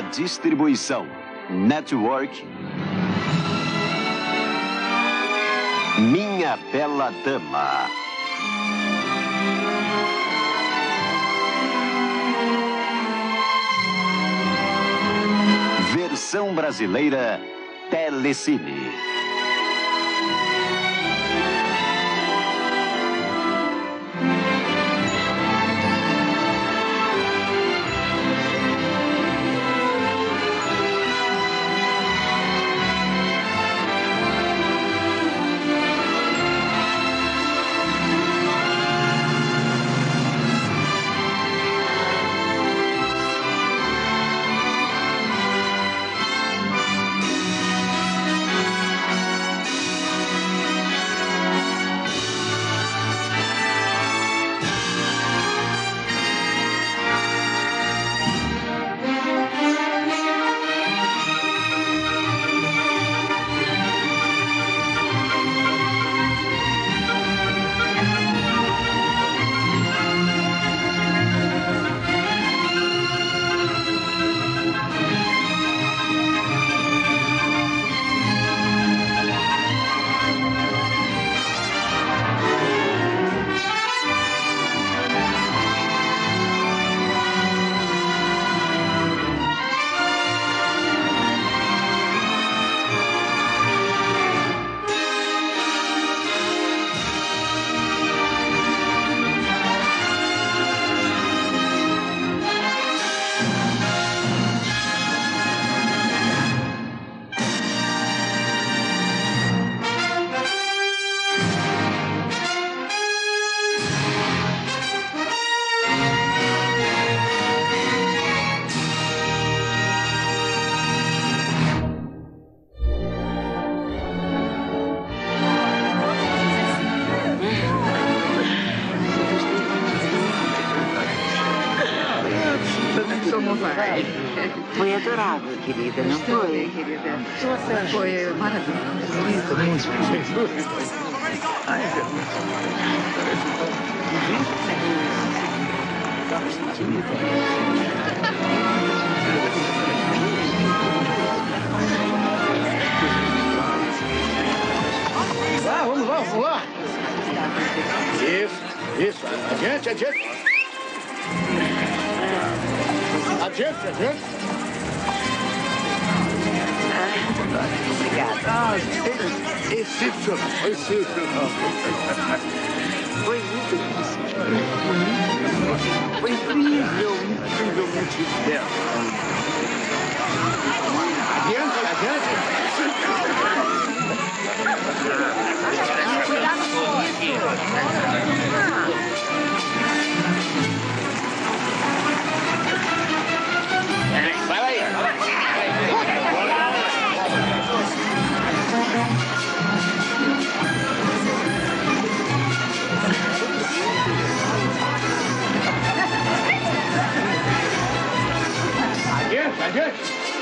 distribuição Network. Minha Bela Dama. Versão brasileira Telecine. Foi adorável, querida, não foi? Querida. Foi maravilhoso. Vamos lá. Isso. Adiante. Adiante. Obrigada. Excepcional. Foi muito difícil. Foi incrivelmente belo. Adiante. Cuidado com isso. Vai aí. Adiante.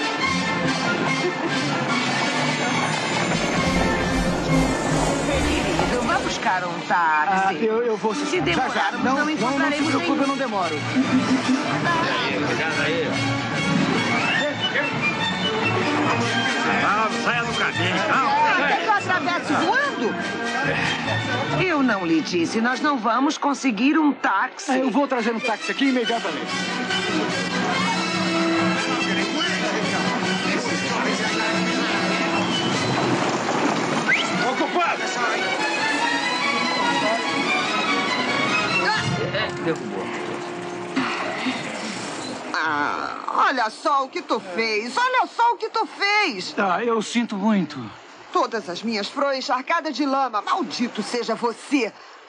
Querido, vamos buscar um táxi. Eu vou... Se demorarmos, não encontraremos Não se preocupe, eu não demoro. Obrigado aí. Saia do caminho. Quer que eu atravesse voando? Eu não lhe disse, nós não vamos conseguir um táxi. Eu vou trazer um táxi aqui imediatamente. Ocupado! Derrubou. Olha só o que tu fez. Eu sinto muito. Todas as minhas foram encharcadas de lama. Maldito seja você.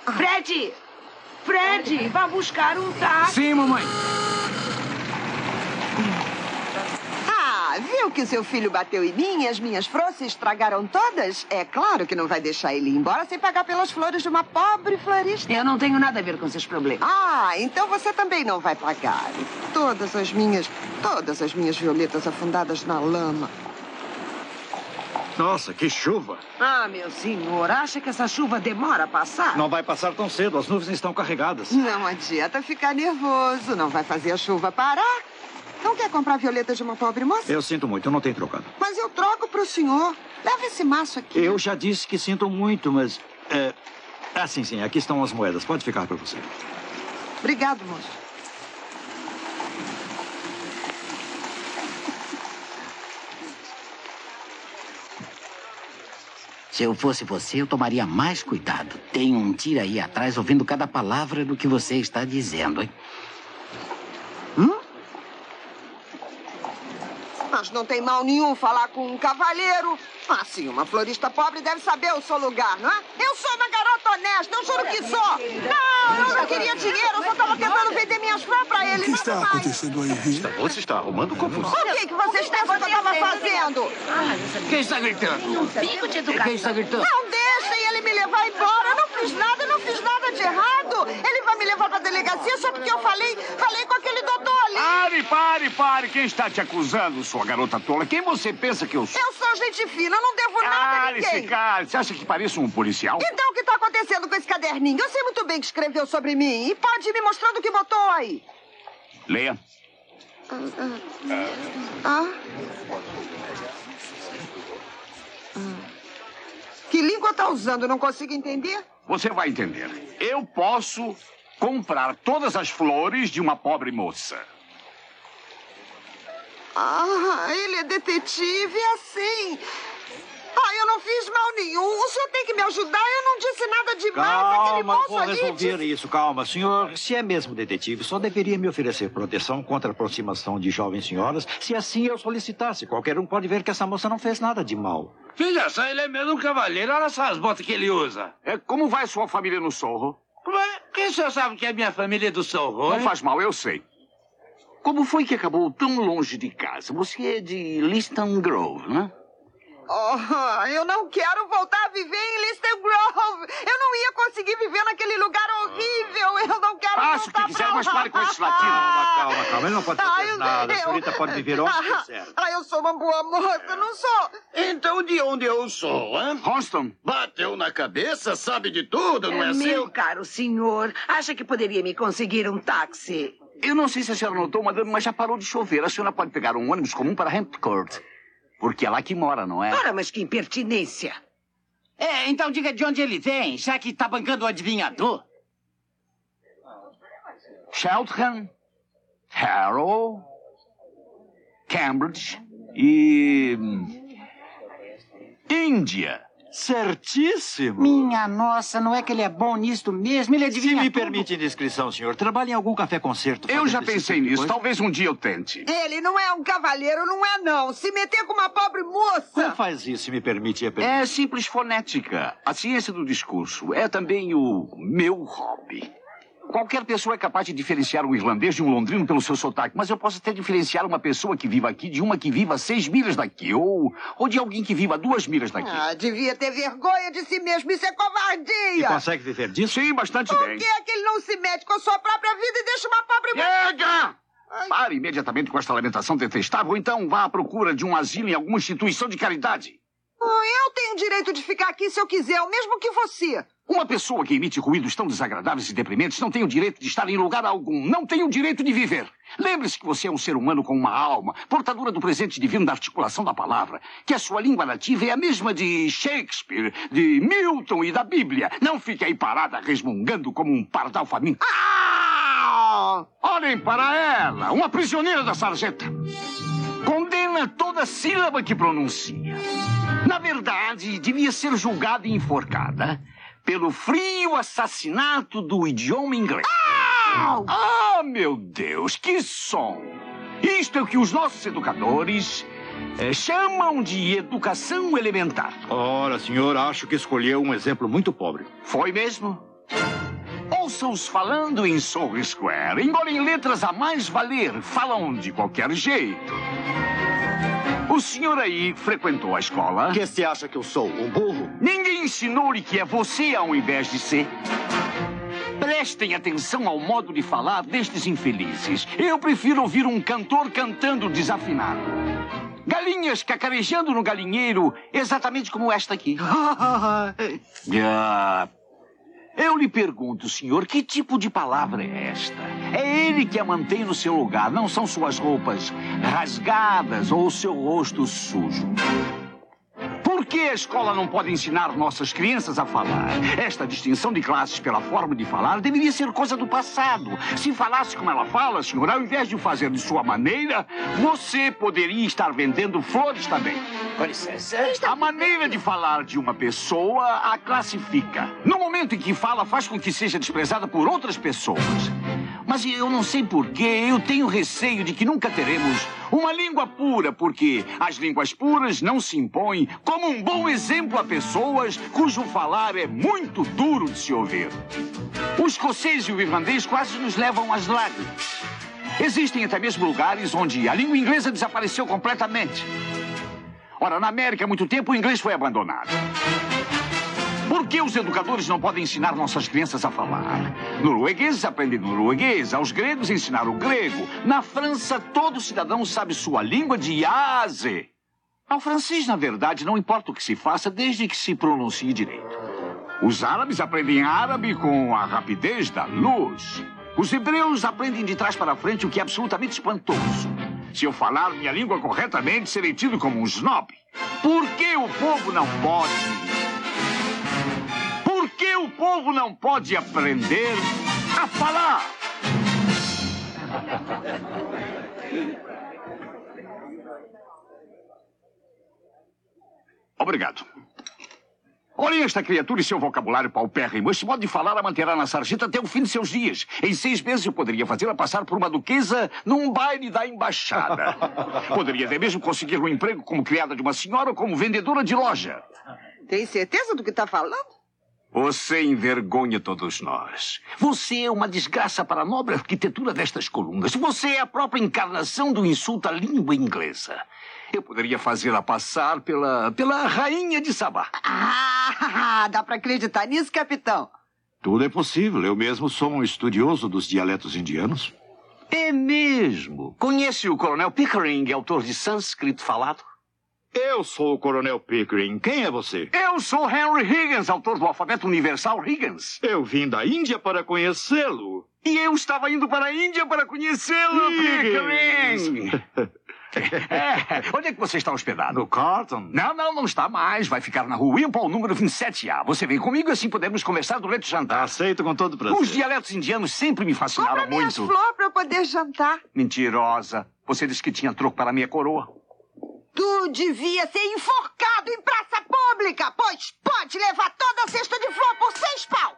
Fred, vá buscar um táxi. Sim, mamãe. Viu que seu filho bateu em mim e as minhas flores se estragaram todas? É claro que não vai deixar ele ir embora sem pagar pelas flores de uma pobre florista. Eu não tenho nada a ver com seus problemas. Então você também não vai pagar. Todas as minhas violetas afundadas na lama. Nossa, que chuva. Meu senhor, acha que essa chuva demora a passar? Não vai passar tão cedo, as nuvens estão carregadas. Não adianta ficar nervoso, não vai fazer a chuva parar. Não quer comprar violetas de uma pobre moça? Eu sinto muito, eu não tenho trocado. Mas eu troco pro senhor. Leva esse maço aqui. Eu já disse que sinto muito, mas... sim, aqui estão as moedas. Pode ficar para você. Obrigado, moço. Se eu fosse você, eu tomaria mais cuidado. Tem um tiro aí atrás ouvindo cada palavra do que você está dizendo, hein? Mas não tem mal nenhum falar com um cavalheiro. Sim, uma florista pobre deve saber o seu lugar, não é? Eu sou uma garota honesta, eu juro que sou. Não, eu não queria dinheiro, eu só estava tentando vender minhas flores pra ele. O que está acontecendo aí? Você está arrumando confusão. O que vocês pensam que eu estava fazendo? Quem está gritando? Bico de educação. Quem está gritando? Não deixem ele me levar embora. Eu não fiz nada de errado. Ele vai me levar pra delegacia só porque eu falei com aquele doutor ali. Pare. Quem está te acusando, sua garota tola? Quem você pensa que eu sou? Eu sou gente fina, eu não devo nada a ninguém. Cara, você acha que pareço um policial? Então, o que está acontecendo com esse caderninho? Eu sei muito bem que escreveu sobre mim. E pode ir me mostrando o que botou aí. Leia. Que língua tá usando? Não consigo entender. Você vai entender. Eu posso comprar todas as flores de uma pobre moça. Ele é detetive assim. Eu não fiz mal nenhum. O senhor tem que me ajudar. Eu não disse nada demais. Aquele moço vou ali resolver isso. Calma, senhor. Se é mesmo detetive, só deveria me oferecer proteção contra a aproximação de jovens senhoras, se assim eu solicitasse. Qualquer um pode ver que essa moça não fez nada de mal. Filha, só ele é mesmo um cavalheiro. Olha só as botas que ele usa. Como vai sua família no Sorro? Como é? Quem o senhor sabe que é minha família do Sorro? Não faz mal, eu sei. Como foi que acabou tão longe de casa? Você é de Liston Grove, né? Eu não quero voltar a viver em Liston Grove. Eu não ia conseguir viver naquele lugar horrível. Eu não quero Faça voltar o que quiser, pra mas lá. pare com esse latino. Calma. Ele não pode fazer nada. A senhorita pode viver onde quiser. Eu sou uma boa moça, não sou. Então de onde eu sou, hein? Ronston. Bateu na cabeça, sabe de tudo, não é assim? Meu caro senhor, acha que poderia me conseguir um táxi? Eu não sei se a senhora notou, madame, mas já parou de chover. A senhora pode pegar um ônibus comum para Hampton Court. Porque é lá que mora, não é? Ora, mas que impertinência. Então diga de onde ele vem, já que está bancando o adivinhador. Cheltenham, Harrow, Cambridge e... Índia. Certíssimo. Minha nossa, não é que ele é bom nisto mesmo? Ele adivinha Se me tudo. permite indiscrição, senhor, trabalhe em algum café-concerto. Eu já pensei nisso. Talvez um dia eu tente. Ele não é um cavalheiro, não é não. Se meter com uma pobre moça. Como faz isso, se me permite? É simples fonética. A ciência do discurso é também o meu hobby. Qualquer pessoa é capaz de diferenciar um irlandês de um londrino pelo seu sotaque, mas eu posso até diferenciar uma pessoa que viva aqui de uma que viva a 6 milhas daqui, ou de alguém que viva a 2 milhas daqui. Devia ter vergonha de si mesmo, isso é covardia. E consegue viver disso? Sim, bastante Por bem. que é que ele não se mete com a sua própria vida e deixa uma pobre moça? Chega! Pare imediatamente com esta lamentação detestável, ou então vá à procura de um asilo em alguma instituição de caridade. Eu tenho direito de ficar aqui se eu quiser, o mesmo que você. Uma pessoa que emite ruídos tão desagradáveis e deprimentes não tem o direito de estar em lugar algum. Não tem o direito de viver. Lembre-se que você é um ser humano com uma alma, portadora do presente divino da articulação da palavra, que a sua língua nativa é a mesma de Shakespeare, de Milton e da Bíblia. Não fique aí parada resmungando como um pardal faminto. Olhem para ela, uma prisioneira da sarjeta. Condena toda sílaba que pronuncia. Na verdade, devia ser julgada e enforcada pelo frio assassinato do idioma inglês. Meu Deus, que som! Isto é o que os nossos educadores chamam de educação elementar. Ora, senhor, acho que escolheu um exemplo muito pobre. Foi mesmo? Ouça-os falando em Soho Square. Engolem letras a mais valer. Falam de qualquer jeito. O senhor aí frequentou a escola? Que você acha que eu sou? Um burro? Ninguém ensinou-lhe que é você ao invés de ser? Prestem atenção ao modo de falar destes infelizes. Eu prefiro ouvir um cantor cantando desafinado. Galinhas cacarejando no galinheiro, exatamente como esta aqui. Eu lhe pergunto, senhor, que tipo de palavra é esta? É ele que a mantém no seu lugar, não são suas roupas rasgadas ou o seu rosto sujo. Por que a escola não pode ensinar nossas crianças a falar? Esta distinção de classes pela forma de falar deveria ser coisa do passado. Se falasse como ela fala, senhor, ao invés de fazer de sua maneira, você poderia estar vendendo flores também. Com licença. A maneira de falar de uma pessoa a classifica. No momento em que fala, faz com que seja desprezada por outras pessoas. Mas eu não sei porquê, eu tenho receio de que nunca teremos uma língua pura, porque as línguas puras não se impõem como um bom exemplo a pessoas cujo falar é muito duro de se ouvir. O escocês e o irlandês quase nos levam às lágrimas. Existem até mesmo lugares onde a língua inglesa desapareceu completamente. Ora, na América, há muito tempo, o inglês foi abandonado. Por que os educadores não podem ensinar nossas crianças a falar? Noruegueses aprendem norueguês, aos gregos ensinaram o grego. Na França, todo cidadão sabe sua língua de A a Z. Ao francês, na verdade, não importa o que se faça, desde que se pronuncie direito. Os árabes aprendem árabe com a rapidez da luz. Os hebreus aprendem de trás para frente, o que é absolutamente espantoso. Se eu falar minha língua corretamente, serei tido como um snob. Por que o povo não pode? Por que o povo não pode aprender a falar? Obrigado. Olhem esta criatura e seu vocabulário paupérrimo. Este modo de falar a manterá na sarjeta até o fim de seus dias. Em 6 meses eu poderia fazê-la passar por uma duquesa num baile da embaixada. Poderia até mesmo conseguir um emprego como criada de uma senhora ou como vendedora de loja. Tem certeza do que está falando? Você envergonha todos nós. Você é uma desgraça para a nobre arquitetura destas colunas. Você é a própria encarnação do insulto à língua inglesa. Eu poderia fazê-la passar pela rainha de Sabá. Ah, dá para acreditar nisso, capitão? Tudo é possível. Eu mesmo sou um estudioso dos dialetos indianos. É mesmo. Conhece o Coronel Pickering, autor de Sânscrito falado? Eu sou o Coronel Pickering. Quem é você? Eu sou Henry Higgins, autor do alfabeto universal Higgins. Eu vim da Índia para conhecê-lo. E eu estava indo para a Índia para conhecê-lo, Pickering. Onde é que você está hospedado? No Carlton? Não está mais. Vai ficar na rua Wimpole, número 27A. Você vem comigo, assim podemos conversar durante o jantar. Aceito com todo prazer. Os dialetos indianos sempre me fascinaram Compra minhas muito. flores para eu poder jantar. Mentirosa. Você disse que tinha troco para a minha coroa. Tu devia ser enforcado em praça pública, pois pode levar toda a cesta de flor por 6 pau.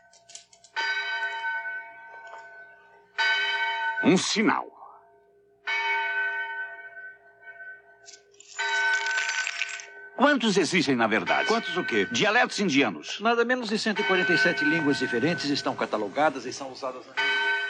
Um sinal. Quantos existem, na verdade? Quantos o quê? Dialetos indianos. Nada menos de 147 línguas diferentes estão catalogadas e são usadas na...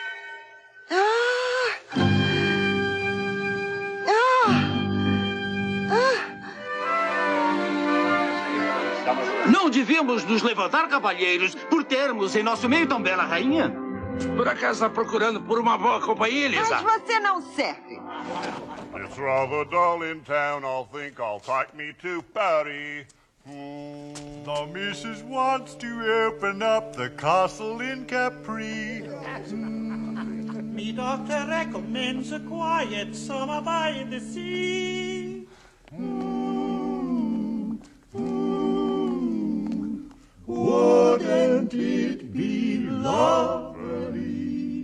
Não devíamos nos levantar, cavalheiros, por termos em nosso meio tão bela rainha. Por acaso está procurando por uma boa companhia, Elisa? Mas você não serve. It's rather dull in town, I think I'll take me to Paris. The missus wants to open up the castle in Capri. Me doctor recommends a quiet summer by the sea. Wouldn't it be lovely?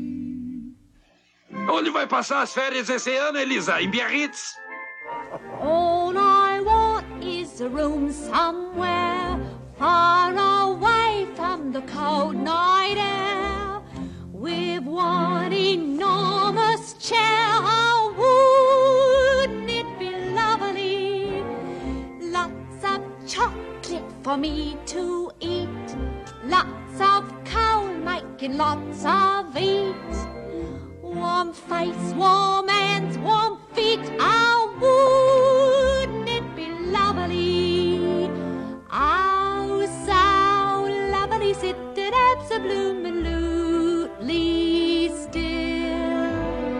Onde vai passar as férias esse ano, Elisa? Em Biarritz? All I want is a room somewhere far away from the cold night air, with one enormous chair. Oh, wouldn't it be lovely? Lots of chocolate for me to eat, lots of coal making lots of heat. Warm face, warm hands, warm feet. Oh, wouldn't it be lovely? Oh, so lovely, sitting absolutely still.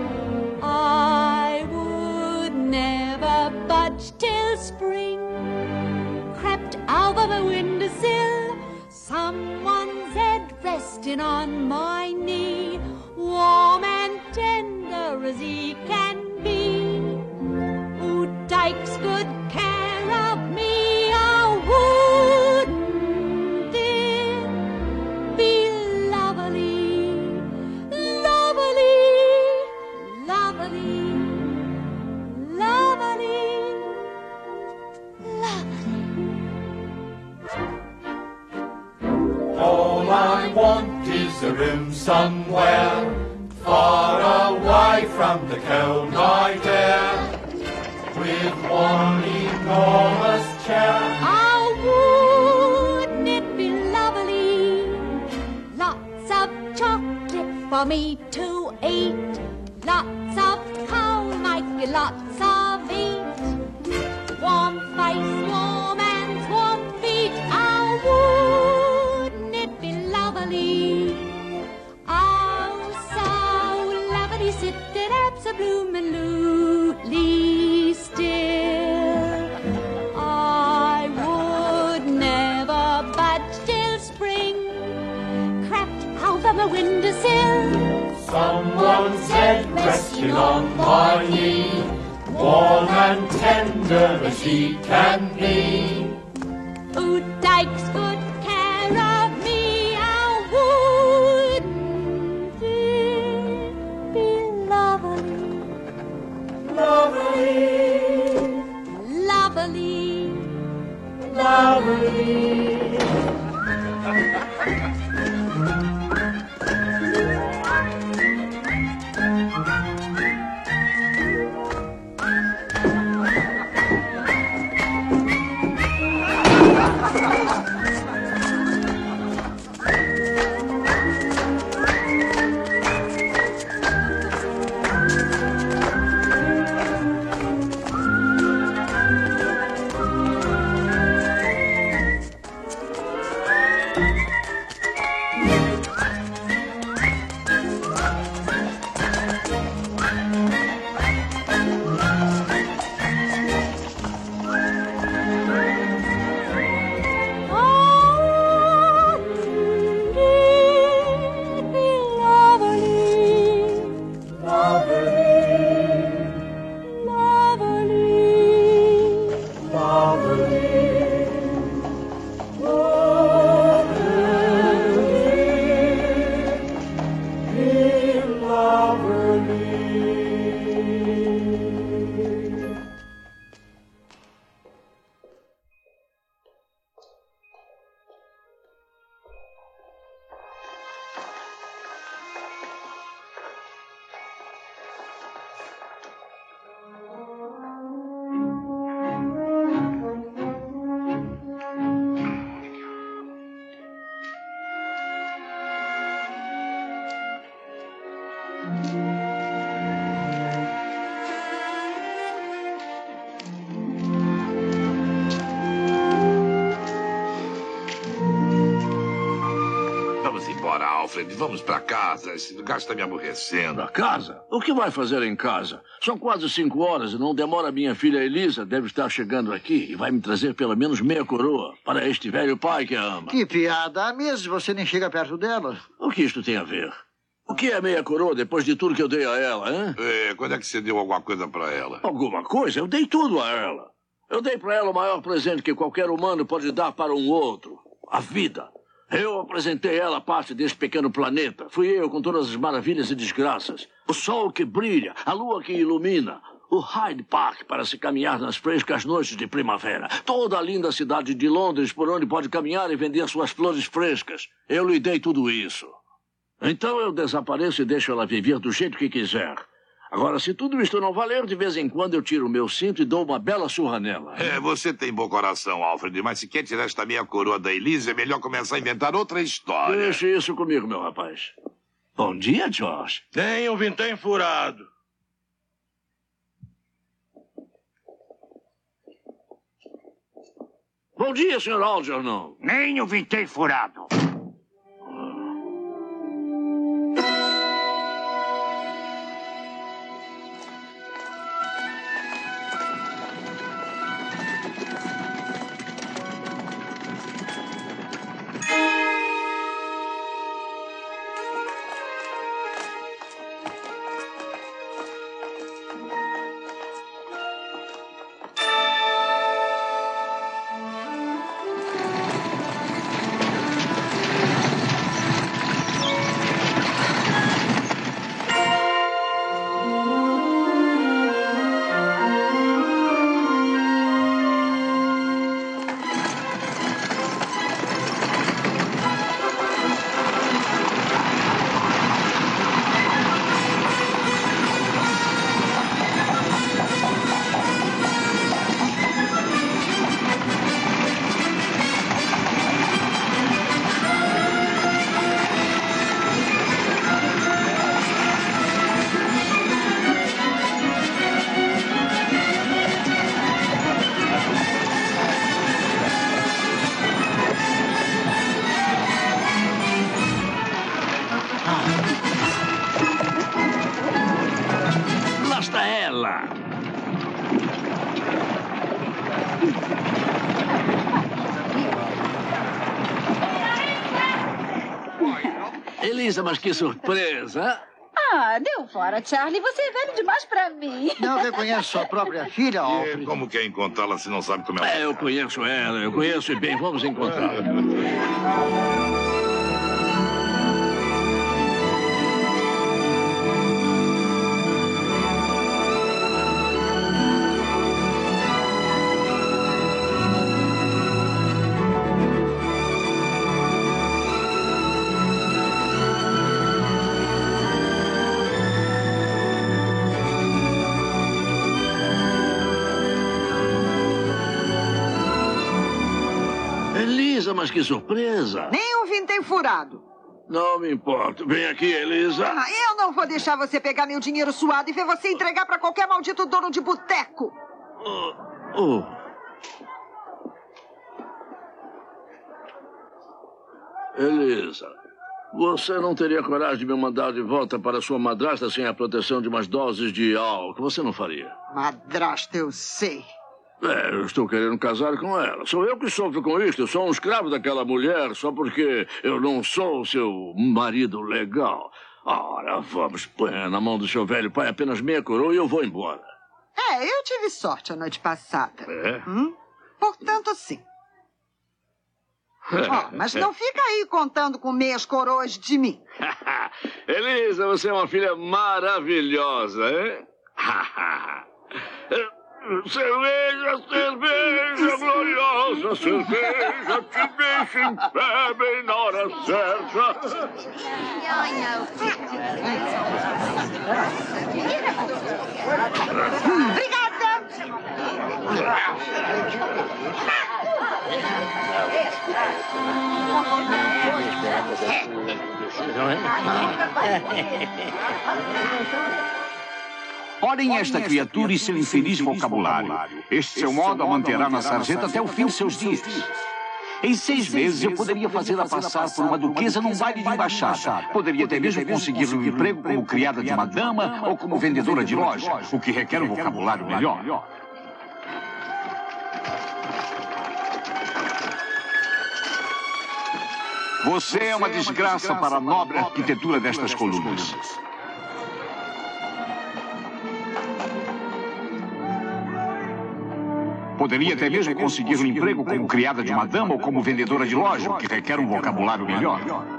I would never budge till spring crept over the windowsill. Someone said resting on my knee, warm and tender as he can be, who takes good care of me. Oh, wouldn't it be lovely, lovely, lovely, lovely, lovely? All I want is a room somewhere, far away from the cold night air, with one enormous chair. Oh, wouldn't it be lovely? Lots of chocolate for me to eat, lots of coal, make lots of eat, warm face, warm hands, warm feet. Oh, wouldn't it be lovely? Oh, so lovely, sitting absolutely still. I would never budge till spring crept over my windowsill. Someone's head resting on my knee, warm and tender as he can be, Who takes good care of me? Oh, wouldn't it be lovely, lovely, lovely, lovely. Vamos embora, Alfred. Vamos pra casa. Esse lugar está me aborrecendo. Pra casa? O que vai fazer em casa? São quase 5 horas e não demora. Minha filha Elisa deve estar chegando aqui e vai me trazer pelo menos meia coroa para este velho pai que a ama. Que piada. Há meses você nem chega perto dela. O que isto tem a ver? O que é meia coroa depois de tudo que eu dei a ela, hein? Quando é que você deu alguma coisa pra ela? Alguma coisa? Eu dei tudo a ela. Eu dei pra ela o maior presente que qualquer humano pode dar para um outro. A vida. Eu apresentei a ela parte desse pequeno planeta. Fui eu com todas as maravilhas e desgraças. O sol que brilha, a lua que ilumina, o Hyde Park para se caminhar nas frescas noites de primavera, toda a linda cidade de Londres por onde pode caminhar e vender suas flores frescas. Eu lhe dei tudo isso. Então eu desapareço e deixo ela viver do jeito que quiser. Agora, se tudo isto não valer, de vez em quando eu tiro o meu cinto e dou uma bela surra nela. Você tem bom coração, Alfred, mas se quer tirar esta meia coroa da Elise, é melhor começar a inventar outra história. Deixe isso comigo, meu rapaz. Bom dia, Josh. Nem um vintém furado. Bom dia, Sr. Algernon. Nem um vintém furado. Lá está ela. Elisa, mas que surpresa. Ah, deu fora, Charlie. Você é velho demais pra mim. Não reconhece sua própria filha, Alfred? Como quer encontrá-la se não sabe como ela é? Eu conheço ela, eu conheço e bem. Vamos encontrá-la. Elisa, mas que surpresa. Nem um vintém furado. Não me importo. Vem aqui, Elisa. Ah, eu não vou deixar você pegar meu dinheiro suado e ver você entregar pra qualquer maldito dono de boteco. Elisa, você não teria coragem de me mandar de volta para sua madrasta sem a proteção de umas doses de álcool? Você não faria? Madrasta, eu sei. Eu estou querendo casar com ela. Sou eu que sofro com isto. Eu sou um escravo daquela mulher só porque eu não sou seu marido legal. Ora, vamos, põe na mão do seu velho pai apenas meia coroa e eu vou embora. Eu tive sorte a noite passada. É? Portanto, sim. Mas não fica aí contando com meias coroas de mim. Elisa, você é uma filha maravilhosa, hein? Cerveja, cerveja gloriosa, cerveja te deixa em pé bem na hora certa. Obrigada! Olhem esta criatura e seu infeliz vocabulário. Este seu modo a manterá na sarjeta até o fim de seus dias. Em 6 meses eu poderia fazê-la passar por uma duquesa num baile de embaixada. Poderia até mesmo conseguir um emprego como criada de uma dama ou como vendedora de loja, o que requer um vocabulário melhor. Você é uma desgraça para a nobre arquitetura destas colunas. Poderia até mesmo conseguir um emprego como criada de uma dama ou como vendedora de loja, o que requer um vocabulário melhor.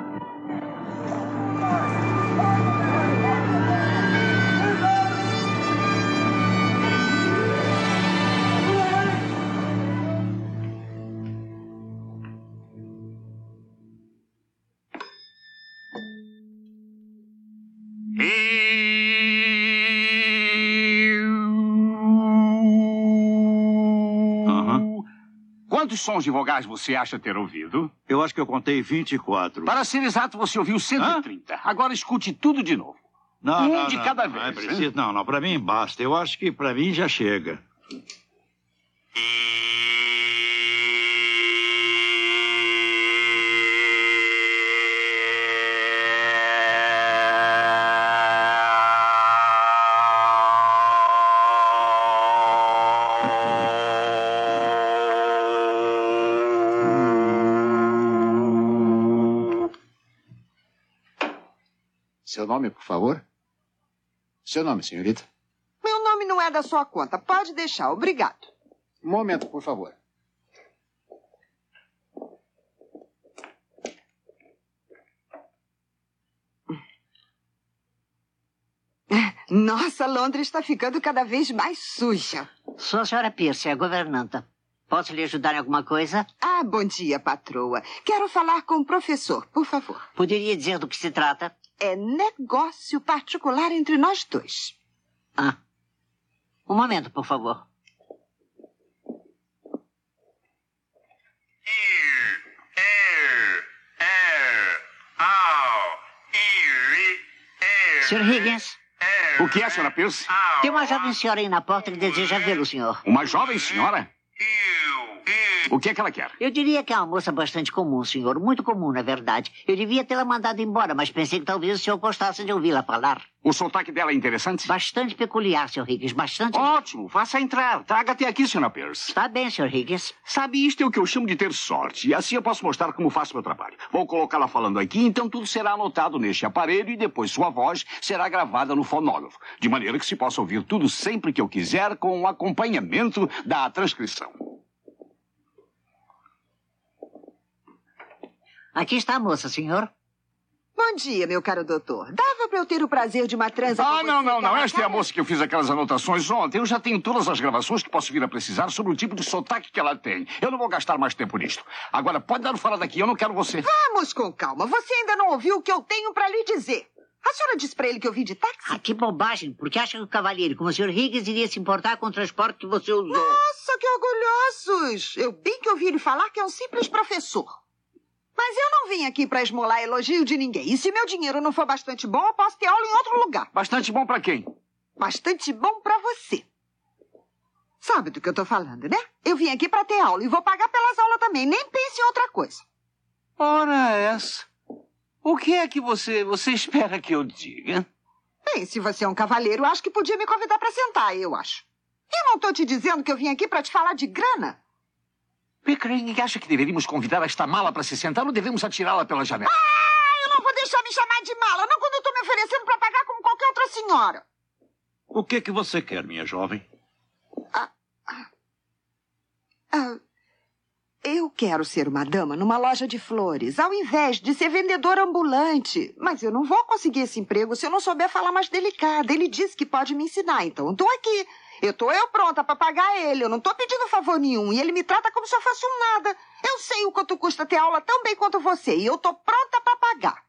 Quantos sons de vogais você acha ter ouvido? Eu acho que eu contei 24. Para ser exato, você ouviu 130. Agora escute tudo de novo. Não, de cada vez. Não é preciso. Não, para mim basta. Eu acho que para mim já chega. Seu nome, por favor? Seu nome, senhorita? Meu nome não é da sua conta. Pode deixar. Obrigado. Um momento, por favor. Nossa, Londres está ficando cada vez mais suja. Sou a senhora Pierce, a governanta. Posso lhe ajudar em alguma coisa? Bom dia, patroa. Quero falar com o professor, por favor. Poderia dizer do que se trata? É negócio particular entre nós dois. Um momento, por favor. Sr. Higgins? O que é, senhora Pierce? Tem uma jovem senhora aí na porta que deseja vê-lo, senhor. Uma jovem senhora? O que é que ela quer? Eu diria que é uma moça bastante comum, senhor. Muito comum, na verdade. Eu devia tê-la mandado embora, mas pensei que talvez o senhor gostasse de ouvi-la falar. O sotaque dela é interessante? Bastante peculiar, Sr. Higgins. Bastante... Ótimo. Faça entrar. Traga até aqui, Sra. Pierce. Está bem, Sr. Higgins. Sabe, isto é o que eu chamo de ter sorte. E assim eu posso mostrar como faço meu trabalho. Vou colocá-la falando aqui, então tudo será anotado neste aparelho e depois sua voz será gravada no fonógrafo. De maneira que se possa ouvir tudo sempre que eu quiser com o acompanhamento da transcrição. Aqui está a moça, senhor. Bom dia, meu caro doutor. Dava para eu ter o prazer de uma transa com você? Não. Esta é a moça que eu fiz aquelas anotações ontem. Eu já tenho todas as gravações que posso vir a precisar sobre o tipo de sotaque que ela tem. Eu não vou gastar mais tempo nisto. Agora, pode dar fora daqui, eu não quero você. Vamos com calma. Você ainda não ouviu o que eu tenho para lhe dizer. A senhora disse para ele que eu vim de táxi? Ah, que bobagem. Porque acha que o cavalheiro, como o Sr. Higgins, iria se importar com o transporte que você usou? Nossa, que orgulhosos. Eu bem que ouvi ele falar que é um simples professor. Mas eu não vim aqui para esmolar elogio de ninguém. E se meu dinheiro não for bastante bom, eu posso ter aula em outro lugar. Bastante bom para quem? Bastante bom para você. Sabe do que eu tô falando, né? Eu vim aqui para ter aula e vou pagar pelas aulas também. Nem pense em outra coisa. Ora essa. O que é que você espera que eu diga? Bem, se você é um cavalheiro, acho que podia me convidar para sentar, eu acho. Eu não tô te dizendo que eu vim aqui para te falar de grana. Pickering acha que deveríamos convidar esta mala para se sentar ou devemos atirá-la pela janela? Eu não vou deixar me chamar de mala, não quando eu tô me oferecendo para pagar como qualquer outra senhora. O que você quer, minha jovem? Eu quero ser uma dama numa loja de flores, ao invés de ser vendedora ambulante. Mas eu não vou conseguir esse emprego se eu não souber falar mais delicado. Ele disse que pode me ensinar, então eu tô aqui. Eu pronta para pagar ele. Eu não tô pedindo favor nenhum. E ele me trata como se eu fosse um nada. Eu sei o quanto custa ter aula tão bem quanto você. E eu tô pronta para pagar.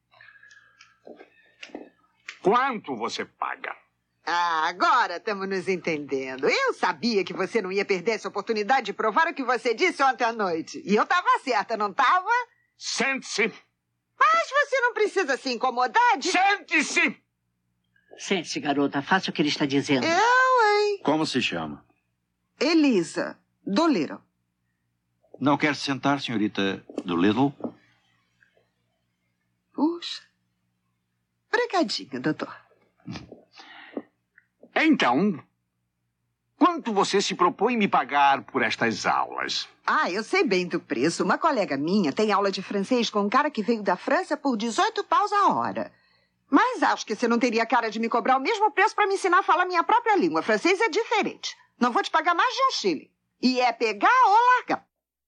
Quanto você paga? Agora estamos nos entendendo. Eu sabia que você não ia perder essa oportunidade de provar o que você disse ontem à noite. E eu estava certa, não estava? Sente-se. Mas você não precisa se incomodar de... Sente-se! Sente-se, garota. Faça o que ele está dizendo. Hein? Como se chama? Elisa Doolittle. Não quer sentar, senhorita Doolittle? Puxa. Obrigadinha, doutor. Então, quanto você se propõe me pagar por estas aulas? Eu sei bem do preço. Uma colega minha tem aula de francês com um cara que veio da França por 18 paus a hora. Mas acho que você não teria cara de me cobrar o mesmo preço para me ensinar a falar minha própria língua. Francês é diferente. Não vou te pagar mais de $1. E é pegar ou largar.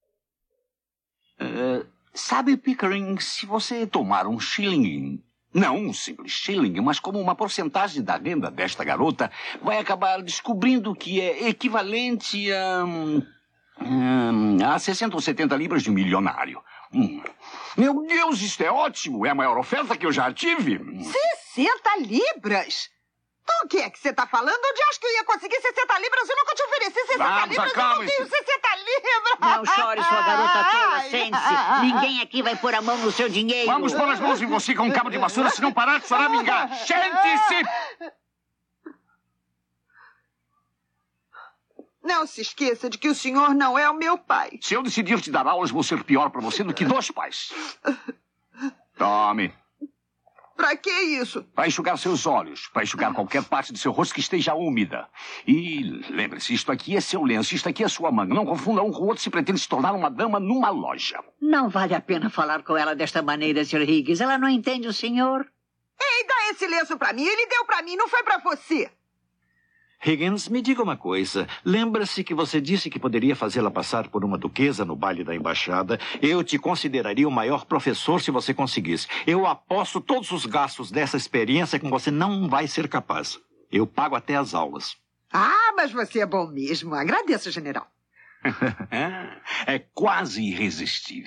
Sabe, Pickering, se você tomar um shilling... Não um simples shilling, mas como uma porcentagem da renda desta garota, vai acabar descobrindo que é equivalente a 60 ou 70 libras de um milionário. Meu Deus, isto é ótimo! É a maior oferta que eu já tive. 60 libras? O que é que você está falando? Onde acho que eu ia conseguir 60 libras? Eu nunca te ofereci 60 libras. Eu não tenho 60 libras. Não chore, sua garota tola. Sente-se. Ninguém aqui vai pôr a mão no seu dinheiro. Vamos pôr as mãos em você com um cabo de vassoura. Se não parar de choramingar. Sente-se! Não se esqueça de que o senhor não é o meu pai. Se eu decidir te dar aulas, vou ser pior para você do que 2 pais. Tome. Pra que isso? Para enxugar seus olhos, para enxugar qualquer parte do seu rosto que esteja úmida. E lembre-se, isto aqui é seu lenço, isto aqui é sua manga. Não confunda um com o outro se pretende se tornar uma dama numa loja. Não vale a pena falar com ela desta maneira, Sr. Higgins. Ela não entende o senhor. Ei, dá esse lenço pra mim. Ele deu pra mim, não foi pra você. Higgins, me diga uma coisa. Lembra-se que você disse que poderia fazê-la passar por uma duquesa no baile da embaixada? Eu te consideraria o maior professor se você conseguisse. Eu aposto todos os gastos dessa experiência que você não vai ser capaz. Eu pago até as aulas. Mas você é bom mesmo. Agradeço, general. É quase irresistível.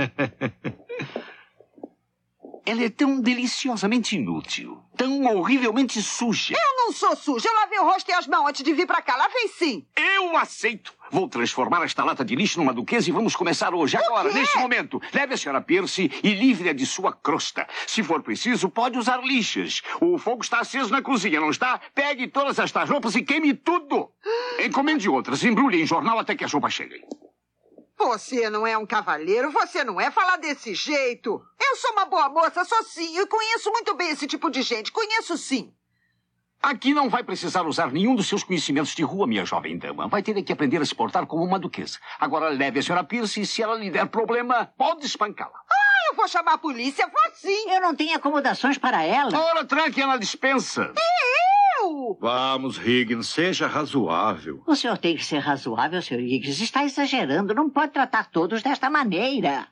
Ela é tão deliciosamente inútil, tão horrivelmente suja. Eu não sou suja. Eu lavei o rosto e as mãos antes de vir pra cá. Lavei sim. Eu aceito. Vou transformar esta lata de lixo numa duquesa e vamos começar hoje, agora, neste momento. Leve a senhora Pierce e livre-a de sua crosta. Se for preciso, pode usar lixas. O fogo está aceso na cozinha, não está? Pegue todas estas roupas e queime tudo. Encomende outras, embrulhe em jornal até que as roupas cheguem. Você não é um cavalheiro, você não é falar desse jeito. Eu sou uma boa moça, sou sim, e conheço muito bem esse tipo de gente, conheço sim. Aqui não vai precisar usar nenhum dos seus conhecimentos de rua, minha jovem dama. Vai ter que aprender a se portar como uma duquesa. Agora leve a senhora Pierce e se ela lhe der problema, pode espancá-la. Ah, eu vou chamar a polícia, vou sim. Eu não tenho acomodações para ela. Ora, tranque-a na dispensa. Eu? Vamos, Higgins, seja razoável. O senhor tem que ser razoável, Sr. Higgins. Está exagerando. Não pode tratar todos desta maneira.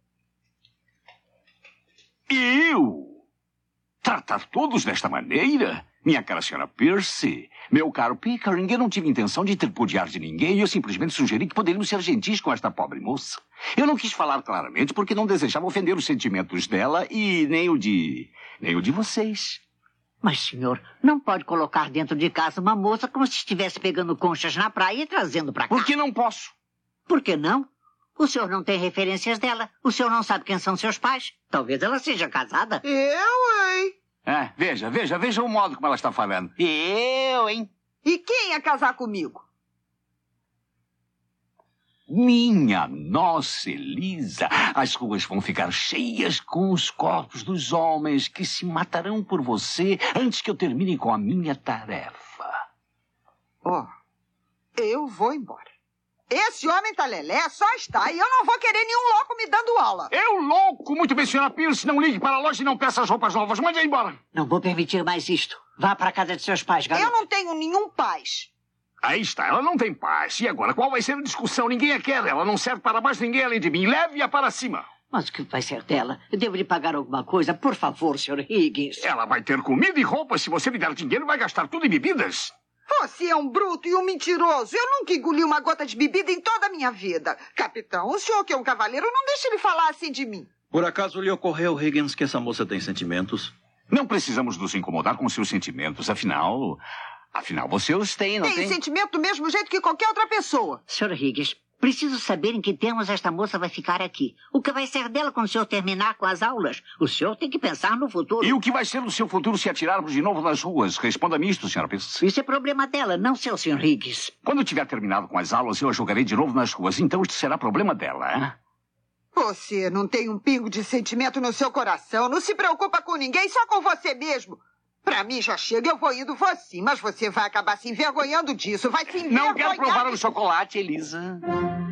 Eu? Tratar todos desta maneira? Minha cara senhora Pierce, meu caro Pickering, eu não tive intenção de tripudiar de ninguém e eu simplesmente sugeri que poderíamos ser gentis com esta pobre moça. Eu não quis falar claramente porque não desejava ofender os sentimentos dela e nem o de vocês. Mas, senhor, não pode colocar dentro de casa uma moça como se estivesse pegando conchas na praia e trazendo para cá. Por que não posso? Por que não? O senhor não tem referências dela. O senhor não sabe quem são seus pais. Talvez ela seja casada. Eu, hein? Veja o modo como ela está falando. Eu, hein? E quem ia casar comigo? Minha nossa, Elisa, as ruas vão ficar cheias com os corpos dos homens que se matarão por você antes que eu termine com a minha tarefa. Eu vou embora. Esse homem talelé só está e eu não vou querer nenhum louco me dando aula. Eu louco? Muito bem, senhora Pierce, não ligue para a loja e não peça as roupas novas. Mande embora. Não vou permitir mais isto. Vá para a casa de seus pais, garota. Eu não tenho nenhum pais. Aí está, ela não tem paz. E agora, qual vai ser a discussão? Ninguém a quer. Ela não serve para mais ninguém além de mim. Leve-a para cima. Mas o que vai ser dela? Eu devo lhe pagar alguma coisa? Por favor, Sr. Higgins. Ela vai ter comida e roupa. Se você lhe der dinheiro, vai gastar tudo em bebidas. Você é um bruto e um mentiroso. Eu nunca engoli uma gota de bebida em toda a minha vida. Capitão, o senhor que é um cavaleiro, não deixe ele falar assim de mim. Por acaso lhe ocorreu, Higgins, que essa moça tem sentimentos? Não precisamos nos incomodar com seus sentimentos. Afinal, você os tem, não tem? Tem sentimento do mesmo jeito que qualquer outra pessoa. Sr. Higgins, preciso saber em que termos esta moça vai ficar aqui. O que vai ser dela quando o senhor terminar com as aulas? O senhor tem que pensar no futuro. E o que vai ser do seu futuro se atirarmos de novo nas ruas? Responda-me isto, senhora Pierce. Isso é problema dela, não seu, Sr. Higgins. Quando tiver terminado com as aulas, eu a jogarei de novo nas ruas. Então isto será problema dela, hein? Você não tem um pingo de sentimento no seu coração. Não se preocupa com ninguém, só com você mesmo. Pra mim já chega, eu vou indo, vou sim. Mas você vai acabar se envergonhando disso. Vai se envergonhar. Não quero provar o chocolate, Elisa.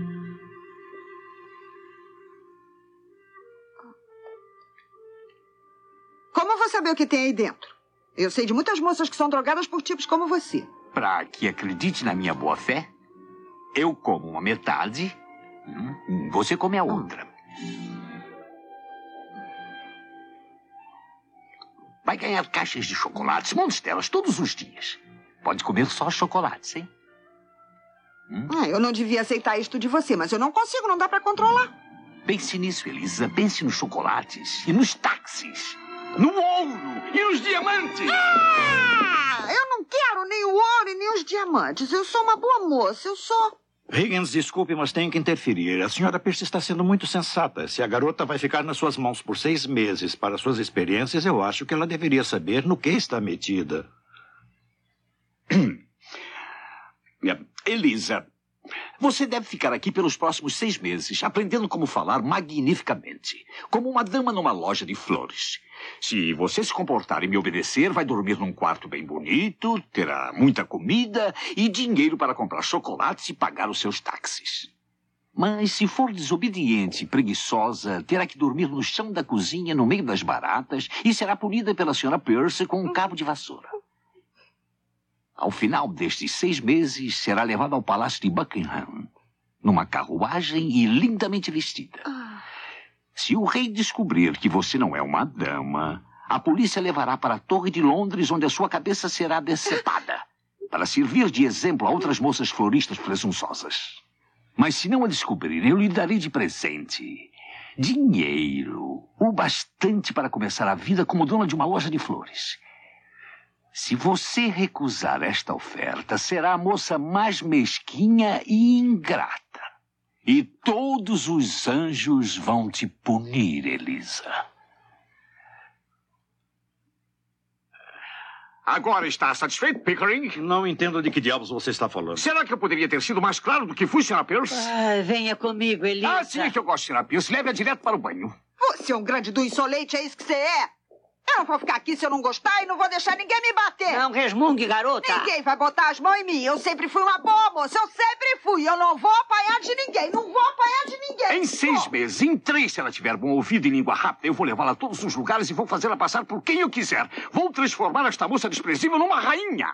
Como eu vou saber o que tem aí dentro? Eu sei de muitas moças que são drogadas por tipos como você. Pra que acredite na minha boa fé, eu como uma metade, você come a outra. Vai ganhar caixas de chocolates, montes delas, todos os dias. Pode comer só chocolates, hein? Eu não devia aceitar isto de você, mas eu não consigo, não dá pra controlar. Pense nisso, Elisa. Pense nos chocolates e nos táxis. No ouro e nos diamantes. Eu não quero nem o ouro e nem os diamantes. Eu sou uma boa moça, eu sou... Higgins, desculpe, mas tenho que interferir. A senhora Pierce está sendo muito sensata. Se a garota vai ficar nas suas mãos por 6 meses para suas experiências, eu acho que ela deveria saber no que está metida. Elisa, você deve ficar aqui pelos próximos 6 meses, aprendendo como falar magnificamente, como uma dama numa loja de flores. Se você se comportar e me obedecer, vai dormir num quarto bem bonito, terá muita comida e dinheiro para comprar chocolates e pagar os seus táxis. Mas se for desobediente e preguiçosa, terá que dormir no chão da cozinha, no meio das baratas, e será punida pela senhora Pierce com um cabo de vassoura. Ao final destes 6 meses, será levada ao Palácio de Buckingham, numa carruagem e lindamente vestida. Se o rei descobrir que você não é uma dama, a polícia levará para a Torre de Londres, onde a sua cabeça será decepada, para servir de exemplo a outras moças floristas presunçosas. Mas se não a descobrir, eu lhe darei de presente dinheiro, o bastante para começar a vida como dona de uma loja de flores. Se você recusar esta oferta, será a moça mais mesquinha e ingrata. E todos os anjos vão te punir, Elisa. Agora está satisfeito, Pickering? Não entendo de que diabos você está falando. Será que eu poderia ter sido mais claro do que fui, Sra. Pierce? Venha comigo, Elisa. Sim, é que eu gosto, Sra. Pierce. Leve-a direto para o banho. Você é um grande do insolente, é isso que você é? Eu não vou ficar aqui se eu não gostar e não vou deixar ninguém me bater. Não resmungue, garota. Ninguém vai botar as mãos em mim. Eu sempre fui uma boa moça. Eu sempre fui. Eu não vou apanhar de ninguém. Não vou apanhar de ninguém. Em 6 meses, em 3, se ela tiver bom ouvido e língua rápida, eu vou levá-la a todos os lugares e vou fazê-la passar por quem eu quiser. Vou transformar esta moça desprezível numa rainha.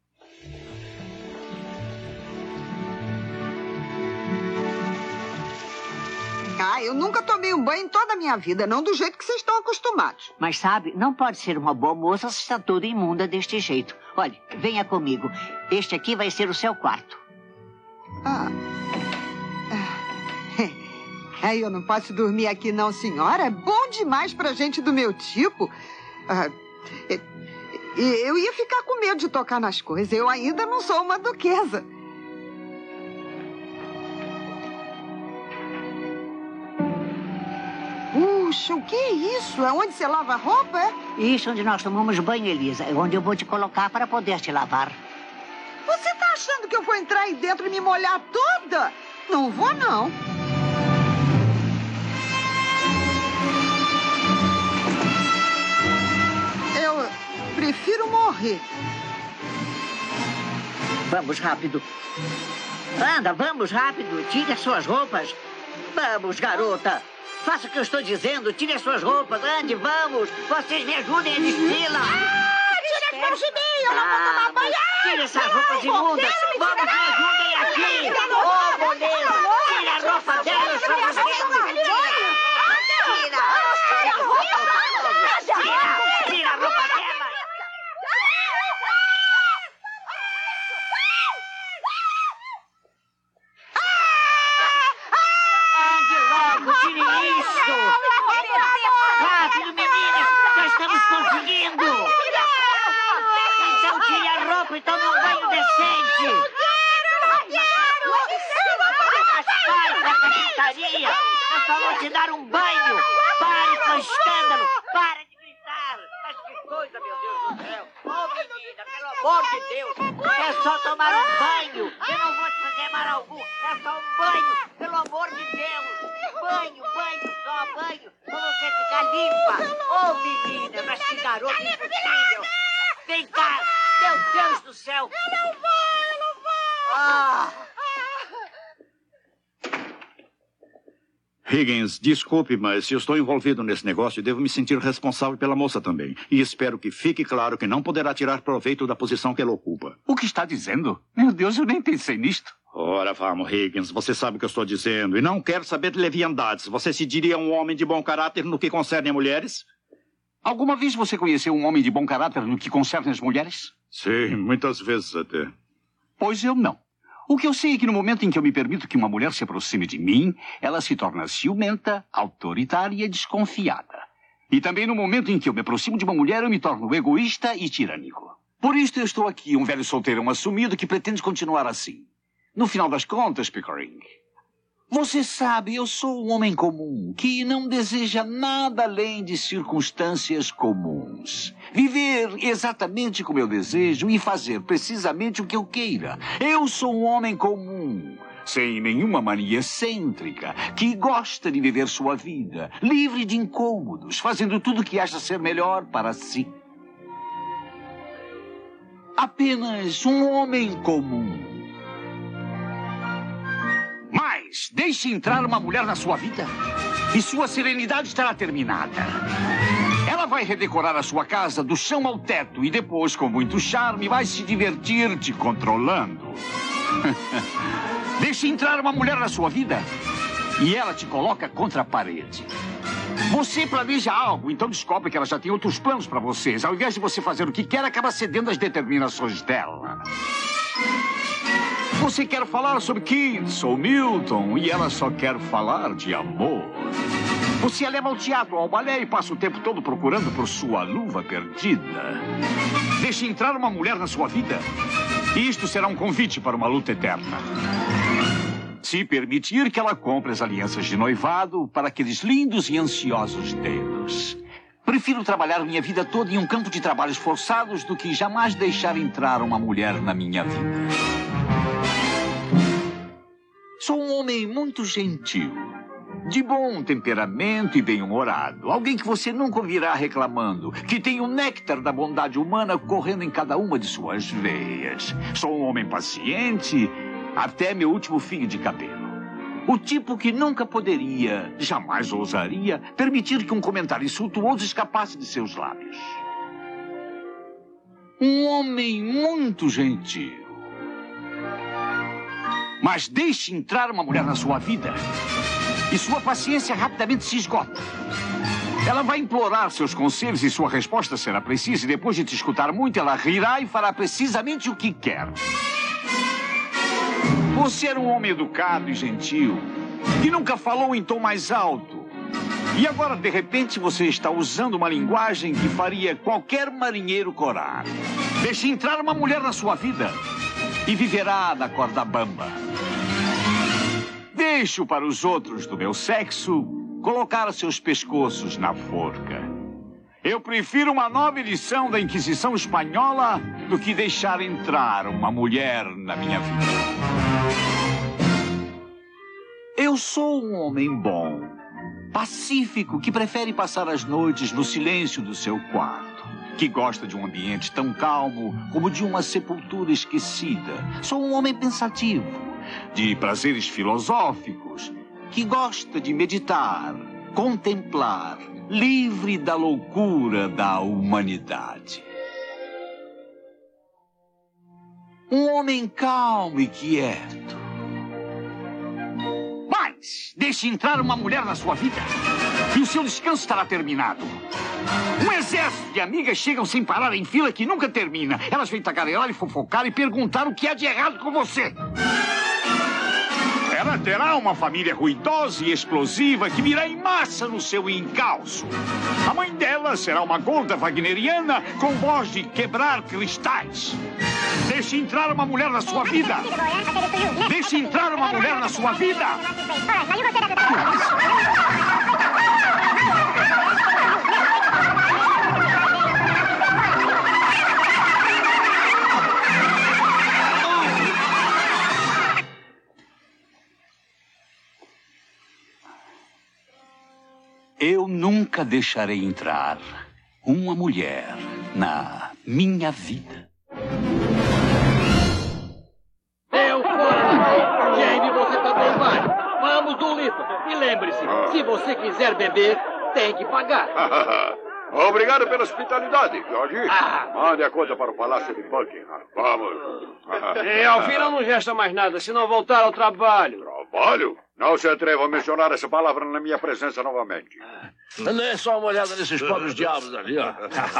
Eu nunca tomei um banho em toda a minha vida, não do jeito que vocês estão acostumados. Mas sabe, não pode ser uma boa moça se está toda imunda deste jeito. Olha, venha comigo. Este aqui vai ser o seu quarto. Eu não posso dormir aqui não, senhora. É bom demais pra gente do meu tipo. Eu ia ficar com medo de tocar nas coisas. Eu ainda não sou uma duquesa. Puxa, o que é isso? É onde você lava a roupa, é? Isso, onde nós tomamos banho, Elisa. É onde eu vou te colocar para poder te lavar. Você tá achando que eu vou entrar aí dentro e me molhar toda? Não vou, não. Eu prefiro morrer. Vamos rápido. Anda, vamos rápido. Tire as suas roupas. Vamos, garota. Faça o que eu estou dizendo. Tire as suas roupas. Ande, vamos. Vocês me ajudem a desfila. Tire as mãos de mim. Eu não vou tomar banho. Tire essas roupas imundas. Vamos, me ajudem aqui. Oh, beleza. Tire a roupa delas. Vamos vendo. Tira a roupa dela. Ande logo, tire isso. Rápido, meninas. Já estamos conseguindo. Então tire a roupa e tome um banho decente. Pare da gritaria. Eu só vou te dar um banho. Pare com o escândalo. Pare de gritar. Mas que coisa, meu Deus do céu. Oh, menina, pelo amor de Deus. É só tomar um banho. Eu não vou te fazer mal algum. É só um banho. Pelo amor de Deus. Banho, banho, só banho. Pra você ficar limpa. Oh, menina, mas que garota impossível. Vem cá. Meu Deus do céu. Eu não vou. Higgins, desculpe, mas se eu estou envolvido nesse negócio, devo me sentir responsável pela moça também. E espero que fique claro que não poderá tirar proveito da posição que ela ocupa. O que está dizendo? Meu Deus, eu nem pensei nisto. Ora, vamos, Higgins, você sabe o que eu estou dizendo. E não quero saber de leviandades. Você se diria um homem de bom caráter no que concerne a mulheres? Alguma vez você conheceu um homem de bom caráter no que concerne as mulheres? Sim, muitas vezes até. Pois eu não. O que eu sei é que no momento em que eu me permito que uma mulher se aproxime de mim, ela se torna ciumenta, autoritária e desconfiada. E também no momento em que eu me aproximo de uma mulher, eu me torno egoísta e tirânico. Por isto eu estou aqui, um velho solteirão assumido que pretende continuar assim. No final das contas, Pickering, você sabe, eu sou um homem comum, que não deseja nada além de circunstâncias comuns. Viver exatamente como eu desejo e fazer precisamente o que eu queira. Eu sou um homem comum, sem nenhuma mania excêntrica, que gosta de viver sua vida, livre de incômodos, fazendo tudo o que acha ser melhor para si. Apenas um homem comum. Mas deixe entrar uma mulher na sua vida e sua serenidade estará terminada. Ela vai redecorar a sua casa do chão ao teto e depois, com muito charme, vai se divertir te controlando. Deixe entrar uma mulher na sua vida e ela te coloca contra a parede. Você planeja algo, então descobre que ela já tem outros planos para vocês. Ao invés de você fazer o que quer, acaba cedendo às determinações dela. Você quer falar sobre Keats ou Milton e ela só quer falar de amor. Você a leva ao teatro, ao balé e passa o tempo todo procurando por sua luva perdida. Deixe entrar uma mulher na sua vida e isto será um convite para uma luta eterna. Se permitir que ela compre as alianças de noivado para aqueles lindos e ansiosos dedos. Prefiro trabalhar minha vida toda em um campo de trabalhos forçados do que jamais deixar entrar uma mulher na minha vida. Sou um homem muito gentil, de bom temperamento e bem-humorado. Alguém que você nunca ouvirá reclamando, que tem o néctar da bondade humana correndo em cada uma de suas veias. Sou um homem paciente até meu último fio de cabelo. O tipo que nunca poderia, jamais ousaria, permitir que um comentário insultuoso escapasse de seus lábios. Um homem muito gentil. Mas deixe entrar uma mulher na sua vida e sua paciência rapidamente se esgota. Ela vai implorar seus conselhos e sua resposta será precisa. E depois de te escutar muito, ela rirá e fará precisamente o que quer. Você era um homem educado e gentil, que nunca falou em tom mais alto. E agora, de repente, você está usando uma linguagem que faria qualquer marinheiro corar. Deixe entrar uma mulher na sua vida e viverá na corda bamba. Deixo para os outros do meu sexo colocar seus pescoços na forca. Eu prefiro uma nova edição da Inquisição Espanhola do que deixar entrar uma mulher na minha vida. Eu sou um homem bom, pacífico, que prefere passar as noites no silêncio do seu quarto, que gosta de um ambiente tão calmo como de uma sepultura esquecida. Sou um homem pensativo, de prazeres filosóficos, que gosta de meditar, contemplar, livre da loucura da humanidade. Um homem calmo e quieto. Mas deixe entrar uma mulher na sua vida e o seu descanso estará terminado. Um exército de amigas chegam sem parar em fila que nunca termina. Elas vêm tagarelar e fofocar e perguntar o que há de errado com você. Ela terá uma família ruidosa e explosiva que virá em massa no seu encalço. A mãe dela será uma gorda wagneriana com voz de quebrar cristais. Deixe entrar uma mulher na sua vida. Deixe entrar uma mulher na sua vida. Eu nunca deixarei entrar uma mulher na minha vida. Jamie, você também vai. Vamos, Doolittle. E lembre-se, se você quiser beber, tem que pagar. Obrigado pela hospitalidade, George. Mande a conta para o Palácio de Buckingham. Vamos. E ao fim não resta mais nada, se não voltar ao trabalho. Trabalho? Não se atreva a mencionar essa palavra na minha presença novamente. Dê só uma olhada nesses pobres diabos ali, ó.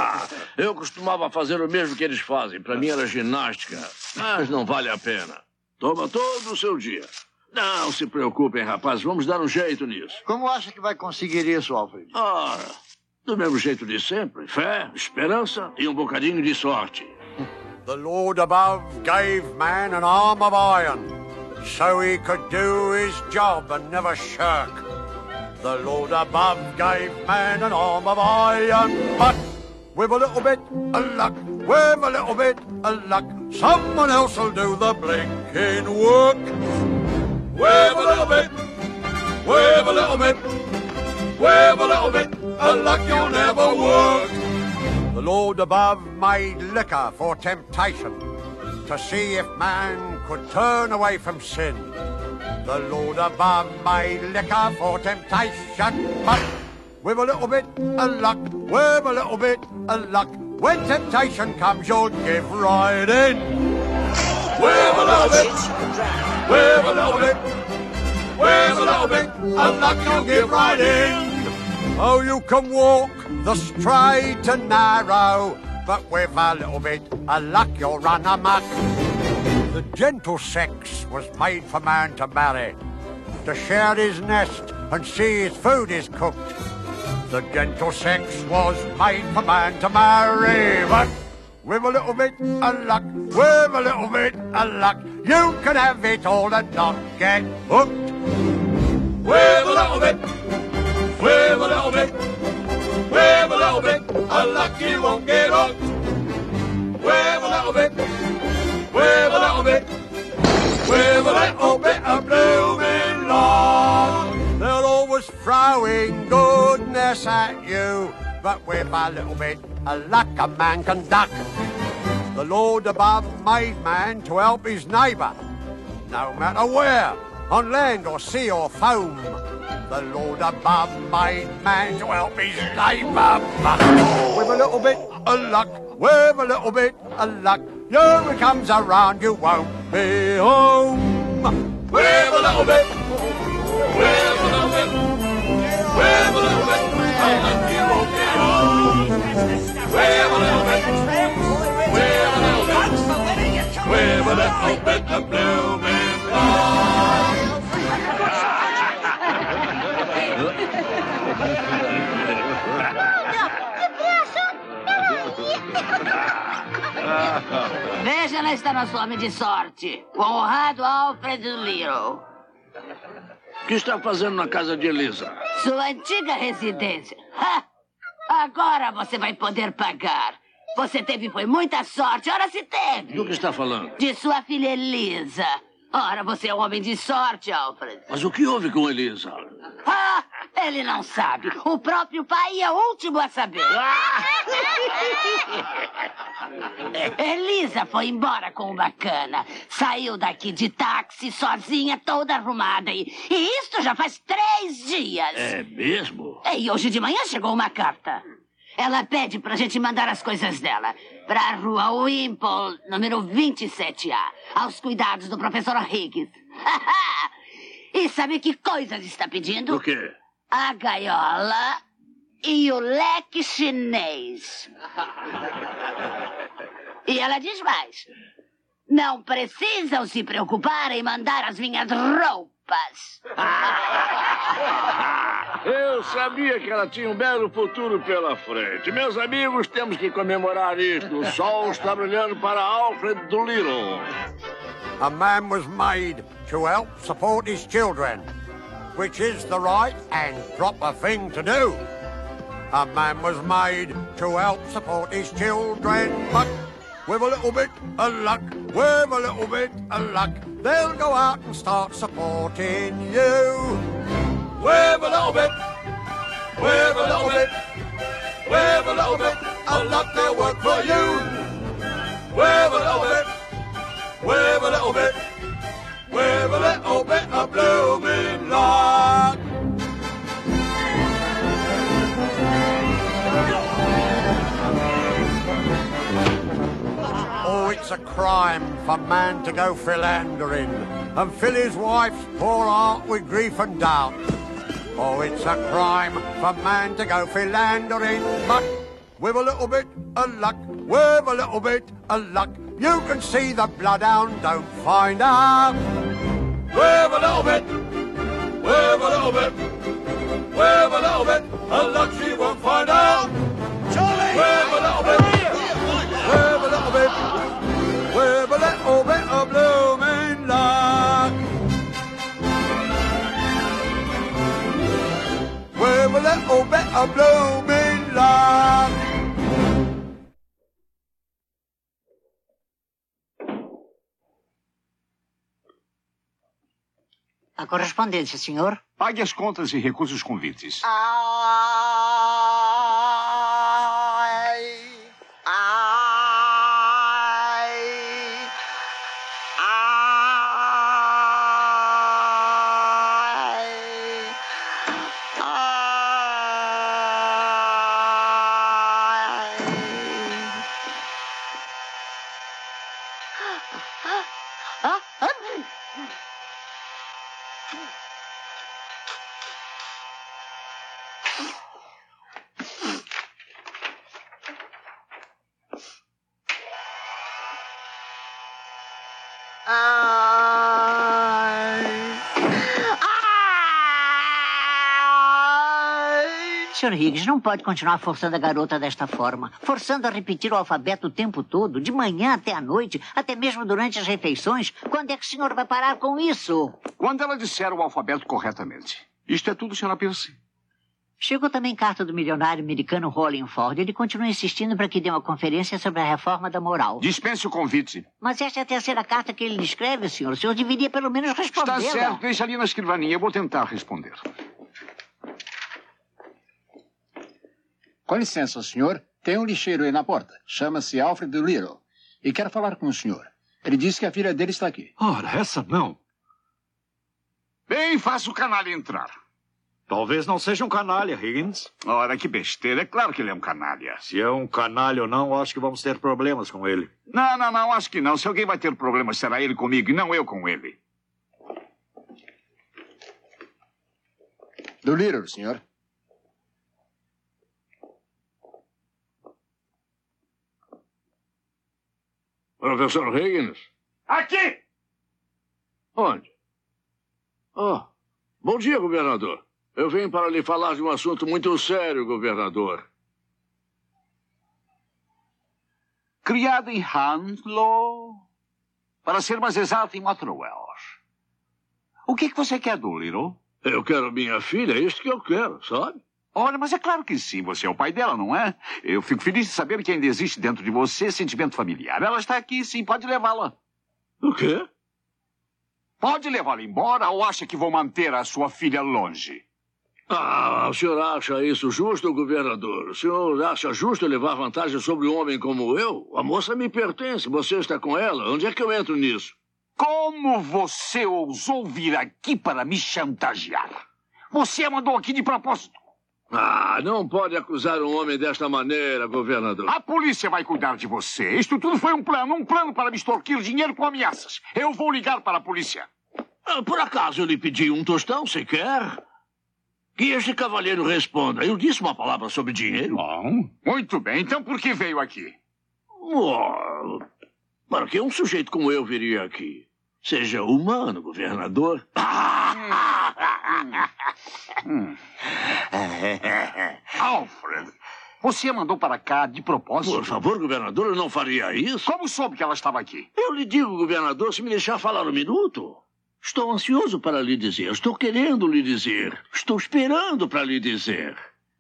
Eu costumava fazer o mesmo que eles fazem. Para mim era ginástica, mas não vale a pena. Toma todo o seu dia. Não se preocupem, rapaz. Vamos dar um jeito nisso. Como acha que vai conseguir isso, Alfred? Ora, do mesmo jeito de sempre. Fé, esperança e um bocadinho de sorte. The Lord above gave man an arm of iron, so he could do his job and never shirk. The Lord above gave man an arm of iron, but with a little bit of luck, with a little bit of luck, someone else will do the blinking work. With a little bit, with a little bit, with a little bit of luck, you'll never work. The Lord above made liquor for temptation, to see if man could turn away from sin. The Lord above made liquor for temptation, but with a little bit of luck, with a little bit of luck, when temptation comes, you'll give right in. With a little bit, with a little bit, with a little bit of luck, you'll give right in. Oh, you can walk the straight and narrow, but with a little bit of luck, you'll run amok. The gentle sex was made for man to marry, to share his nest and see his food is cooked. The gentle sex was made for man to marry, but with a little bit of luck, with a little bit of luck, you can have it all and not get hooked. With a little bit, with a little bit, with a little little bit of luck, you won't get hooked. With a little bit, with a little bit, with a little bit of blooming luck. They're always throwing goodness at you, but with a little bit of luck a man can duck. The Lord above made man to help his neighbour, no matter where, on land or sea or foam. The Lord above made man to help his neighbour, but with a little bit of luck, with a little bit of luck, year it comes around, you won't be home. With a little bit, with a little bit, with a little bit, of luck you won't get home. With a little bit, with a little bit, with a little bit of blooming luck. Veja, lá está nosso homem de sorte, o honrado Alfred Little. O que está fazendo na casa de Elisa? Sua antiga residência. Ha! Agora você vai poder pagar. Você foi muita sorte, ora se teve. Do que está falando? De sua filha Elisa. Ora, você é um homem de sorte, Alfred. Mas o que houve com Elisa? Ah, ele não sabe. O próprio pai é o último a saber. Elisa foi embora com o bacana. Saiu daqui de táxi, sozinha, toda arrumada. E isto já faz 3 dias. É mesmo? E hoje de manhã chegou uma carta. Ela pede pra gente mandar as coisas dela para a rua Wimple, número 27A, aos cuidados do professor Higgins. E sabe que coisas está pedindo? O quê? A gaiola e o leque chinês. E ela diz mais. Não precisam se preocupar em mandar as minhas roupas. Eu sabia que ela tinha um belo futuro pela frente. Meus amigos, temos que comemorar isto. O sol está brilhando para Alfred Doolittle. A man was made to help support his children, which is the right and proper thing to do. A man was made to help support his children, but with a little bit of luck, with a little bit of luck, they'll go out and start supporting you. With a little bit, with a little bit, with a little bit of luck, they'll work for you. With a little bit, with a little bit, with a little bit of blooming luck. Oh, it's a crime for man to go philandering and fill his wife's poor heart with grief and doubt. Oh, it's a crime for man to go philandering, but with a little bit of luck, with a little bit of luck, you can see the bloodhound don't find out. With a little bit, with a little bit, with a little bit of luck, she won't find out. Charlie! With a little bit, with a little bit, with a little bit of blooming luck. With a little bit of blooming luck. A correspondência, senhor. Pague as contas e recuse os convites. Sr. Higgs, não pode continuar forçando a garota desta forma. Forçando a repetir o alfabeto o tempo todo, de manhã até à noite, até mesmo durante as refeições. Quando é que o senhor vai parar com isso? Quando ela disser o alfabeto corretamente. Isto é tudo, Sra. Pierce. Chegou também carta do milionário americano Hollingford. Ele continua insistindo para que dê uma conferência sobre a reforma da moral. Dispense o convite. Mas esta é a terceira carta que ele lhe escreve, senhor. O senhor deveria pelo menos respondê-la. Está certo, deixa ali na escrivaninha. Eu vou tentar responder. Com licença, senhor. Tem um lixeiro aí na porta. Chama-se Alfred Little. E quer falar com o senhor. Ele disse que a filha dele está aqui. Ora, essa não. Bem, faça o canalha entrar. Talvez não seja um canalha, Higgins. Ora, que besteira. É claro que ele é um canalha. Se é um canalha ou não, acho que vamos ter problemas com ele. Não, acho que não. Se alguém vai ter problemas, será ele comigo e não eu com ele. Do Little, senhor. Professor Higgins? Aqui! Onde? Bom dia, governador. Eu venho para lhe falar de um assunto muito sério, governador. Criado em Hanlow, para ser mais exato, em Waterwells. O que você quer do Little? Eu quero minha filha, é isso que eu quero, sabe? Olha, mas é claro que sim. Você é o pai dela, não é? Eu fico feliz de saber que ainda existe dentro de você sentimento familiar. Ela está aqui, sim. Pode levá-la. O quê? Pode levá-la embora ou acha que vou manter a sua filha longe? O senhor acha isso justo, governador? O senhor acha justo levar vantagem sobre um homem como eu? A moça me pertence. Você está com ela. Onde é que eu entro nisso? Como você ousou vir aqui para me chantagear? Você a mandou aqui de propósito. Não pode acusar um homem desta maneira, governador. A polícia vai cuidar de você. Isto tudo foi um plano para me extorquir dinheiro com ameaças. Eu vou ligar para a polícia. Por acaso eu lhe pedi um tostão sequer? Que este cavalheiro responda. Eu disse uma palavra sobre dinheiro? Não. Muito bem. Então por que veio aqui? Para que um sujeito como eu viria aqui? Seja humano, governador. Alfred, você a mandou para cá de propósito? Por favor, governador, eu não faria isso. Como soube que ela estava aqui? Eu lhe digo, governador, se me deixar falar um minuto. Estou ansioso para lhe dizer. Estou querendo lhe dizer. Estou esperando para lhe dizer.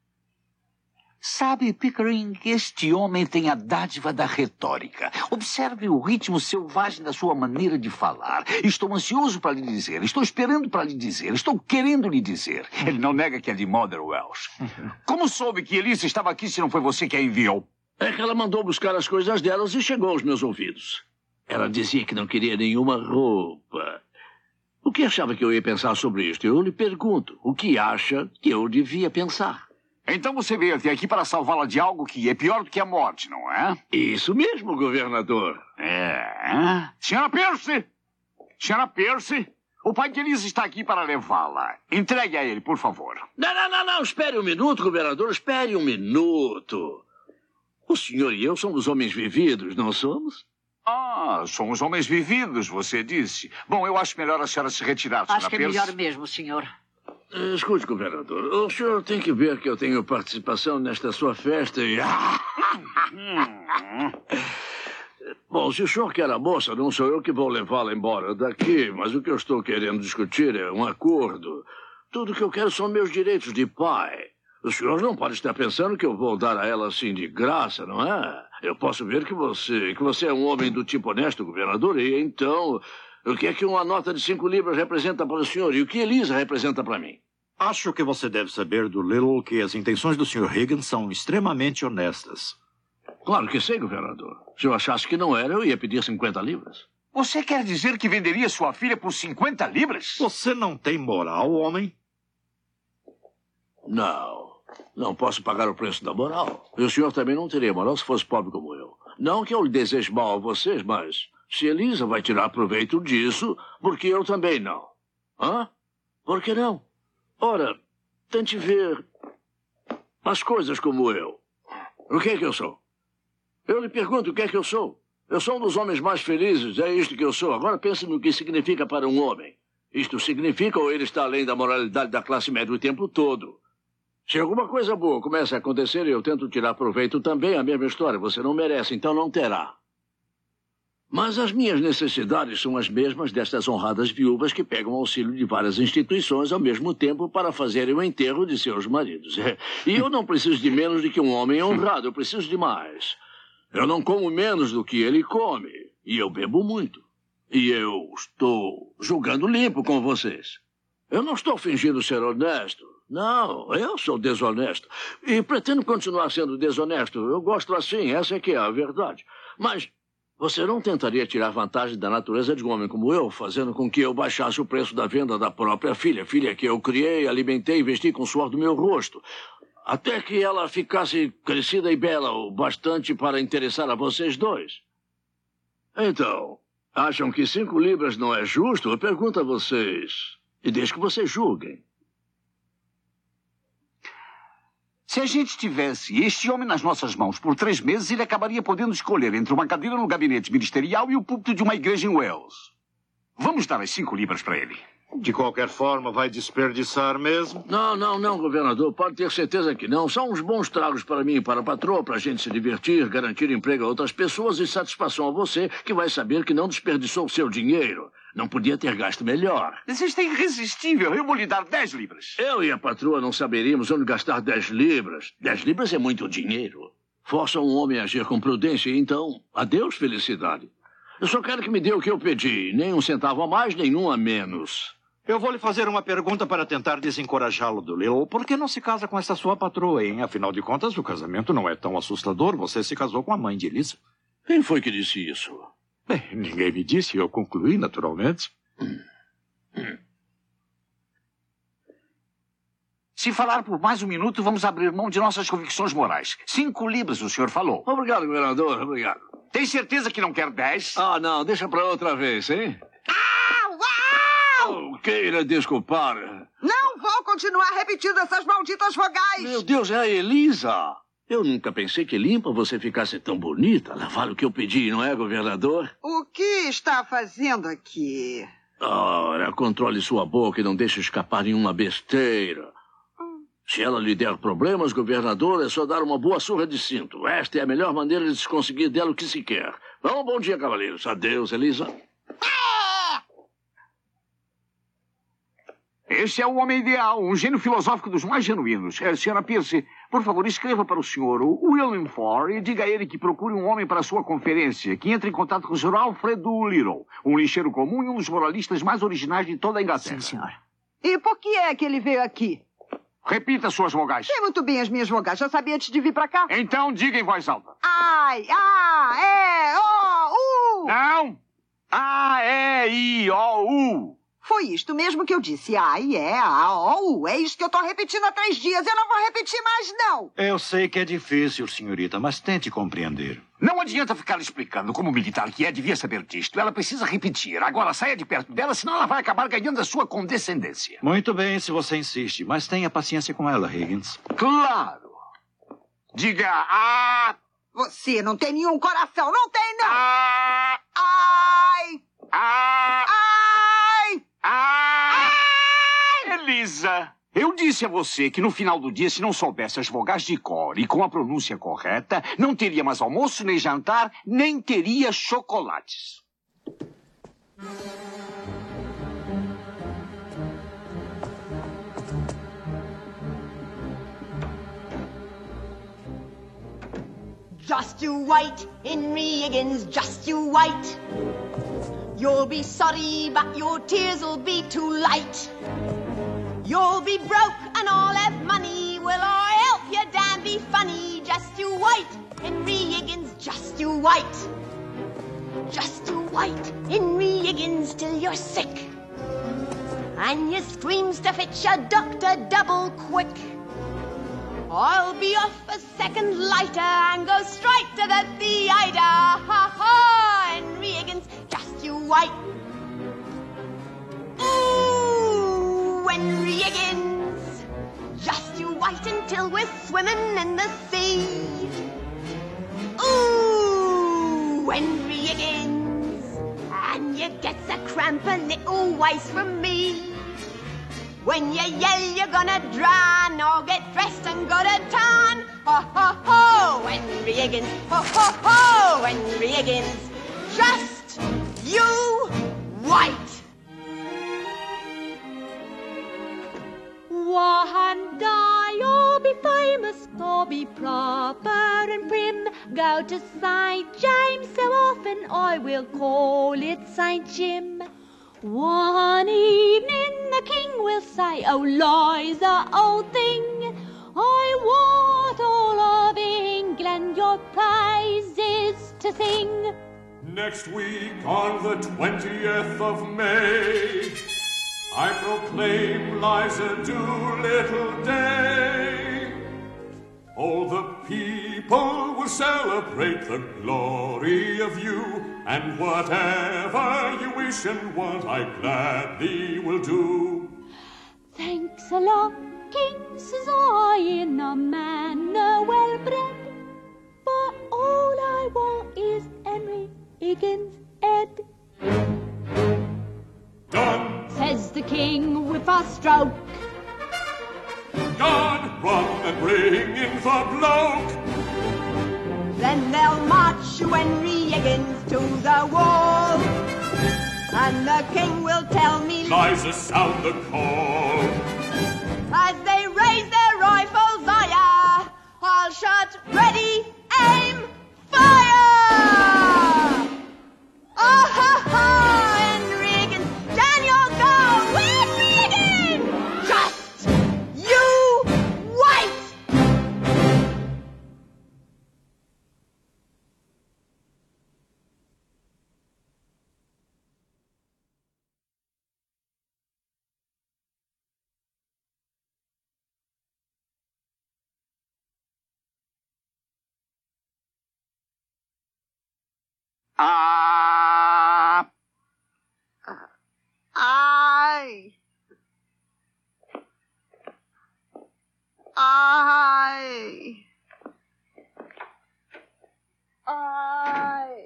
Sabe, Pickering, que este homem tem a dádiva da retórica. Observe o ritmo selvagem da sua maneira de falar. Estou ansioso para lhe dizer, estou esperando para lhe dizer, estou querendo lhe dizer. Ele não nega que é de Motherwells. Como soube que Elisa estava aqui se não foi você que a enviou? É que ela mandou buscar as coisas delas e chegou aos meus ouvidos. Ela dizia que não queria nenhuma roupa. O que achava que eu ia pensar sobre isto? Eu lhe pergunto, o que acha que eu devia pensar? Então você veio até aqui para salvá-la de algo que é pior do que a morte, não é? Isso mesmo, governador. Senhora Pierce! Senhora Pierce, o pai de Elisa está aqui para levá-la. Entregue a ele, por favor. Não. Espere um minuto, governador. Espere um minuto. O senhor e eu somos homens vividos, não somos? Somos homens vividos, você disse. Bom, eu acho melhor a senhora se retirar, senhora Acho que é Pierce. melhor mesmo, senhor. Escute, governador, o senhor tem que ver que eu tenho participação nesta sua festa e... Bom, se o senhor quer a moça, não sou eu que vou levá-la embora daqui, mas o que eu estou querendo discutir é um acordo. Tudo que eu quero são meus direitos de pai. O senhor não pode estar pensando que eu vou dar a ela assim de graça, não é? Eu posso ver que você é um homem do tipo honesto, governador, e então... O que é que uma nota de 5 libras representa para o senhor e o que Elisa representa para mim? Acho que você deve saber do Little que as intenções do Sr. Higgins são extremamente honestas. Claro que sei, governador. Se eu achasse que não era, eu ia pedir 50 libras. Você quer dizer que venderia sua filha por 50 libras? Você não tem moral, homem? Não posso pagar o preço da moral. E o senhor também não teria moral se fosse pobre como eu. Não que eu lhe deseje mal a vocês, mas... Se Elisa vai tirar proveito disso, porque eu também não. Por que não? Ora, tente ver as coisas como eu. O que é que eu sou? Eu lhe pergunto o que é que eu sou. Eu sou um dos homens mais felizes, é isto que eu sou. Agora pense no que significa para um homem. Isto significa ou ele está além da moralidade da classe média o tempo todo. Se alguma coisa boa começa a acontecer e eu tento tirar proveito também, a mesma história. Você não merece, então não terá. Mas as minhas necessidades são as mesmas destas honradas viúvas que pegam auxílio de várias instituições ao mesmo tempo para fazerem o enterro de seus maridos. E eu não preciso de menos do que um homem honrado, eu preciso de mais. Eu não como menos do que ele come, e eu bebo muito. E eu estou julgando limpo com vocês. Eu não estou fingindo ser honesto. Não, eu sou desonesto. E pretendo continuar sendo desonesto. Eu gosto assim, essa é que é a verdade. Mas você não tentaria tirar vantagem da natureza de um homem como eu, fazendo com que eu baixasse o preço da venda da própria filha, filha que eu criei, alimentei e vesti com o suor do meu rosto, até que ela ficasse crescida e bela o bastante para interessar a vocês dois? Então, acham que 5 libras não é justo? Eu pergunto a vocês, e deixo que vocês julguem. Se a gente tivesse este homem nas nossas mãos por 3 meses, ele acabaria podendo escolher entre uma cadeira no gabinete ministerial e o púlpito de uma igreja em Wales. Vamos dar as 5 libras para ele. De qualquer forma, vai desperdiçar mesmo? Não, governador. Pode ter certeza que não. São uns bons tragos para mim e para a patroa, para a gente se divertir, garantir emprego a outras pessoas e satisfação a você, que vai saber que não desperdiçou o seu dinheiro. Não podia ter gasto melhor. Isso é irresistível. Eu vou lhe dar 10 libras. Eu e a patroa não saberíamos onde gastar 10 libras. 10 libras é muito dinheiro. Força um homem a agir com prudência, então, adeus felicidade. Eu só quero que me dê o que eu pedi. Nem 1 centavo a mais, nem 1 a menos. Eu vou lhe fazer uma pergunta para tentar desencorajá-lo, Doolittle. Por que não se casa com essa sua patroa, hein? Afinal de contas, o casamento não é tão assustador. Você se casou com a mãe de Elisa. Quem foi que disse isso? Bem, ninguém me disse. Eu concluí, naturalmente. Se falar por mais 1 minuto, vamos abrir mão de nossas convicções morais. 5 libras, o senhor falou. Obrigado, governador. Obrigado. Tem certeza que não quer 10? Ah, não. Deixa para outra vez, hein? Queira desculpar. Não vou continuar repetindo essas malditas vogais. Meu Deus, é a Elisa. Eu nunca pensei que limpa você ficasse tão bonita. Lá vale o que eu pedi, não é, governador? O que está fazendo aqui? Ora, controle sua boca e não deixe escapar nenhuma besteira. Se ela lhe der problemas, governador, é só dar uma boa surra de cinto. Esta é a melhor maneira de se conseguir dela o que se quer. Então, bom dia, cavaleiros. Adeus, Elisa. Este é o homem ideal, um gênio filosófico dos mais genuínos. Senhora Pierce, por favor, escreva para o senhor William Ford e diga a ele que procure um homem para a sua conferência, que entre em contato com o Sr. Alfred Doolittle, um lixeiro comum e um dos moralistas mais originais de toda a Inglaterra. Sim, senhor. E por que é que ele veio aqui? Repita suas vogais. Sei muito bem as minhas vogais. Já sabia antes de vir para cá. Então diga em voz alta. Ai, O, U. Não. A, E, I, O, U. Foi isto mesmo que eu disse. O, U. É isso que eu estou repetindo há 3 dias. Eu não vou repetir mais, não. Eu sei que é difícil, senhorita, mas tente compreender. Não adianta ficar explicando. Como militar que é, devia saber disto. Ela precisa repetir. Agora saia de perto dela, senão ela vai acabar ganhando a sua condescendência. Muito bem, se você insiste. Mas tenha paciência com ela, Higgins. Claro. Diga A. Você não tem nenhum coração. Não tem, não. A. Ai. A. Ai. Ai. Elisa, eu disse a você que no final do dia, se não soubesse as vogais de cor e com a pronúncia correta, não teria mais almoço, nem jantar, nem teria chocolates. Just you wait, Henry Higgins, just you wait. You'll be sorry, but your tears'll be too late. You'll be broke and all have money. Will I help you, damn be funny? Just you wait, Henry Higgins, just you wait. Just you wait, Henry Higgins, till you're sick. And you screams to fetch a doctor double quick. I'll be off a second later and go straight to the theater. Ha ha, Henry Higgins, just you wait. Ooh, Henry Higgins, just you wait until we're swimming in the sea. Ooh, Henry Higgins, and you gets a cramp a little ways from me. When you yell you're gonna drown, or get dressed and go to town. Ho, ho, ho, Henry Higgins, ho, ho, ho, Henry Higgins, just or be proper and prim. Go to St. James so often I will call it St. Jim. One evening the king will say, oh, Liza, old thing, I want all of England your praises to sing. Next week on the 20th of May, I proclaim Liza Doolittle Day. All the people will celebrate the glory of you, and whatever you wish and want, I gladly will do. Thanks a lot, King, says I, in a manner well bred, but all I want is Henry Higgins' head. Done, says the king with a stroke. God, run and bring in the bloke. Then they'll march Henry Higgins to the wall, and the king will tell me, Liza, sound the call. As they raise their rifles higher, I'll shout, ready, aim, fire! Oh, ha, ha, Henry Higgins, down you'll go, Henry Higgins! Just you wait! Ai! Ai! Ai!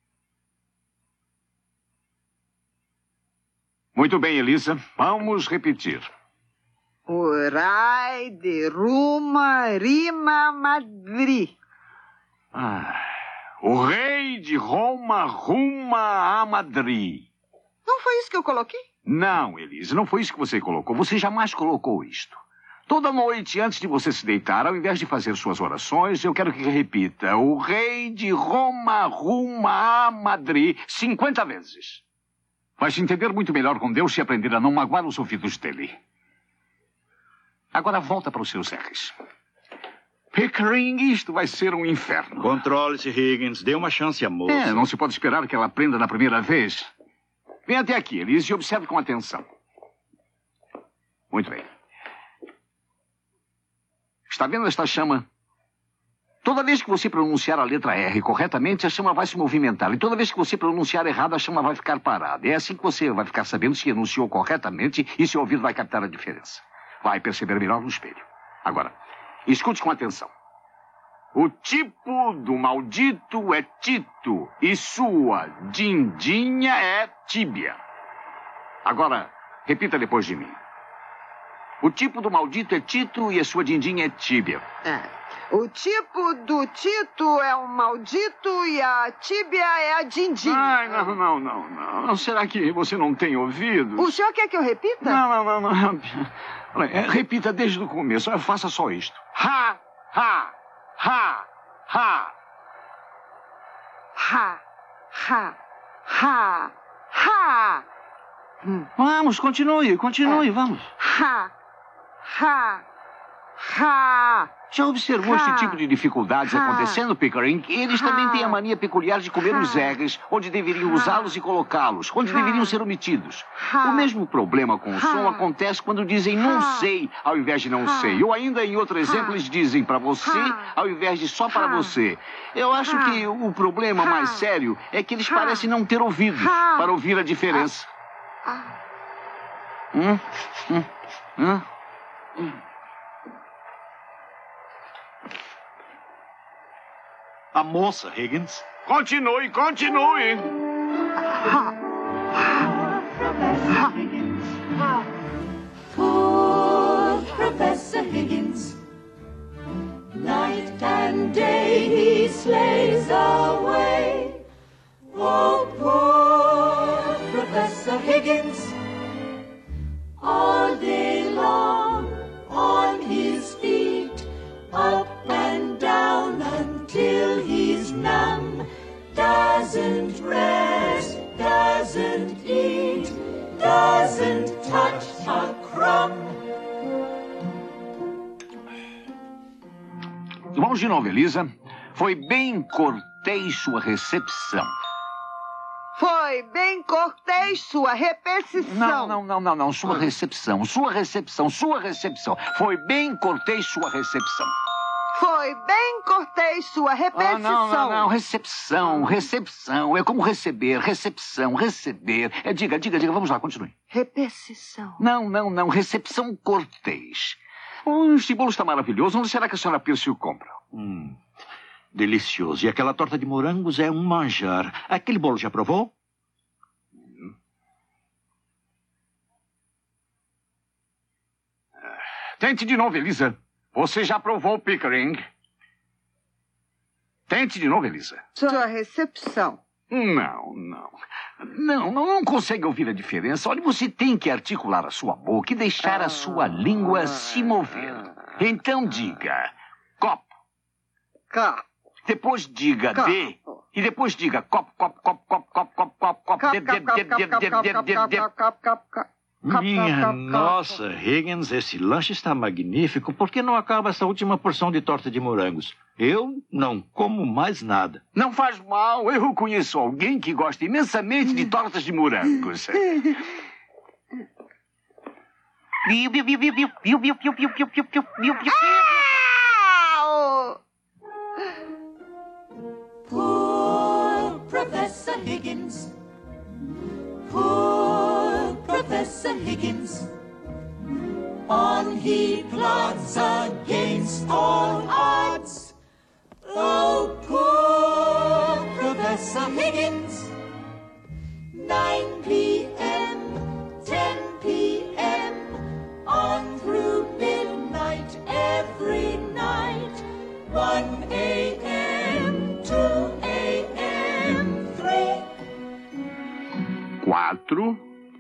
Muito bem, Elisa. Vamos repetir. Orai de Roma, Rima, Madri. O rei de Roma ruma a Madrid. Não foi isso que eu coloquei? Não, Elisa, não foi isso que você colocou. Você jamais colocou isto. Toda noite, antes de você se deitar, ao invés de fazer suas orações, eu quero que repita: o rei de Roma ruma a Madrid 50 vezes. Vai se entender muito melhor com Deus se aprender a não magoar os ouvidos dele. Agora volta para os seus R's. Pickering, isto vai ser um inferno. Controle-se, Higgins. Dê uma chance à moça. Não se pode esperar que ela aprenda na primeira vez. Vem até aqui, Elise, e observe com atenção. Muito bem. Está vendo esta chama? Toda vez que você pronunciar a letra R corretamente, a chama vai se movimentar. E toda vez que você pronunciar errado, a chama vai ficar parada. É assim que você vai ficar sabendo se enunciou corretamente e seu ouvido vai captar a diferença. Vai perceber melhor no espelho. Agora, escute com atenção. O tipo do maldito é Tito e sua dindinha é tíbia. Agora, repita depois de mim. O tipo do maldito é Tito e a sua dindinha é tíbia. O tipo do Tito é o maldito e a tíbia é a dindinha. Ai, não. Será que você não tem ouvido? O senhor quer que eu repita? Não. Olha, repita desde o começo. Faça só isto. Ha, ha, ha, ha. Ha, ha, ha, ha. Vamos, continue, vamos. Ha, ha, ha. Já observou este tipo de dificuldades acontecendo, Pickering? Eles também têm a mania peculiar de comer os R's, onde deveriam usá-los e colocá-los, onde deveriam ser omitidos. O mesmo problema com o som acontece quando dizem não sei, ao invés de não sei. Ou ainda, em outro exemplo, eles dizem para você, ao invés de só para você. Eu acho que o problema mais sério é que eles parecem não ter ouvidos para ouvir a diferença. A moça, Higgins. Continue. For Professor Higgins, night and day he slays away. Oh, poor Professor Higgins, all day long on his feet, up doesn't rest, doesn't eat, doesn't touch a crumb. Vamos de novo, Elisa. Foi bem cortês sua recepção. Foi bem cortês sua repetição. Não. Sua recepção. Foi bem cortês sua recepção. Foi bem cortês sua repetição. Não. Recepção. É como receber. Recepção, receber. Diga. Vamos lá, continue. Repetição. Não. Recepção cortês. Este bolo está maravilhoso. Onde será que a senhora Pierce o compra? Delicioso. E aquela torta de morangos é um manjar. Aquele bolo já provou? Tente de novo, Elisa. Você já provou o Pickering? Tente de novo, Elisa. Sua recepção. Não consegue ouvir a diferença. Olha, você tem que articular a sua boca e deixar a sua língua se mover. Então diga copo. Copo. Depois diga D. E depois diga copo. Minha nossa, Higgins, esse lanche está magnífico. Por que não acaba essa última porção de torta de morangos? Eu não como mais nada. Não faz mal. Eu conheço alguém que gosta imensamente de tortas de morangos. Poor Professor Higgins. Poor Professor Higgins. On he plods against all odds. Oh, poor Professor Higgins. 9 p.m., 10 p.m., on through midnight every night. 1 a.m., 2 a.m., 3. 4,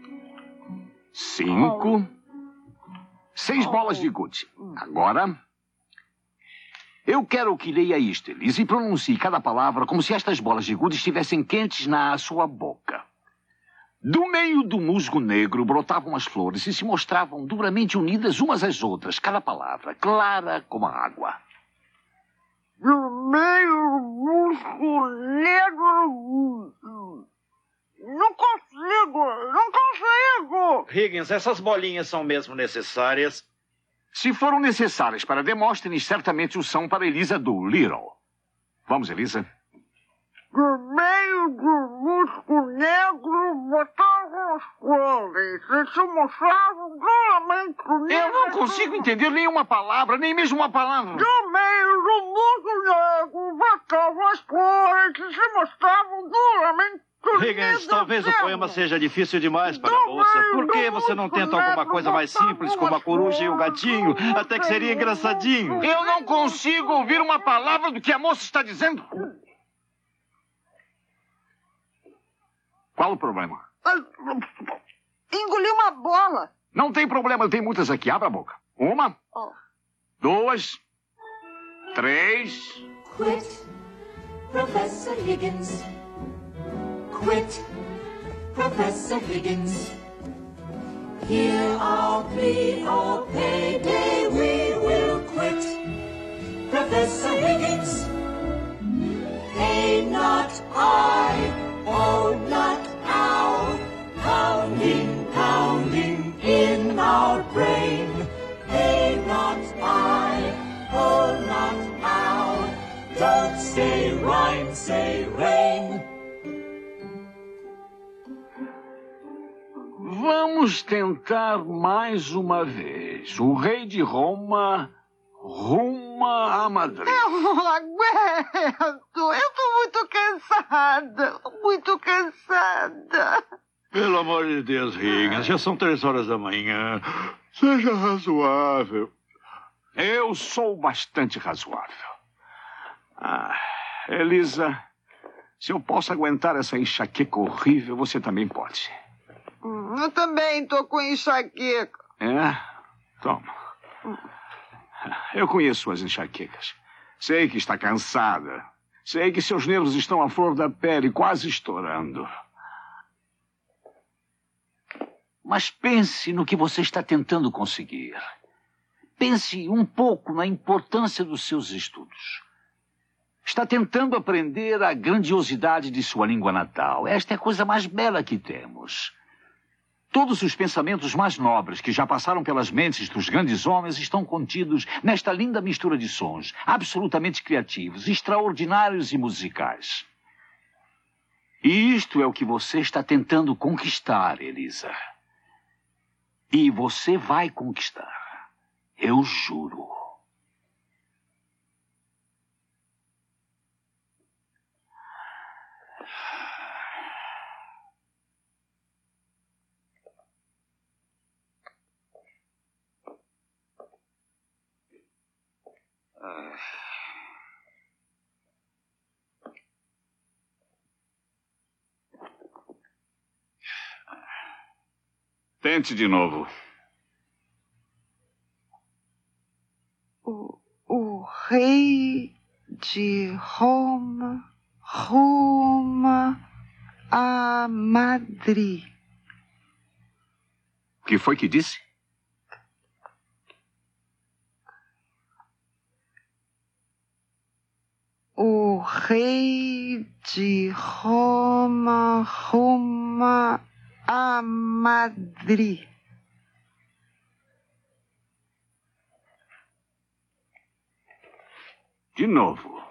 5, 6 bolas de gude. Agora, eu quero que leia isto, Elise, e pronuncie cada palavra como se estas bolas de gude estivessem quentes na sua boca. Do meio do musgo negro brotavam as flores e se mostravam duramente unidas umas às outras, cada palavra, clara como a água. Do meio do musgo negro... Não consigo! Higgins, essas bolinhas são mesmo necessárias? Se foram necessárias para Demóstenes, certamente o são para Elisa Doolittle. Vamos, Elisa. Do meio do musgo negro botavam as flores e se mostravam claramente unidas. Eu não consigo entender nenhuma palavra, nem mesmo uma palavra. Do meio do musgo negro botavam as flores e se mostravam duramente. Higgins, talvez o poema seja difícil demais para a moça. Por que você não tenta alguma coisa mais simples, como a coruja e o gatinho? Até que seria engraçadinho. Eu não consigo ouvir uma palavra do que a moça está dizendo. Qual o problema? Engoli uma bola. Não tem problema, eu tenho muitas aqui. Abra a boca. 1, 2, 3. Quit, Professor Higgins. Quit, Professor Higgins. Hear our plea, oh payday, we will quit. Professor Higgins. Pay not I, oh not our, pounding in our brain. Pay not I, oh not our, don't say rhyme, say rain. Vamos tentar mais uma vez. O rei de Roma ruma a Madrid. Eu não aguento. Eu estou muito cansada. Pelo amor de Deus, Higgins, já são 3 horas da manhã. Seja razoável. Eu sou bastante razoável. Elisa, se eu posso aguentar essa enxaqueca horrível, você também pode. Eu também estou com enxaqueca. É? Toma. Eu conheço suas enxaquecas. Sei que está cansada. Sei que seus nervos estão à flor da pele, quase estourando. Mas pense no que você está tentando conseguir. Pense um pouco na importância dos seus estudos. Está tentando aprender a grandiosidade de sua língua natal. Esta é a coisa mais bela que temos. Todos os pensamentos mais nobres que já passaram pelas mentes dos grandes homens estão contidos nesta linda mistura de sons, absolutamente criativos, extraordinários e musicais. E isto é o que você está tentando conquistar, Elisa. E você vai conquistar. Eu juro. Tente de novo. O rei de Roma rumo a Madrid. O que foi que disse? O rei de Roma rumo a Madrid. De novo.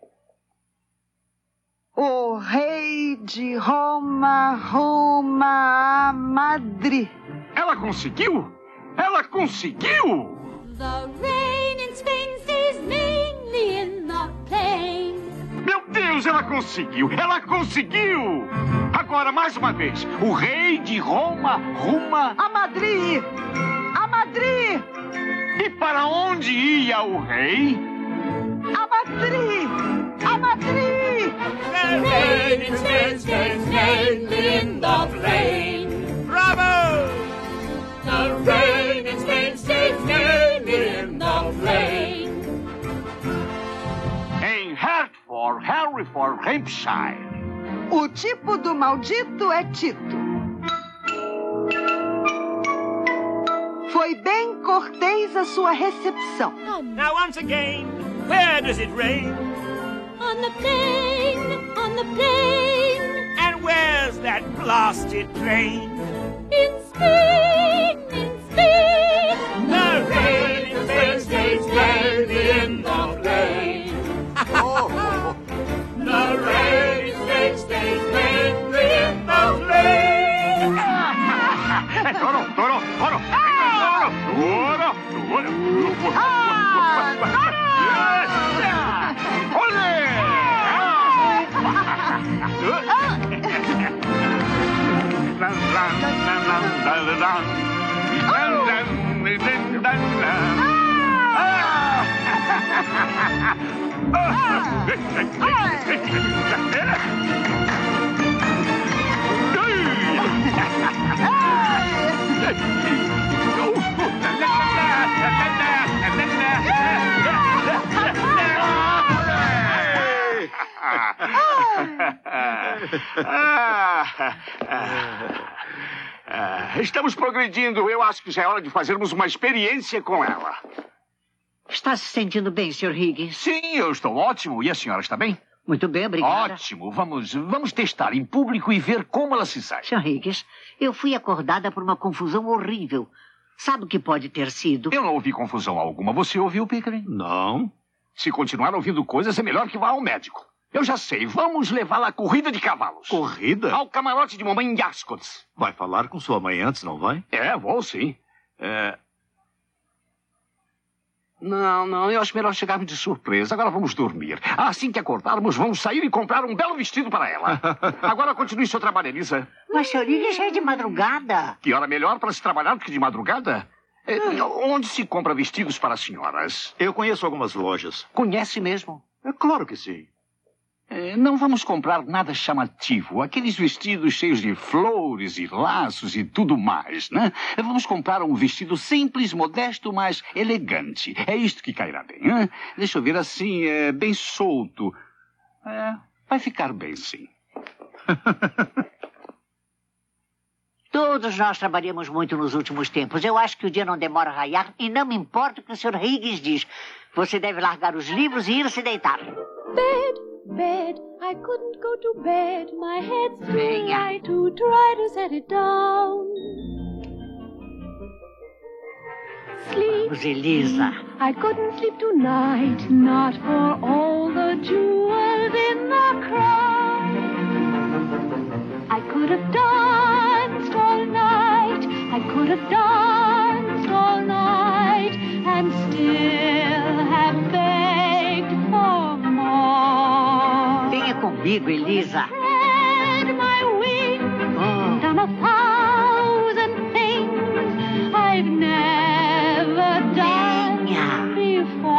O rei de Roma rumo a Madrid. Ela conseguiu? Ela conseguiu! The rain in Spain stays mainly in the plain. Meu Deus, ela conseguiu! Ela conseguiu! Agora, mais uma vez. O rei de Roma ruma a Madrid! A Madrid! E para onde ia o rei? A Madrid! A Madrid! The rain in Spain stays mainly in the plain. Bravo! The rain in Spain stays mainly in the plain. Em Hertford, Hampshire. O tipo do maldito é Tito. Foi bem cortês a sua recepção. Now once again, where does it rain? On the plain, on the plain. And where's that blasted plain? In Spain, in Spain. The rain in Spain stays mainly in the plain. The rain in Spain stays mainly in the plain. Toro. Estamos progredindo. Eu acho que já é hora de fazermos uma experiência com ela. Está se sentindo bem, Sr. Higgins? Sim, eu estou ótimo. E a senhora está bem? Muito bem, obrigada. Ótimo. Vamos testar em público e ver como ela se sai. Sr. Higgins, eu fui acordada por uma confusão horrível. Sabe o que pode ter sido? Eu não ouvi confusão alguma. Você ouviu, Pickering? Não. Se continuar ouvindo coisas, é melhor que vá ao médico. Eu já sei. Vamos levá-la à corrida de cavalos. Corrida? Ao camarote de mamãe em Ascot. Vai falar com sua mãe antes, não vai? Vou sim. Não, eu acho melhor chegarmos de surpresa. Agora vamos dormir. Assim que acordarmos, vamos sair e comprar um belo vestido para ela. Agora continue seu trabalho, Elisa. Mas, Sr. Higgins, já é de madrugada. Que hora melhor para se trabalhar do que de madrugada? Onde se compra vestidos para senhoras? Eu conheço algumas lojas. Conhece mesmo? É claro que sim. Não vamos comprar nada chamativo. Aqueles vestidos cheios de flores e laços e tudo mais, né? Vamos comprar um vestido simples, modesto, mas elegante. É isto que cairá bem, hein? Deixa eu ver assim, bem solto. Vai ficar bem, sim. Todos nós trabalhamos muito nos últimos tempos. Eu acho que o dia não demora a raiar e não me importa o que o Sr. Higgins diz. Você deve largar os livros e ir se deitar. Bed, bed, I couldn't go to bed. My head's too light to try to set it down. Sleep, Vamos, Elisa. I couldn't sleep tonight, not for all the jewels in the crown. I could have danced all night, I could have danced all night, and still have begged for more. Venha comigo, Elisa. Spread my wings, done 1,000 things I've never done before.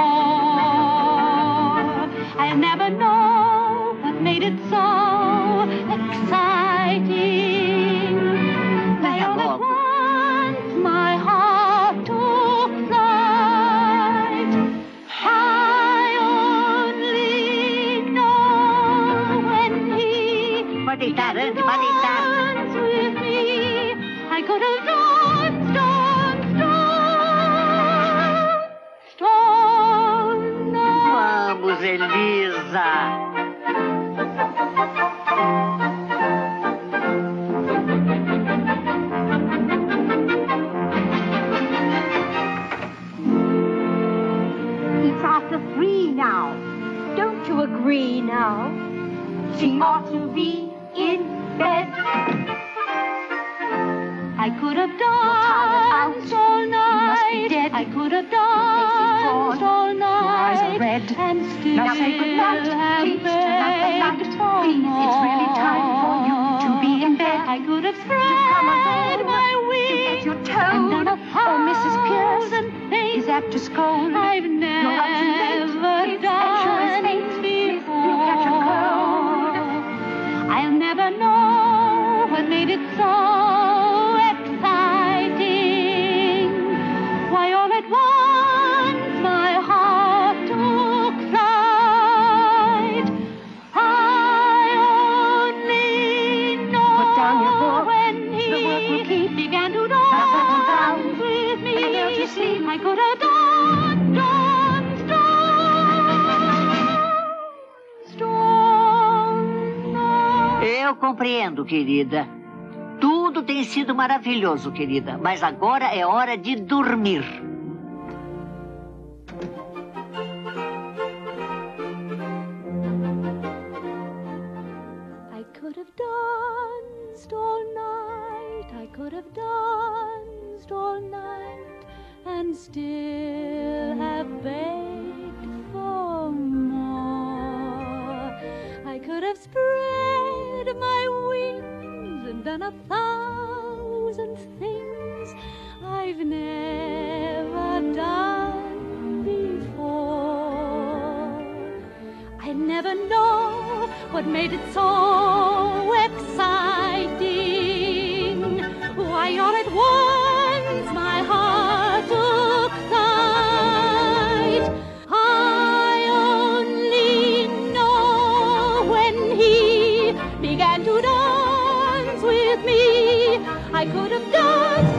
I'll never know what made it so exciting. Why all at once my heart took flight. I only know when he Vai deitar, Andy, vai deitar. danced with me, I could have danced. Vamos, Elisa. It's after 3 now. Don't you agree now? She ought to be in bed. I could have danced all night. I could have danced all night. And still Now say good night. Please, begged for Please, it's really time for you to be in bed. I could have spread my wings. Your toad or Mrs. Pierce is apt to scold. I've never done before. I'll never know what made it so exciting. Why all at once my heart took flight. I only know when he began to dance with me. I could have Eu compreendo, querida. Tudo tem sido maravilhoso, querida. Mas agora é hora de dormir. I could have danced all night, I could have danced all night, and still have begged for more. I could have spread my wings and done 1,000 things I've never done before. I never know what made it so exciting. Why all at once my heart took flight. I only know when he began to dance with me, I could have danced.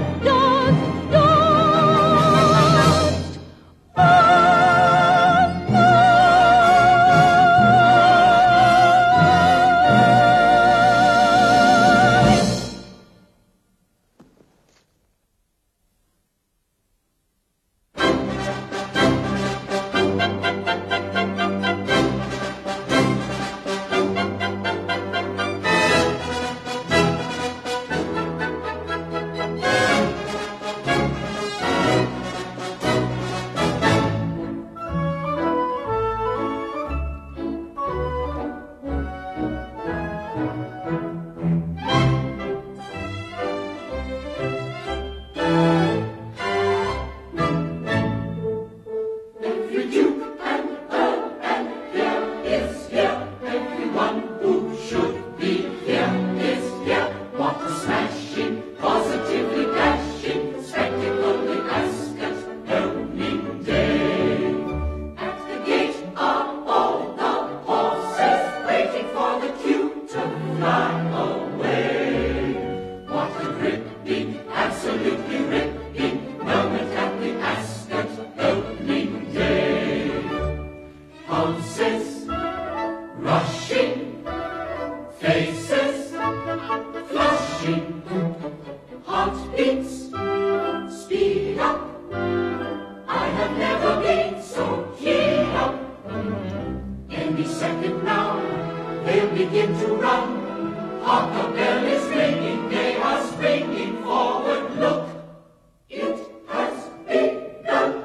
marching. Heartbeats, speed up. I have never been so keyed up. Any second now, they'll begin to run. Hark, a bell is ringing, they are springing forward. Look, it has begun.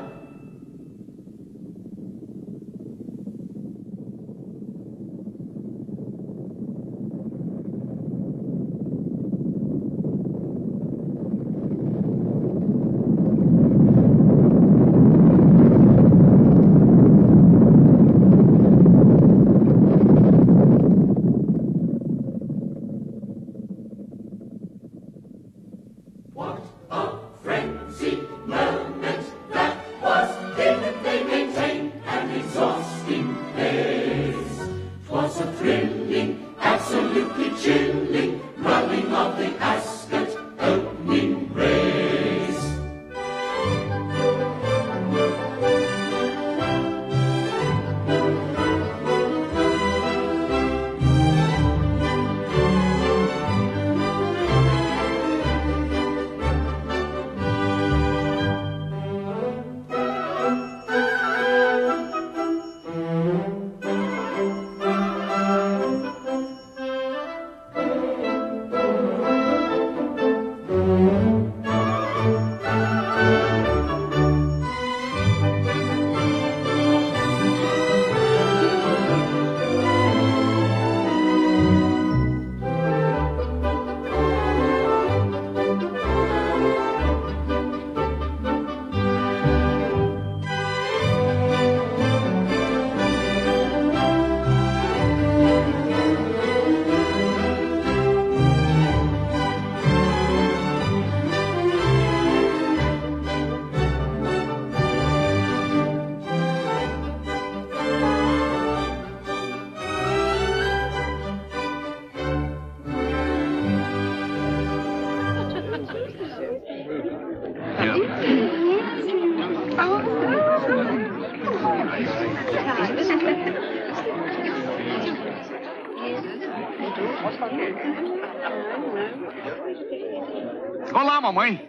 Olá, mamãe.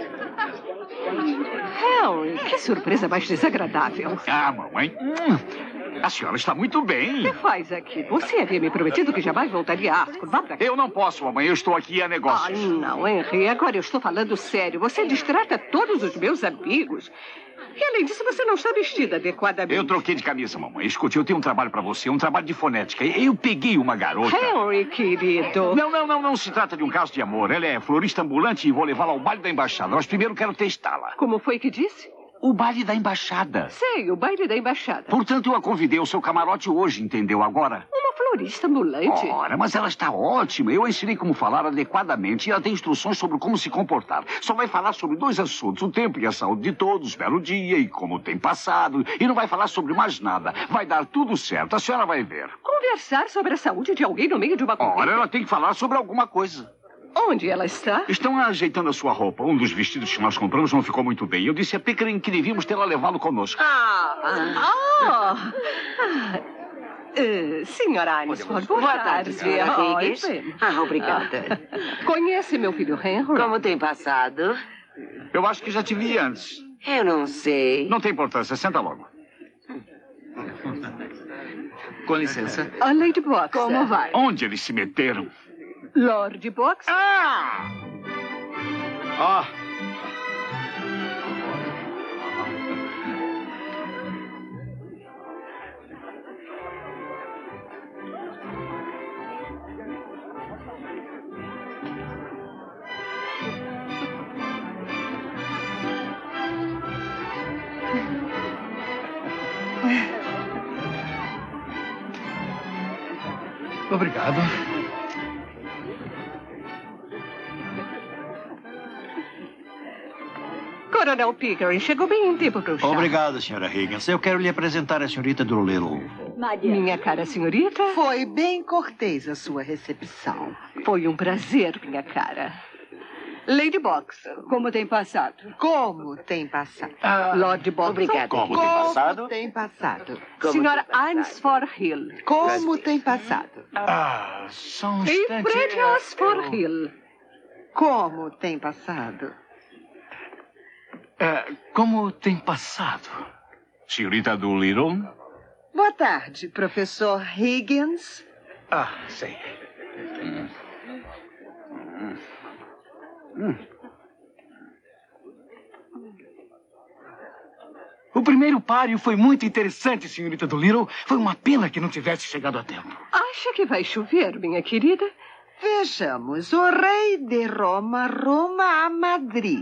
Harry, que surpresa mais desagradável. Ah, mamãe. A senhora está muito bem. O que faz aqui? Você havia me prometido que jamais voltaria a Ascot. Vá pra cá. Eu não posso, mamãe. Eu estou aqui a negócios. Não, Henry. Agora eu estou falando sério. Você distrata todos os meus amigos. E, além disso, você não está vestida adequadamente. Eu troquei de camisa, mamãe. Escute, eu tenho um trabalho para você, um trabalho de fonética. Eu peguei uma garota... Henry, querido. Não se trata de um caso de amor. Ela é florista ambulante e vou levá-la ao baile da embaixada. Mas primeiro quero testá-la. Como foi que disse? O baile da embaixada. Sei, o baile da embaixada. Portanto, eu a convidei ao seu camarote hoje, entendeu agora? Uma florista ambulante? Ora, mas ela está ótima. Eu a ensinei como falar adequadamente e ela tem instruções sobre como se comportar. Só vai falar sobre 2 assuntos, o tempo e a saúde de todos, belo dia e como tem passado. E não vai falar sobre mais nada. Vai dar tudo certo, a senhora vai ver. Conversar sobre a saúde de alguém no meio de uma conversa? Ora, ela tem que falar sobre alguma coisa. Onde ela está? Estão ajeitando a sua roupa. Um dos vestidos que nós compramos não ficou muito bem. Eu disse a Pickering que devíamos tê-la levado conosco. Senhora Anisford, boa tarde. Senhora Higgins. Obrigada. Conhece meu filho Henry? Como tem passado? Eu acho que já te vi antes. Eu não sei. Não tem importância. Senta logo. Com licença. A Lady Boxer. Como vai? Onde eles se meteram? Lord Boxer? Obrigado. Coronel Pickering, chegou bem em tempo para o chá. Obrigado, senhora Higgins. Eu quero lhe apresentar a senhorita Drolelo. Minha cara senhorita. Foi bem cortês a sua recepção. Foi um prazer, minha cara. Lady Boxer, como tem passado? Como tem passado? Lord Boxer. Obrigada. Como tem passado? Tem passado. Senhora Anisford Hill. Como tem passado? Só um Em instante. frente a Anisford Hill. Como tem passado? Como tem passado? Senhorita Doolittle? Boa tarde, professor Higgins. Sei. O primeiro páreo foi muito interessante, senhorita Doolittle. Foi uma pena que não tivesse chegado a tempo. Acha que vai chover, minha querida? Vejamos, o rei de Roma, Roma a Madrid.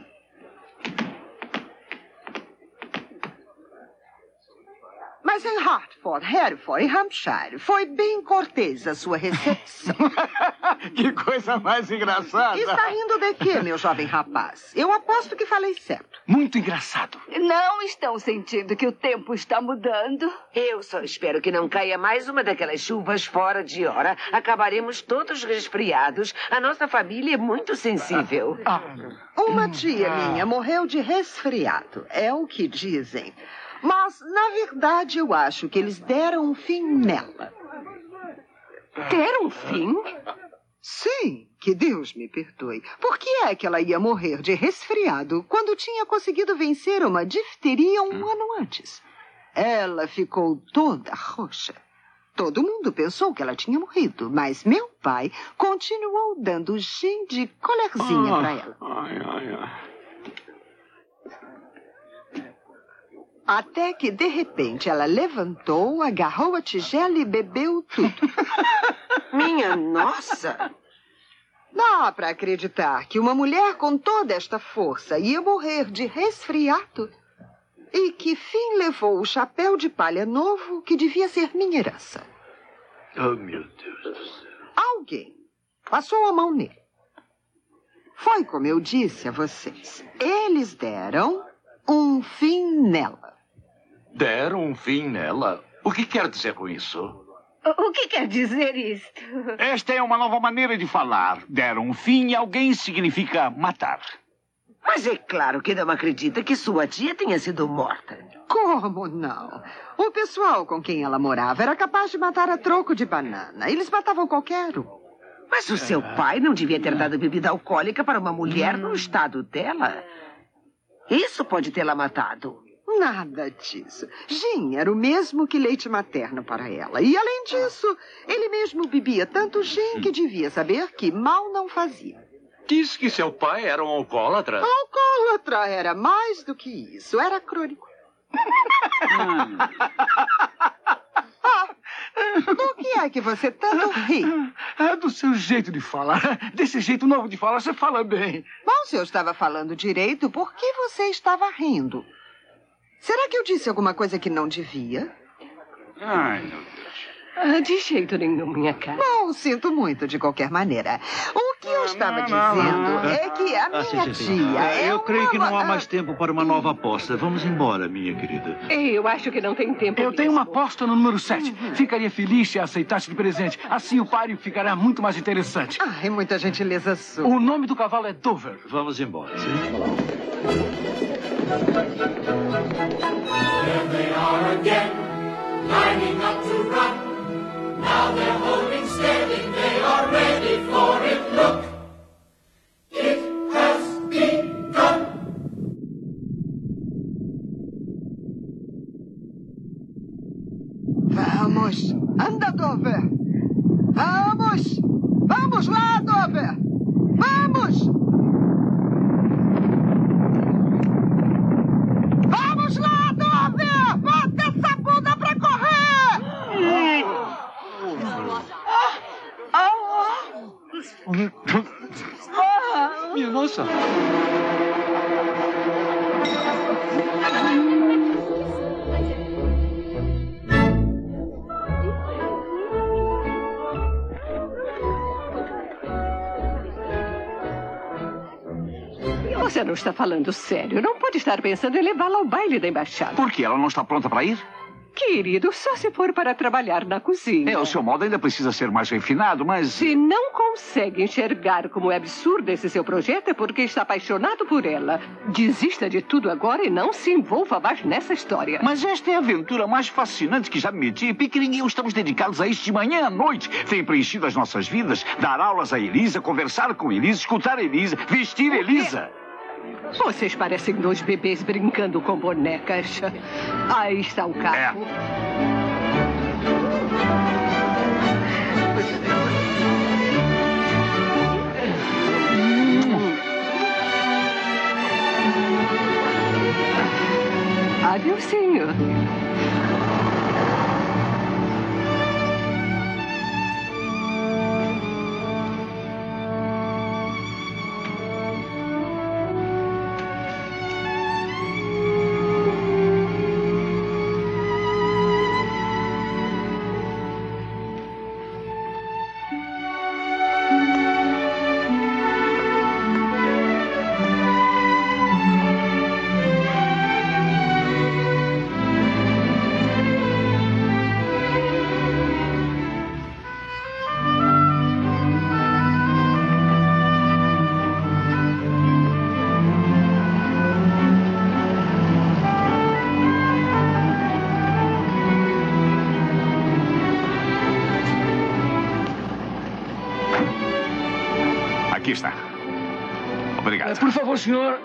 Mas em Hartford, Hereford e Hampshire, foi bem cortês a sua recepção. Que coisa mais engraçada. Está rindo de quê, meu jovem rapaz? Eu aposto que falei certo. Muito engraçado. Não estão sentindo que o tempo está mudando? Eu só espero que não caia mais uma daquelas chuvas fora de hora. Acabaremos todos resfriados. A nossa família é muito sensível. Uma tia minha morreu de resfriado, é o que dizem. Mas, na verdade, eu acho que eles deram um fim nela. Deram um fim? Sim, que Deus me perdoe. Por que é que ela ia morrer de resfriado quando tinha conseguido vencer uma difteria um ano antes? Ela ficou toda roxa. Todo mundo pensou que ela tinha morrido, mas meu pai continuou dando gin de colerzinha para ela. Até que, de repente, ela levantou, agarrou a tigela e bebeu tudo. Minha nossa! Dá para acreditar que uma mulher com toda esta força ia morrer de resfriado? E que fim levou o chapéu de palha novo que devia ser minha herança? Oh, meu Deus do céu. Alguém passou a mão nele. Foi como eu disse a vocês. Eles deram um fim nela. Deram um fim nela? O que quer dizer com isso? O que quer dizer isto? Esta é uma nova maneira de falar. Deram um fim e alguém significa matar. Mas é claro que não acredita que sua tia tenha sido morta. Como não? O pessoal com quem ela morava era capaz de matar a troco de banana. Eles matavam qualquer um. Mas o seu pai não devia ter dado bebida alcoólica para uma mulher no estado dela. Isso pode tê-la matado. Nada disso. Gin era o mesmo que leite materno para ela. E, além disso, ele mesmo bebia tanto gin que devia saber que mal não fazia. Diz que seu pai era um alcoólatra. Alcoólatra era mais do que isso. Era crônico. Do que é que você tanto ri? Do seu jeito de falar. Desse jeito novo de falar, você fala bem. Bom, se eu estava falando direito, por que você estava rindo? Será que eu disse alguma coisa que não devia? Ai, meu Deus. De jeito nenhum, minha cara. Bom, sinto muito de qualquer maneira. O que eu estava dizendo é que a minha tia Eu creio que não há mais tempo para uma nova aposta. Vamos embora, minha querida. Eu acho que não tem tempo. Eu tenho uma aposta no número 7. Ficaria feliz se aceitasse de presente. Assim o páreo ficará muito mais interessante. Ai, muita gentileza sua. O nome do cavalo é Dover. Vamos embora, sim? There they are again, lining up to run. Now they're holding steady, they are ready for it. Look, it has begun. Vamos, anda, Dover. Vamos, vamos lá, Dover. Vamos. Vamos lá, Dover! Bota essa bunda pra correr! Minha nossa! Você não está falando sério. Não pode estar pensando em levá-la ao baile da embaixada. Por que? Ela não está pronta para ir? Querido, só se for para trabalhar na cozinha. O seu modo ainda precisa ser mais refinado, mas... Se não consegue enxergar como é absurdo esse seu projeto, é porque está apaixonado por ela. Desista de tudo agora e não se envolva mais nessa história. Mas esta é a aventura mais fascinante que já me meti. Piquenique e eu estamos dedicados a isto de manhã à noite. Tem preenchido as nossas vidas. Dar aulas a Elisa, conversar com Elisa, escutar Elisa, vestir Elisa. Vocês parecem dois bebês brincando com bonecas. Aí está o carro. Adeusinho. Aqui está. Obrigado. Por favor, senhor.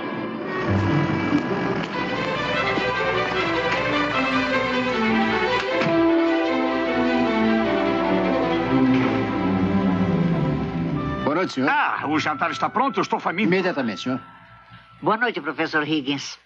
Boa noite, senhor. O jantar está pronto, eu estou faminto. Imediatamente, senhor. Boa noite, professor Higgins.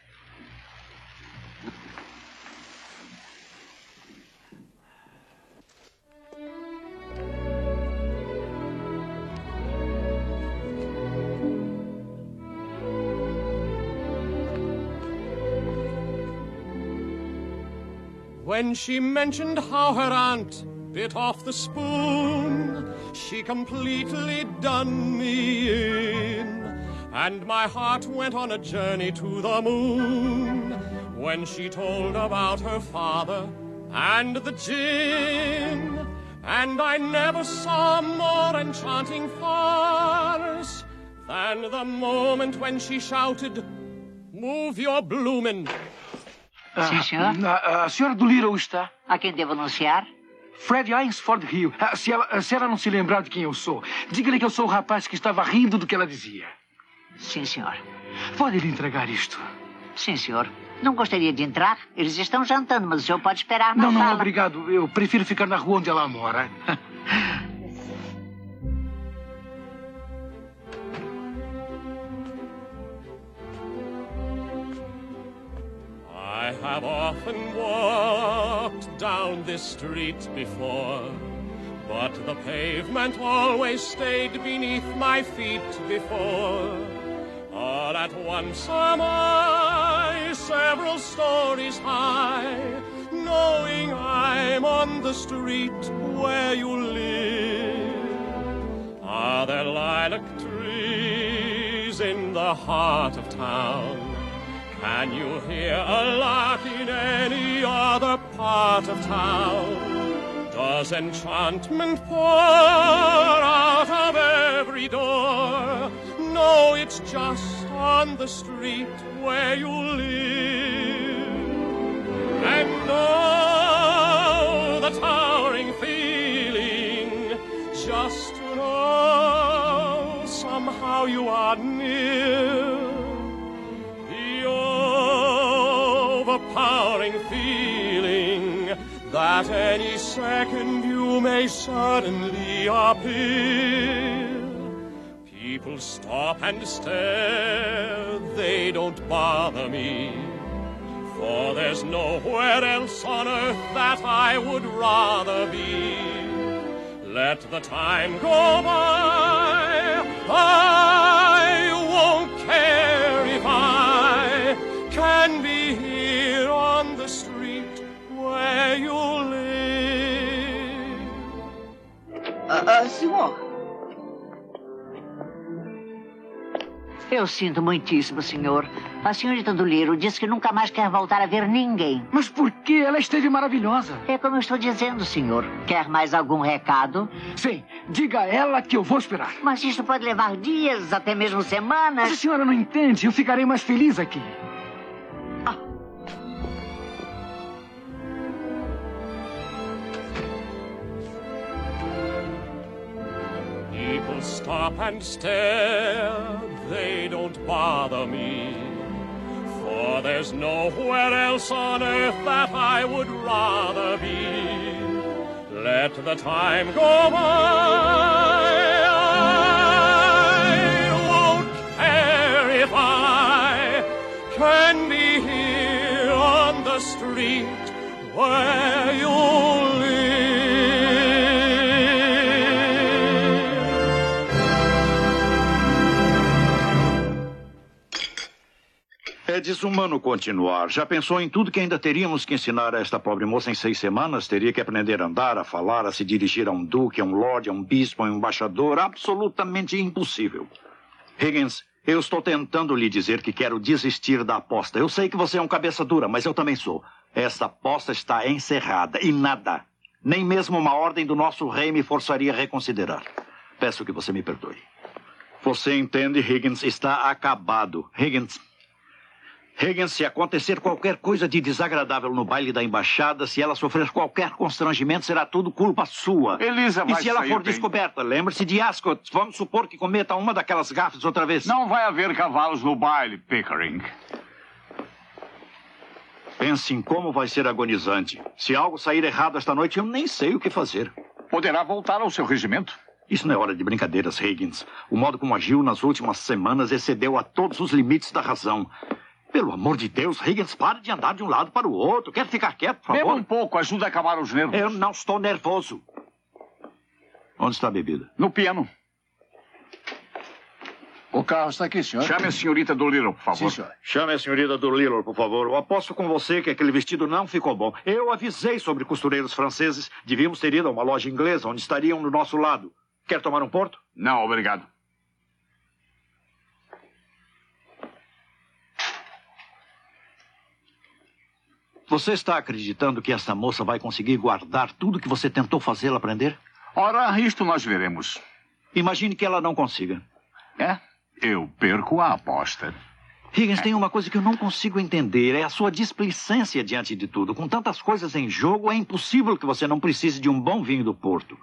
When she mentioned how her aunt bit off the spoon, she completely done me in, and my heart went on a journey to the moon. When she told about her father and the gin, and I never saw a more enchanting farce than the moment when she shouted, "Move your bloomin'." Sim, senhor. A senhora do Little está? A quem devo anunciar? Fred Ainsford Hill. Se ela não se lembrar de quem eu sou, diga-lhe que eu sou o rapaz que estava rindo do que ela dizia. Sim, senhor. Pode lhe entregar isto? Sim, senhor. Não gostaria de entrar? Eles estão jantando, mas o senhor pode esperar na sala. Não, obrigado. Eu prefiro ficar na rua onde ela mora. I have often walked down this street before, but the pavement always stayed beneath my feet before. All at once am I several stories high, knowing I'm on the street where you live. Are there lilac trees in the heart of town? Can you hear a lark in any other part of town? Does enchantment pour out of every door? No, it's just on the street where you live. And oh, the towering feeling, just to know somehow you are near. Overpowering feeling that any second you may suddenly appear. People stop and stare, they don't bother me, for there's nowhere else on earth that I would rather be. Let the time go by, I won't care if I can be here on the street where you live. Senhor. Eu sinto muitíssimo, senhor. A senhorita Doolittle disse que nunca mais quer voltar a ver ninguém. Mas por quê? Ela esteve maravilhosa. É como eu estou dizendo, senhor. Quer mais algum recado? Sim, diga a ela que eu vou esperar. Mas isso pode levar dias, até mesmo semanas. Mas a senhora não entende. Eu ficarei mais feliz aqui. People stop and stare, they don't bother me, for there's nowhere else on earth that I would rather be. Let the time go by, I won't care if I can be here on the street where you live. É desumano continuar. Já pensou em tudo que ainda teríamos que ensinar a esta pobre moça em 6 semanas? Teria que aprender a andar, a falar, a se dirigir a um duque, a um lorde, a um bispo, a um embaixador. Absolutamente impossível. Higgins, eu estou tentando lhe dizer que quero desistir da aposta. Eu sei que você é um cabeça dura, mas eu também sou. Essa aposta está encerrada e nada, nem mesmo uma ordem do nosso rei me forçaria a reconsiderar. Peço que você me perdoe. Você entende, Higgins? Está acabado. Higgins, se acontecer qualquer coisa de desagradável no baile da embaixada, se ela sofrer qualquer constrangimento, será tudo culpa sua. Elisa vai E se ela for bem. descoberta, lembre-se de Ascot. Vamos supor que cometa uma daquelas gafes outra vez. Não vai haver cavalos no baile, Pickering. Pense em como vai ser agonizante. Se algo sair errado esta noite, eu nem sei o que fazer. Poderá voltar ao seu regimento. Isso não é hora de brincadeiras, Higgins. O modo como agiu nas últimas semanas excedeu a todos os limites da razão. Pelo amor de Deus, Higgins, pare de andar de um lado para o outro. Quer ficar quieto, por favor? Beba um pouco, ajuda a acalmar os nervos. Eu não estou nervoso. Onde está a bebida? No piano. O carro está aqui, senhor. Chame a senhorita Doolittle, por favor. Sim, senhor. Chame a senhorita Doolittle, por favor. Eu aposto com você que aquele vestido não ficou bom. Eu avisei sobre costureiros franceses. Devíamos ter ido a uma loja inglesa, onde estariam do nosso lado. Quer tomar um porto? Não, obrigado. Você está acreditando que essa moça vai conseguir guardar tudo que você tentou fazê-la aprender? Ora, isto nós veremos. Imagine que ela não consiga. É? Eu perco a aposta. Higgins, tem uma coisa que eu não consigo entender. É a sua displicência diante de tudo. Com tantas coisas em jogo, é impossível que você não precise de um bom vinho do Porto.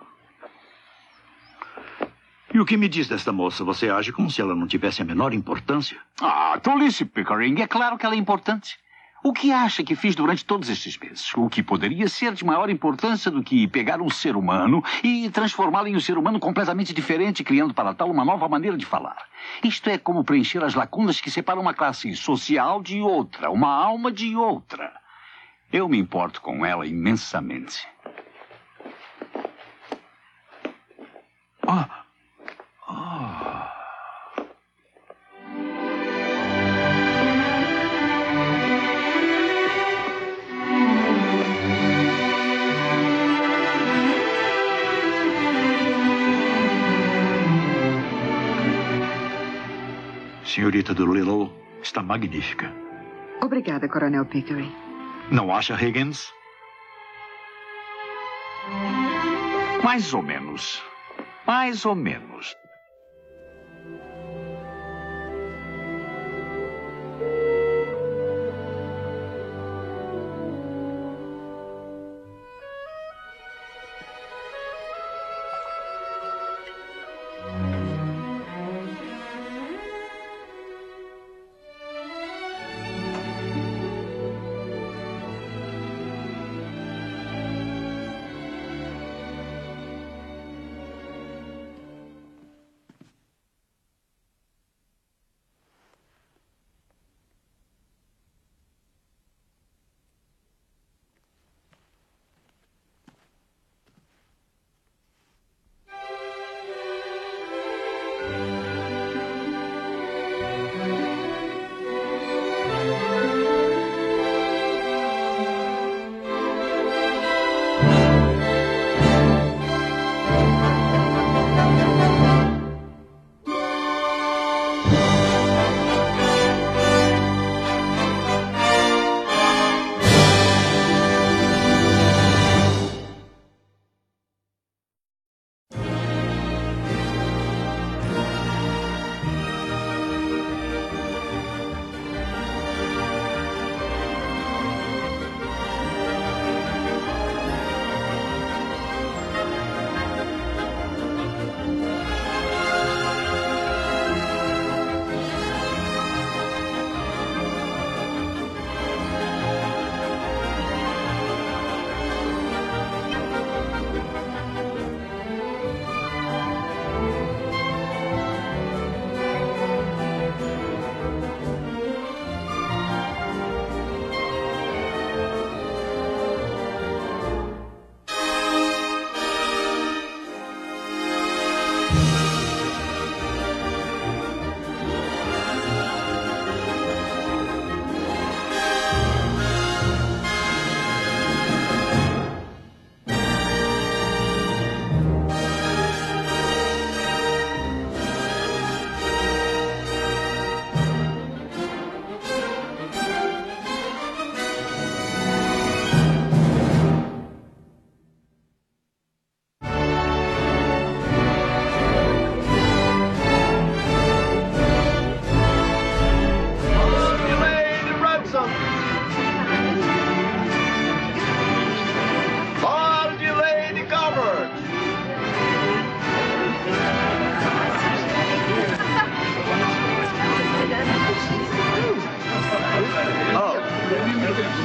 E o que me diz desta moça? Você age como se ela não tivesse a menor importância? Ah, tolice, Pickering. É claro que ela é importante. O que acha que fiz durante todos estes meses? O que poderia ser de maior importância do que pegar um ser humano e transformá-lo em um ser humano completamente diferente, criando para tal uma nova maneira de falar. Isto é como preencher as lacunas que separam uma classe social de outra, uma alma de outra. Eu me importo com ela imensamente. Senhorita Doolittle está magnífica. Obrigada, Coronel Pickering. Não acha, Higgins? Mais ou menos. Mais ou menos.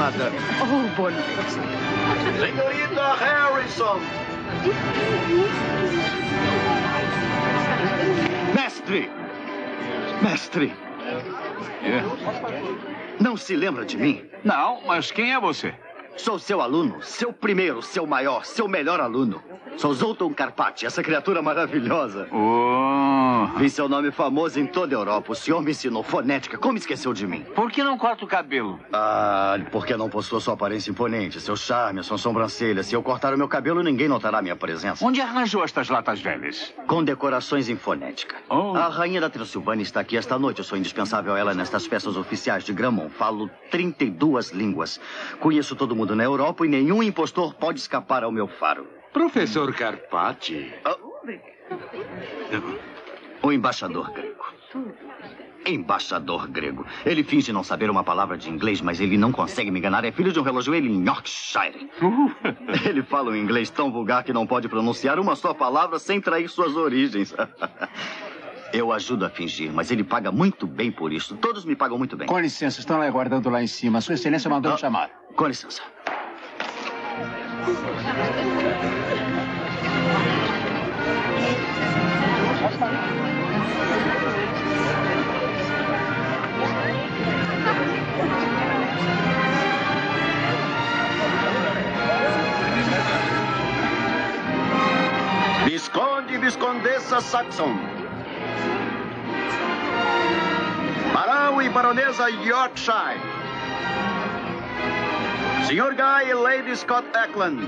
nada. Oh, boa noite. Senhorita Harrison! Mestre! Mestre! Não se lembra de mim? Não, mas quem é você? Sou seu aluno, seu primeiro, seu maior, seu melhor aluno. Sou Zoltan Carpati, essa criatura maravilhosa. Vi seu nome famoso em toda a Europa. O senhor me ensinou fonética. Como esqueceu de mim? Por que não corta o cabelo? Porque não possua sua aparência imponente, seu charme, sua sobrancelha. Se eu cortar o meu cabelo, ninguém notará minha presença. Onde arranjou estas latas velhas? Com decorações em fonética. A rainha da Transilvânia está aqui esta noite. Eu sou indispensável a ela nestas festas oficiais de Grammont. Falo 32 línguas. Conheço todo mundo na Europa e nenhum impostor pode escapar ao meu faro. Professor Carpati. O embaixador grego. Embaixador grego. Ele finge não saber uma palavra de inglês, mas ele não consegue me enganar. É filho de um relojoeiro em Yorkshire. Ele fala um inglês tão vulgar que não pode pronunciar uma só palavra sem trair suas origens. Eu ajudo a fingir, mas ele paga muito bem por isso. Todos me pagam muito bem. Com licença, estão aguardando lá em cima. Sua Excelência mandou me chamar. Com licença. Visconde e Viscondessa Saxon. Barão e Baronesa Yorkshire. Sr. Guy e Lady Scott Eklund.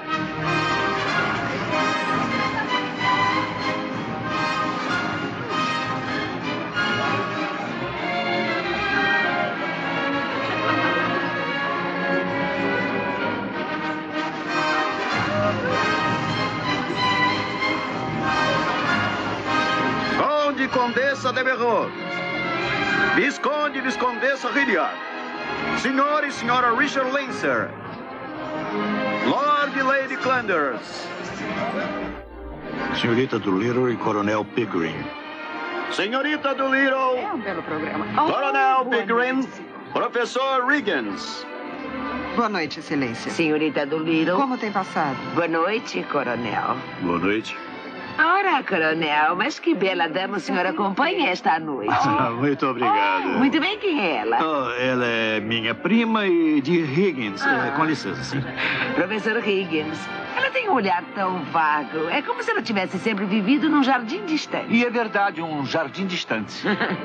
Conde e Condessa de Berrot. Visconde e Viscondessa Hilliard. Senhor e Senhora Richard Lincer. Lord e Lady Clanders. Senhorita Doolittle e Coronel Pickering. Senhorita Doolittle. É um belo programa. Coronel Pickering. Professor Riggins. Boa noite, Excelência. Senhorita Doolittle. Como tem passado? Boa noite, Coronel. Boa noite. Ora, Coronel, mas que bela dama o senhor acompanha esta noite. Muito obrigado. Muito bem, quem é ela? Ela é minha prima e de Higgins. Com licença, sim. Professor Higgins. Ela tem um olhar tão vago. É como se ela tivesse sempre vivido num jardim distante. E é verdade, um jardim distante.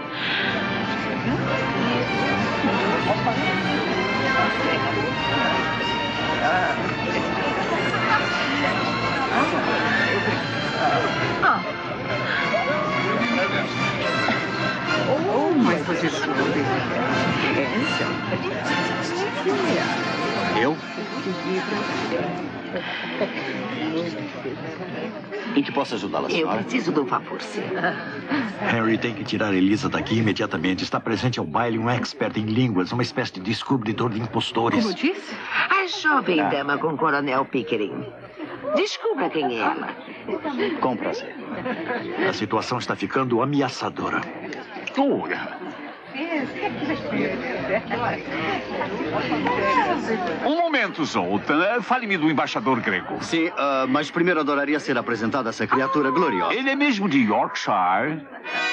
Mas você Eu? Em que posso ajudá-la, Eu senhora? preciso de um favor, sim. Harry tem que tirar Elisa daqui imediatamente. Está presente ao baile um expert em línguas, uma espécie de descobridor de impostores. Como disse? A jovem dama com o Coronel Pickering. Descubra quem é ela. Com prazer. A situação está ficando ameaçadora. Um momento, Zoltan. Fale-me do embaixador grego. Sim, mas primeiro adoraria ser apresentado a essa criatura gloriosa. Ele é mesmo de Yorkshire?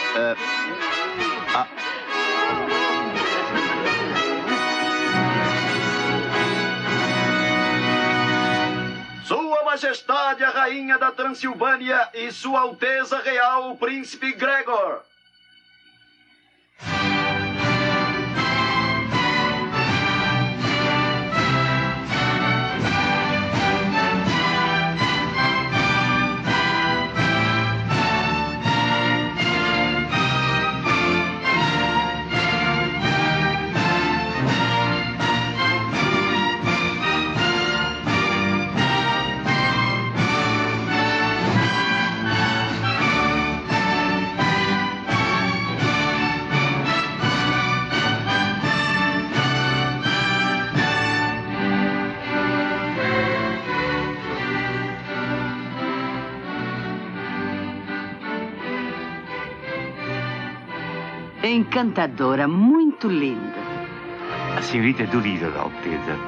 Sua Majestade a Rainha da Transilvânia e Sua Alteza Real o Príncipe Gregor. Encantadora, muito linda. A senhorita Doolittle, Alteza.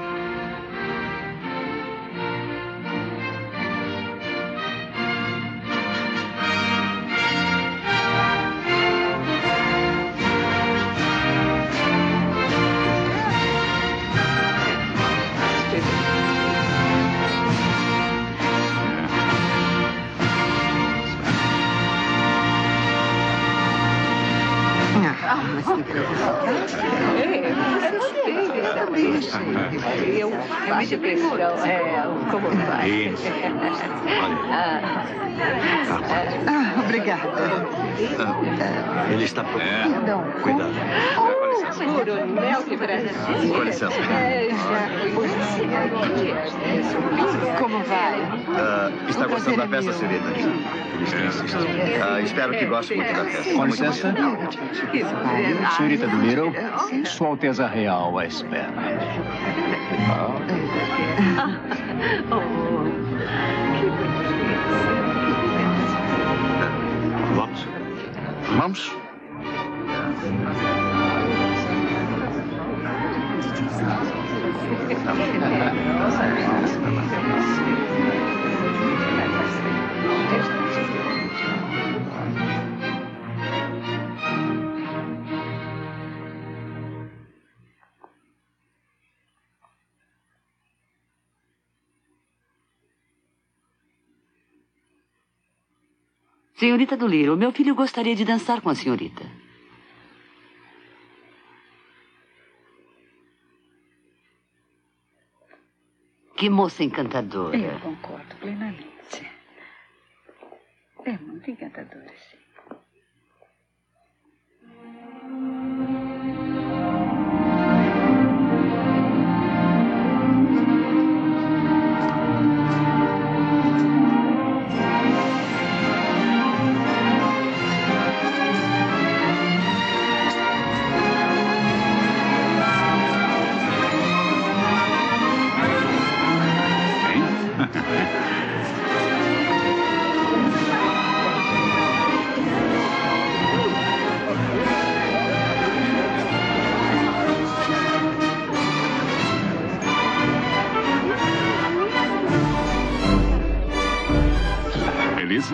É muita pressão. Como vai? Isso. Obrigada. Ele está preocupado. Cuidado. Coronel, que prazer. Com licença. Como vai? Está gostando da peça, senhorita? Espero que goste muito da peça. Com licença. Senhorita Doolittle, Sua Alteza Real a espera. Vamos. Vamos? Senhorita Doolittle, meu filho gostaria de dançar com a senhorita. Que moça encantadora. Eu concordo plenamente. É muito encantadora, sim. Beleza?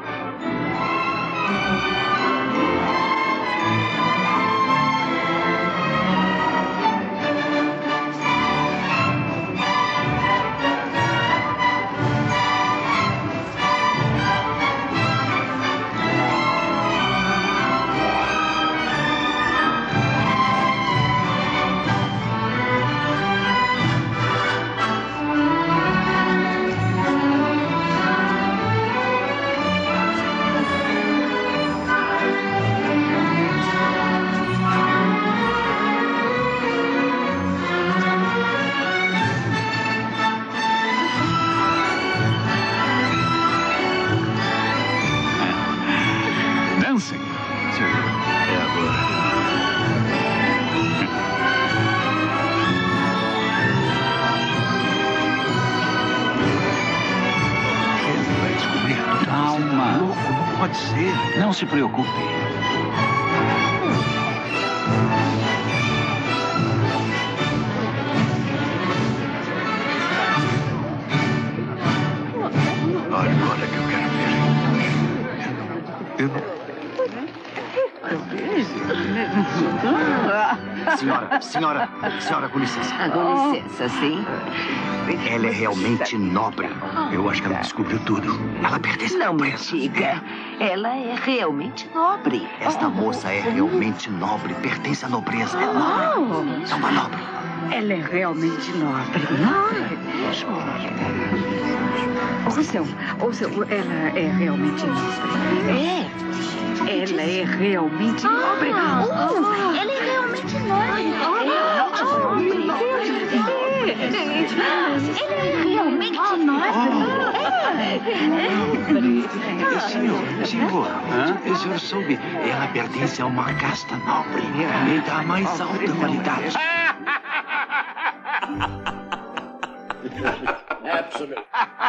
Dancing. É agora. Calma. Não pode ser. Não se preocupe. Olha, agora que eu quero ver. Senhora, com licença. Com licença, sim. Ela é realmente nobre. Eu acho que ela descobriu tudo. Ela pertence à Não me nobreza. diga. Ela é realmente nobre. Esta moça é realmente nobre. Pertence à nobreza. É nobre. É uma nobre. Ela é realmente nobre. Ouçam, ela é realmente nobre. Ela é realmente nobre. Ela é realmente nobre. Ele é realmente Senhor, o senhor soube, ela pertence a uma casta nobre e da mais alta qualidade. Absolutely.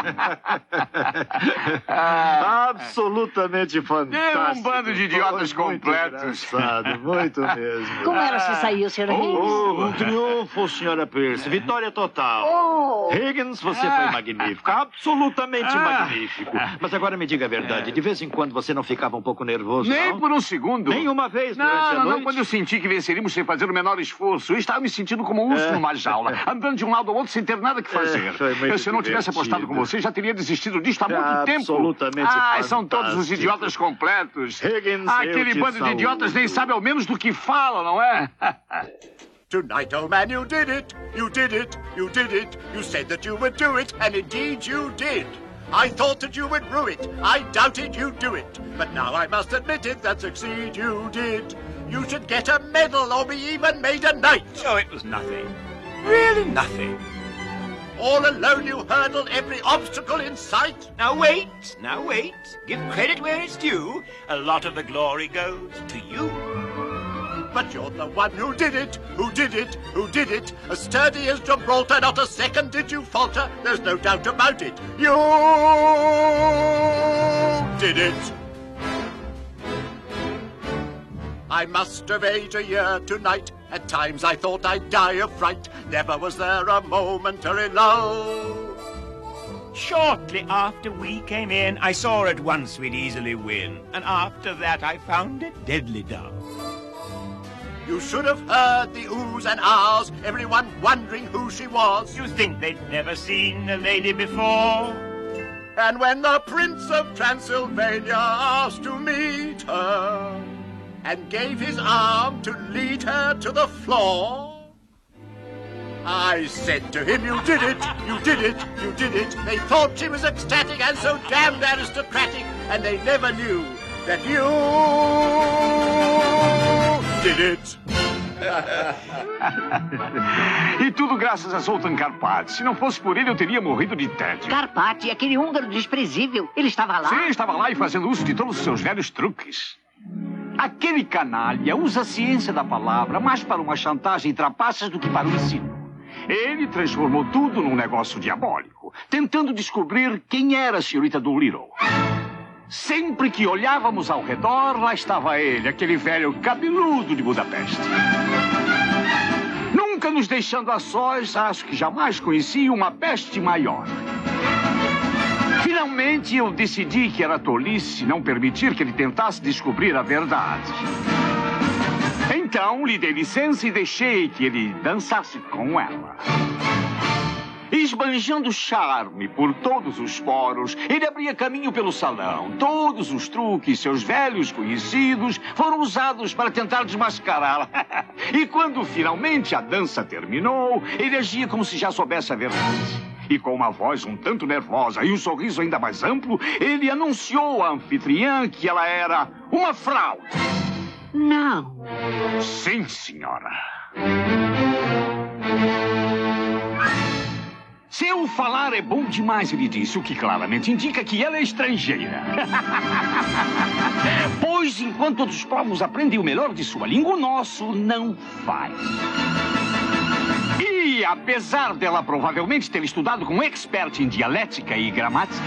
Absolutamente fantástico. Um bando de idiotas completos. Muito mesmo. Como ela se saiu, Sr. Higgins? Um triunfo, senhora Pierce. Vitória total. Higgins, você foi magnífico. Absolutamente magnífico. Mas agora me diga a verdade. De vez em quando você não ficava um pouco nervoso, Nem não? por um segundo. Nem uma vez durante a noite? Não. Quando eu senti que venceríamos sem fazer o menor esforço, eu estava me sentindo como um urso numa jaula, andando de um lado ao outro sem ter nada que fazer. Se eu não tivesse apostado com você, já teria desistido disto há muito tempo. Absolutamente fantástico. São todos os idiotas completos. Higgins, aquele bando de idiotas nem sabe ao menos do que fala, não é? Tonight, old man, you did it. You did it. You did it. You said that you would do it, and indeed you did. I thought that you would rue it. I doubted you'd do it. But now I must admit it, that succeed you did. You should get a medal or be even made a knight. Oh, it was nothing. Really nothing. All alone you hurdled every obstacle in sight. Now wait. Give credit where it's due. A lot of the glory goes to you. But you're the one who did it, who did it, who did it. As sturdy as Gibraltar, not a second did you falter. There's no doubt about it. You did it. I must have aged a year tonight. At times I thought I'd die of fright. Never was there a momentary lull. Shortly after we came in, I saw at once we'd easily win. And after that I found it deadly dull. You should have heard the oohs and ahs, everyone wondering who she was. You think they'd never seen a lady before? And when the Prince of Transylvania asked to meet her and gave his arm to lead her to the floor, I said to him, you did it, you did it, you did it. They thought she was ecstatic and so damned aristocratic, and they never knew that you did it. E tudo graças a Zoltan Karpati. Se não fosse por ele, eu teria morrido de tédio. Karpati, aquele húngaro desprezível. Ele estava lá? Sim, estava lá e fazendo uso de todos os seus velhos truques. Aquele canalha usa a ciência da palavra mais para uma chantagem trapaças do que para o ensino. Ele transformou tudo num negócio diabólico, tentando descobrir quem era a senhorita Doolittle. Sempre que olhávamos ao redor, lá estava ele, aquele velho cabeludo de Budapeste. Nunca nos deixando a sós, acho que jamais conheci uma peste maior. Finalmente, eu decidi que era tolice não permitir que ele tentasse descobrir a verdade. Então, lhe dei licença e deixei que ele dançasse com ela. Esbanjando charme por todos os poros, ele abria caminho pelo salão. Todos os truques, seus velhos conhecidos, foram usados para tentar desmascará-la. E quando finalmente a dança terminou, ele agia como se já soubesse a verdade. E com uma voz um tanto nervosa e um sorriso ainda mais amplo, ele anunciou à anfitriã que ela era uma fraude. Não. Sim, senhora. Seu falar é bom demais, ele disse, o que claramente indica que ela é estrangeira. Pois, enquanto outros povos aprendem o melhor de sua língua, o nosso não faz. E, apesar dela provavelmente ter estudado com um expert em dialética e gramática,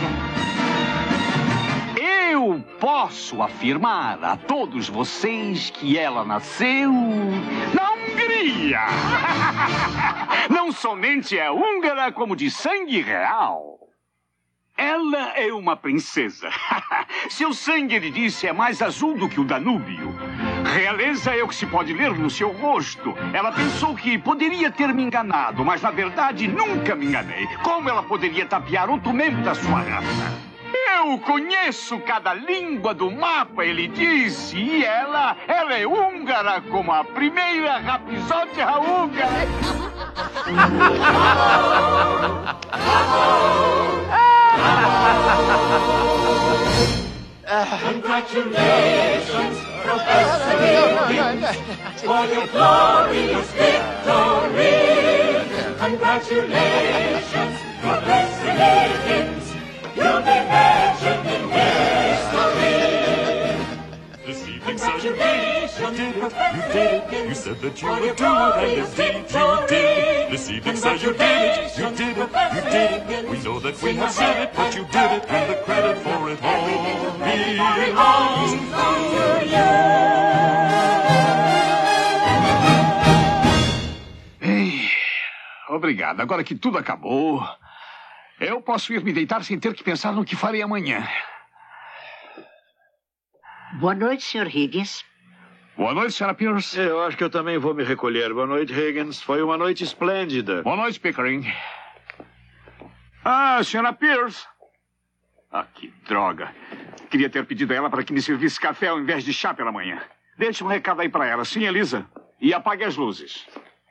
eu posso afirmar a todos vocês que ela nasceu na Hungria. Não somente é húngara, como de sangue real. Ela é uma princesa. Seu sangue, ele disse, é mais azul do que o Danúbio. Realeza é o que se pode ler no seu rosto. Ela pensou que poderia ter me enganado, mas na verdade nunca me enganei. Como ela poderia tapear outro membro da sua raça? Eu conheço cada língua do mapa, ele disse, e ela é húngara como a primeira rapsódia húngara. Congratulations, Professor Higgins, for your glorious victory. Congratulations, Professor Higgins, you'll be mentioned in history. The evening, so you did it, you did it, you did it. You said that you would do it, and indeed you did. This evening, so you did it, you did it, you did it. We know that we have said it, but you did it, and the credit for it all belongs to you. Obrigado. Agora que tudo acabou, eu posso ir me deitar sem ter que pensar no que farei amanhã. Boa noite, Sr. Higgins. Boa noite, Sra. Pierce. Eu acho que eu também vou me recolher. Boa noite, Higgins. Foi uma noite esplêndida. Boa noite, Pickering. Ah, Sra. Pierce. Ah, que droga. Queria ter pedido a ela para que me servisse café ao invés de chá pela manhã. Deixe um recado aí para ela, sim, Elisa? E apague as luzes.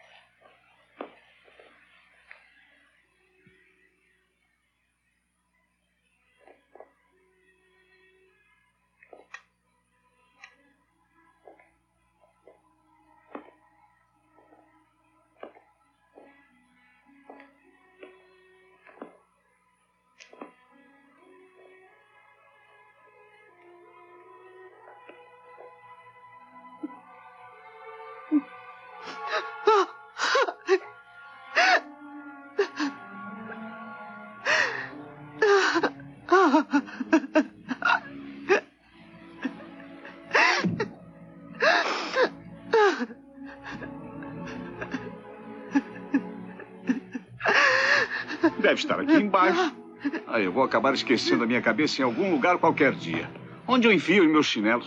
Deve estar aqui embaixo. Eu vou acabar esquecendo a minha cabeça em algum lugar qualquer dia. Onde eu enfio os meus chinelos?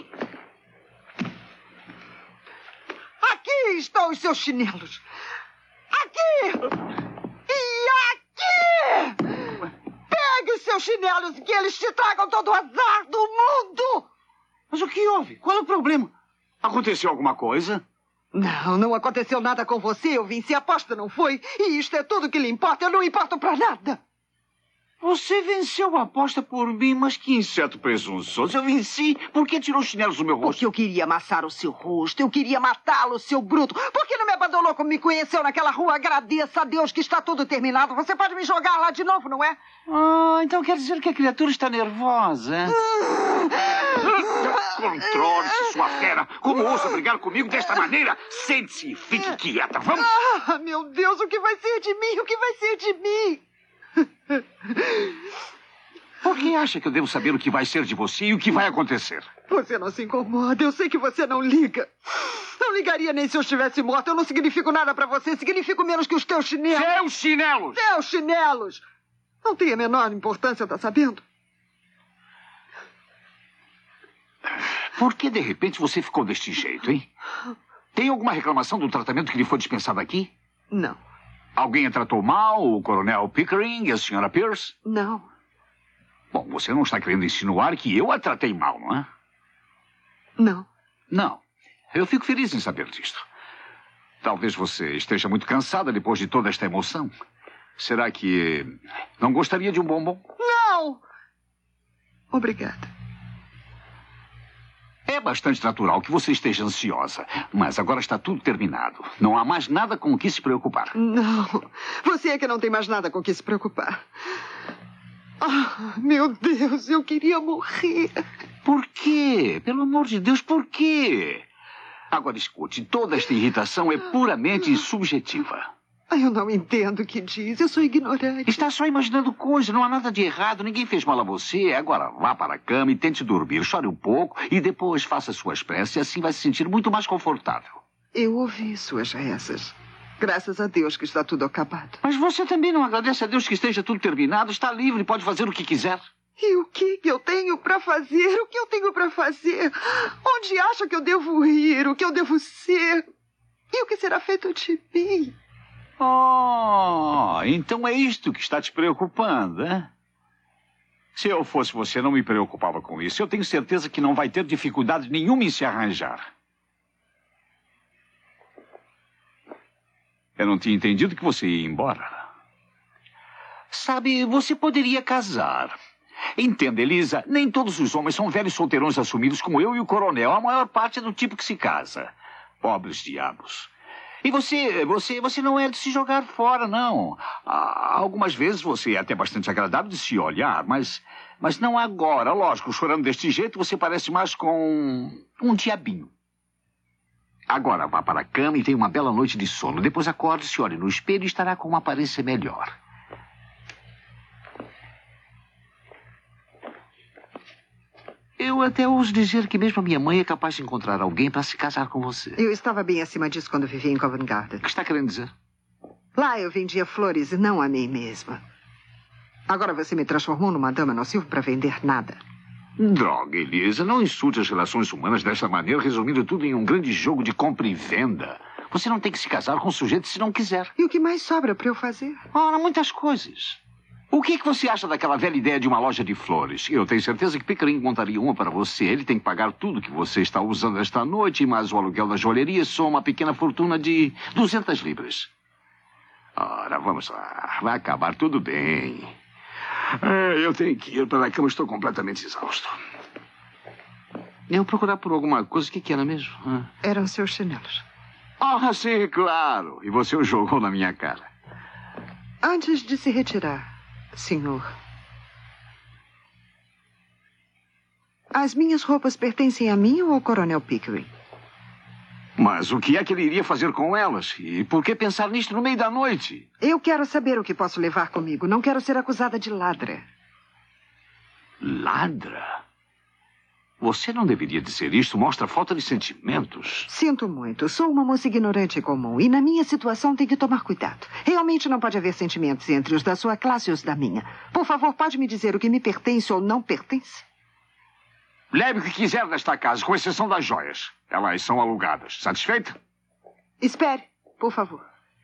Aqui estão os seus chinelos. Aqui! E aqui! Pegue os seus chinelos e que eles te tragam todo o azar do mundo! Mas o que houve? Qual é o problema? Aconteceu alguma coisa? Não aconteceu nada com você. Eu venci a aposta, não foi? E isto é tudo que lhe importa. Eu não importo pra nada. Você venceu a aposta por mim, mas que inseto presunçoso. Eu venci. Por que tirou os chinelos do meu rosto? Porque eu queria amassar o seu rosto. Eu queria matá-lo, seu bruto. Por que não me abandonou como me conheceu naquela rua? Agradeça a Deus que está tudo terminado. Você pode me jogar lá de novo, não é? Então quer dizer que a criatura está nervosa. Controle-se, sua fera. Como ousa brigar comigo desta maneira? Sente-se e fique quieta. Vamos? Meu Deus, o que vai ser de mim? O que vai ser de mim? Por que acha que eu devo saber o que vai ser de você e o que vai acontecer? Você não se incomoda. Eu sei que você não liga. Não ligaria nem se eu estivesse morto. Eu não significo nada pra você. Significo menos que os teus chinelos. Seus chinelos! Seus chinelos! Não tem a menor importância, tá sabendo? Por que, de repente, você ficou deste jeito, hein? Tem alguma reclamação do tratamento que lhe foi dispensado aqui? Não. Alguém a tratou mal? O coronel Pickering e a senhora Pierce? Não. Bom, você não está querendo insinuar que eu a tratei mal, não é? Não. Não. Eu fico feliz em saber disto. Talvez você esteja muito cansada depois de toda esta emoção. Será que não gostaria de um bombom? Não! Obrigada. É bastante natural que você esteja ansiosa, mas agora está tudo terminado. Não há mais nada com o que se preocupar. Não, você é que não tem mais nada com o que se preocupar. Meu Deus, eu queria morrer. Por quê? Pelo amor de Deus, por quê? Agora escute, toda esta irritação é puramente subjetiva. Eu não entendo o que diz, eu sou ignorante. Está só imaginando coisas, não há nada de errado, ninguém fez mal a você. Agora vá para a cama e tente dormir, chore um pouco e depois faça suas preces e assim vai se sentir muito mais confortável. Eu ouvi suas rezas. Graças a Deus que está tudo acabado. Mas você também não agradece a Deus que esteja tudo terminado, está livre, pode fazer o que quiser. E o que eu tenho para fazer? O que eu tenho para fazer? Onde acha que eu devo ir? O que eu devo ser? E o que será feito de mim? Então é isto que está te preocupando, hein? Se eu fosse você, não me preocupava com isso. Eu tenho certeza que não vai ter dificuldade nenhuma em se arranjar. Eu não tinha entendido que você ia embora. Sabe, você poderia casar. Entenda, Elisa, nem todos os homens são velhos solteirões assumidos como eu e o coronel. A maior parte é do tipo que se casa. Pobres diabos. E você não é de se jogar fora, não. Algumas vezes você é até bastante agradável de se olhar, mas Mas não agora. Lógico, chorando deste jeito, você parece mais com um diabinho. Agora vá para a cama e tenha uma bela noite de sono. Depois acorde, se olhe no espelho e estará com uma aparência melhor. Eu até ouso dizer que mesmo a minha mãe é capaz de encontrar alguém para se casar com você. Eu estava bem acima disso quando vivia em Covent Garden. O que está querendo dizer? Lá eu vendia flores e não a mim mesma. Agora você me transformou numa dama, não sirvo para vender nada. Droga, Elisa, não insulte as relações humanas dessa maneira, resumindo tudo em um grande jogo de compra e venda. Você não tem que se casar com o sujeito se não quiser. E o que mais sobra para eu fazer? Ora, muitas coisas. O que você acha daquela velha ideia de uma loja de flores? Eu tenho certeza que Pickering montaria uma para você. Ele tem que pagar tudo que você está usando esta noite, mas o aluguel da joalheria só uma pequena fortuna de 200 libras. Ora, vamos lá. Vai acabar tudo bem. Eu tenho que ir para a cama, estou completamente exausto. Eu procurar por alguma coisa, o que era mesmo? Eram seus chinelos. Ah, sim, claro. E você o jogou na minha cara. Antes de se retirar, senhor, as minhas roupas pertencem a mim ou ao Coronel Pickering? Mas o que é que ele iria fazer com elas? E por que pensar nisto no meio da noite? Eu quero saber o que posso levar comigo. Não quero ser acusada de ladra. Ladra? Você não deveria dizer isto. Mostra falta de sentimentos. Sinto muito. Sou uma moça ignorante e comum. E na minha situação tem que tomar cuidado. Realmente não pode haver sentimentos entre os da sua classe e os da minha. Por favor, pode me dizer o que me pertence ou não pertence? Leve o que quiser desta casa, com exceção das joias. Elas são alugadas. Satisfeita? Espere, por favor.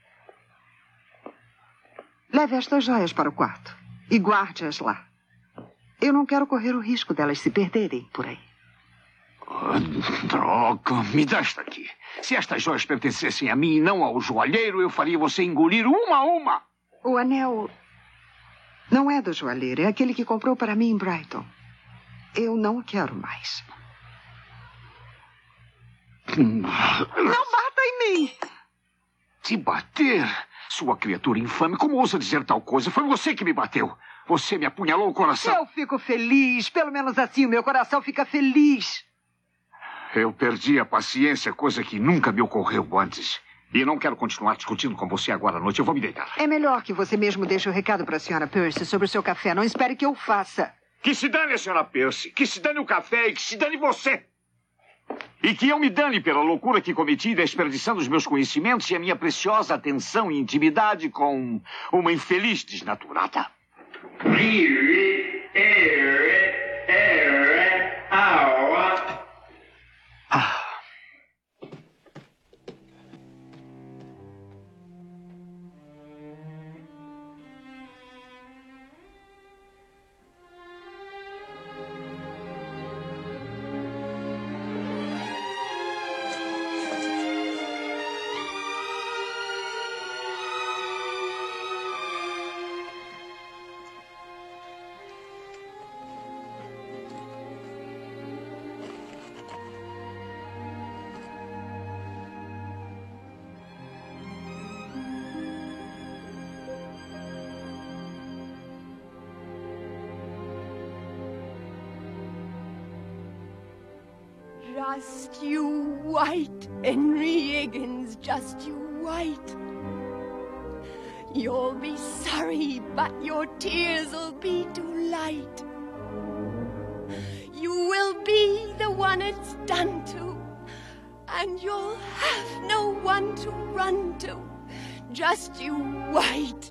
Leve estas joias para o quarto e guarde-as lá. Eu não quero correr o risco delas se perderem por aí. Droga, me dá esta aqui. Se estas joias pertencessem a mim e não ao joalheiro, eu faria você engolir uma a uma. O anel não é do joalheiro, é aquele que comprou para mim em Brighton. Eu não o quero mais. Não bata em mim! Te bater? Sua criatura infame, como ousa dizer tal coisa? Foi você que me bateu. Você me apunhalou o coração. Eu fico feliz. Pelo menos assim o meu coração fica feliz. Eu perdi a paciência, coisa que nunca me ocorreu antes. E não quero continuar discutindo com você agora à noite. Eu vou me deitar. É melhor que você mesmo deixe o recado para a senhora Percy sobre o seu café. Não espere que eu faça. Que se dane a senhora Percy, que se dane o café e que se dane você. E que eu me dane pela loucura que cometi desperdiçando os meus conhecimentos e a minha preciosa atenção e intimidade com uma infeliz desnaturada. Just you wait, Henry Higgins, just you wait. You'll be sorry, but your tears'll be too late. You will be the one it's done to, and you'll have no one to run to. Just you wait.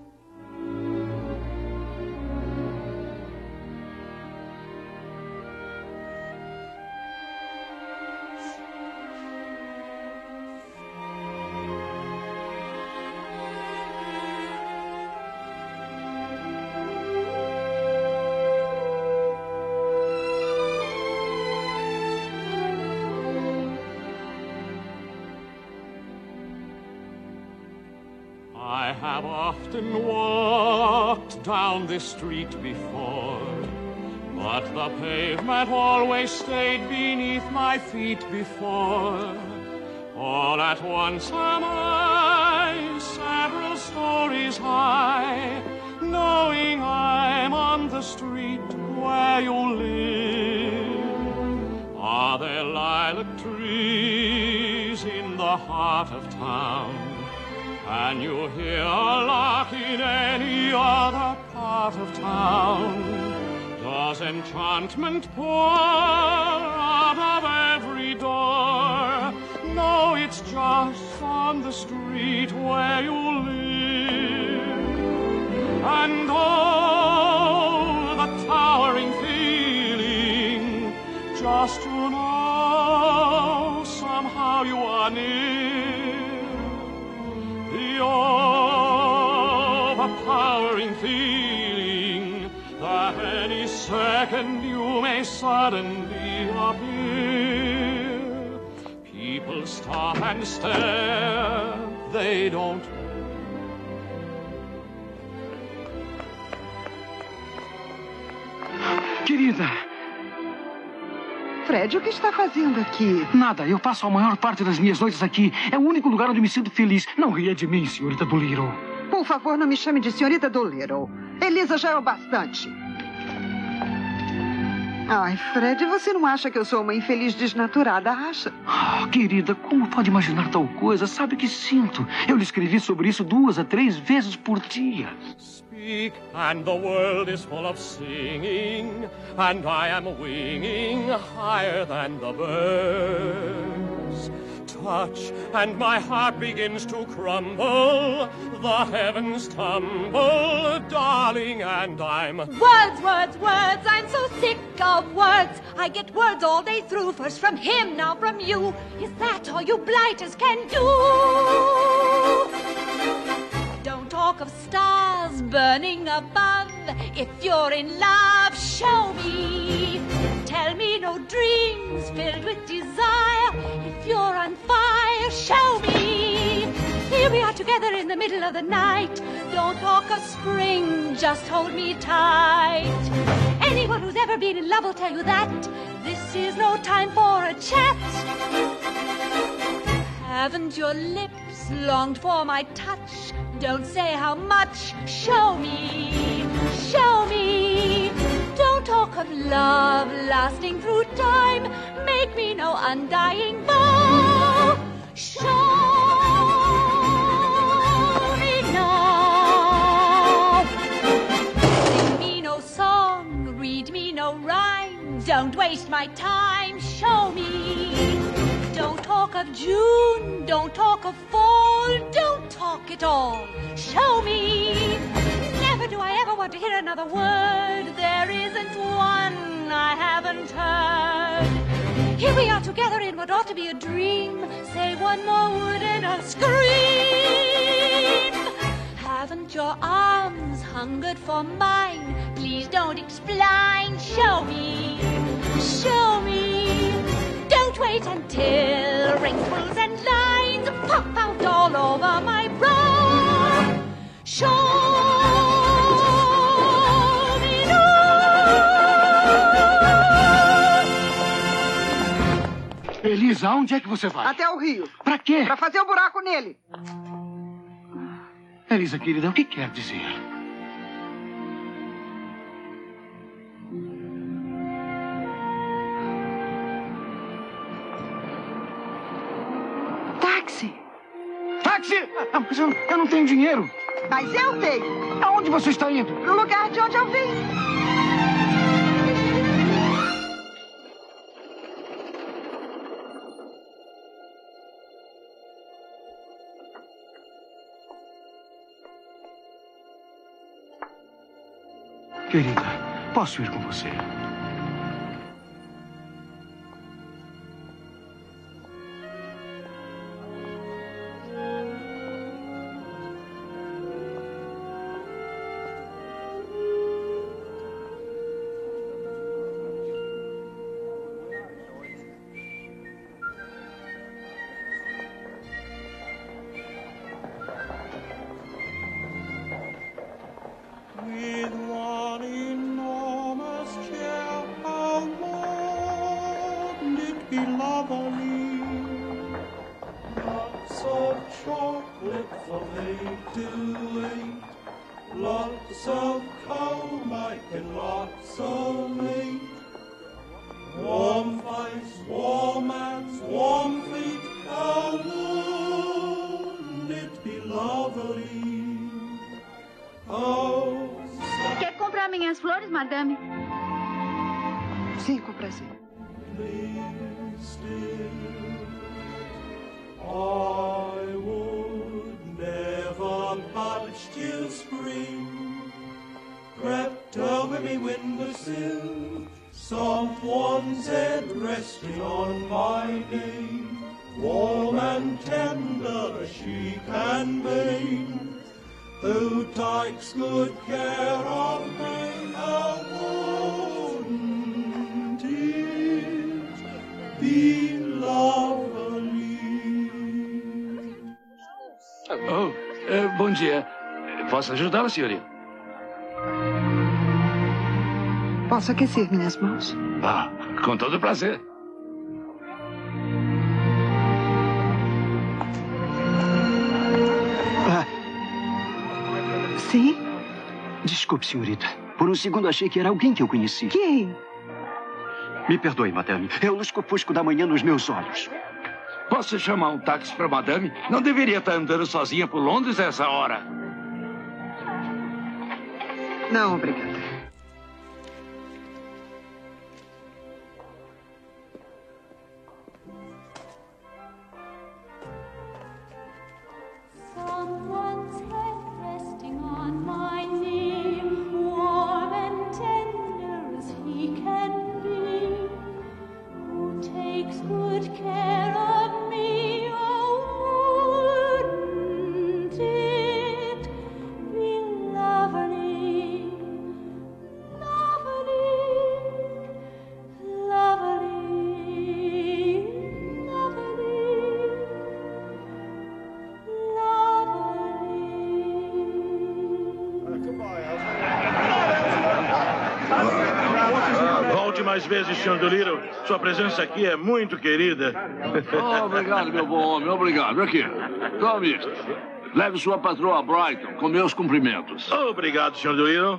I have often walked down this street before, but the pavement always stayed beneath my feet before. All at once am I several stories high, knowing I'm on the street where you live? Are there lilac trees in the heart of town? Can you hear a lark in any other part of town? Does enchantment pour out of every door? No, it's just on the street where you live. And oh, the towering feeling, just to know somehow you are near. The overpowering feeling that any second you may suddenly appear. People stop and stare, they don't. Querida! Fred, o que está fazendo aqui? Nada, eu passo a maior parte das minhas noites aqui. É o único lugar onde me sinto feliz. Não ria de mim, senhorita Doolittle. Por favor, não me chame de senhorita Doolittle. Elisa já é o bastante. Ai, Fred, você não acha que eu sou uma infeliz desnaturada, acha? Ah, querida, como pode imaginar tal coisa? Sabe o que sinto? Eu lhe escrevi sobre isso 2 a 3 vezes por dia. Speak, and the world is full of singing, and I am winging higher than the birds. Touch, and my heart begins to crumble, the heavens tumble, darling, and I'm... Words, words, words, I'm so sick of words. I get words all day through, first from him, now from you. Is that all you blighters can do? Don't talk of stars burning above. If you're in love, show me. Tell me no dreams filled with desire. If you're on fire, show me. Here we are together in the middle of the night. Don't talk of spring, just hold me tight. Anyone who's ever been in love will tell you that this is no time for a chat. Haven't your lips longed for my touch? Don't say how much. Show me, show me. Don't talk of love lasting through time. Make me no undying vow. Show me now. Sing me no song, read me no rhyme. Don't waste my time. Show me. Don't talk of June, don't talk of fall, don't talk at all. Show me. Never do I ever want to hear another word. There isn't one I haven't heard. Here we are together in what ought to be a dream. Say one more word and I'll scream. Haven't your arms hungered for mine? Please don't explain. Show me, show me. Don't wait until wrinkles and lines pop out all over my brow. Show me now. Elisa, onde é que você vai? Até o rio. Pra quê? Pra fazer um buraco nele. Elisa, querida, o que quer dizer? Táxi! Táxi! Ah, mas eu não tenho dinheiro. Mas eu tenho. Aonde você está indo? Pro lugar de onde eu vim. Querida, posso ir com você? With one enormous chair, how wouldn't it be lovely? Lots of chocolate for me to eat, Lots of coal making, lots of meat. Warm face, warm hands, warm feet. How wouldn't it be lovely? Oh, quer comprar minhas flores, madame? Sim, com prazer. I would never budge till spring crept over me windowsill, someone's head resting on my knee, warm and tender as she can be, who takes good care of me. How wouldn't it be lovely? Oh, bom dia. Posso ajudá-la, senhorita? Posso aquecer minhas mãos? Ah, com todo prazer. Sim? Desculpe, senhorita. Por um segundo achei que era alguém que eu conhecia. Quem? Me perdoe, madame. É o lusco-fusco da manhã nos meus olhos. Posso chamar um táxi para madame? Não deveria estar andando sozinha por Londres a essa hora. Não, obrigada. Someone's head resting on my knee, warm and tender as he can be, who takes good care of me. Oh, wouldn't it be lovely, lovely, lovely, Volte mais vezes, Sr. Doolittle. Sua presença aqui é muito querida. Oh, obrigado, meu bom homem. Obrigado. Aqui. Tome isto. Leve sua patroa a Brighton com meus cumprimentos. Obrigado, Sr. Doolittle.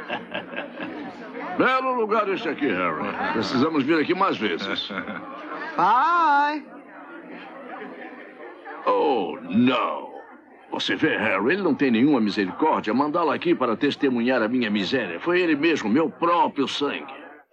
Belo lugar este aqui, Harry. Precisamos vir aqui mais vezes. Bye. Oh, não. Você vê, Harry, ele não tem nenhuma misericórdia. Mandá-lo aqui para testemunhar a minha miséria. Foi ele mesmo, meu próprio sangue.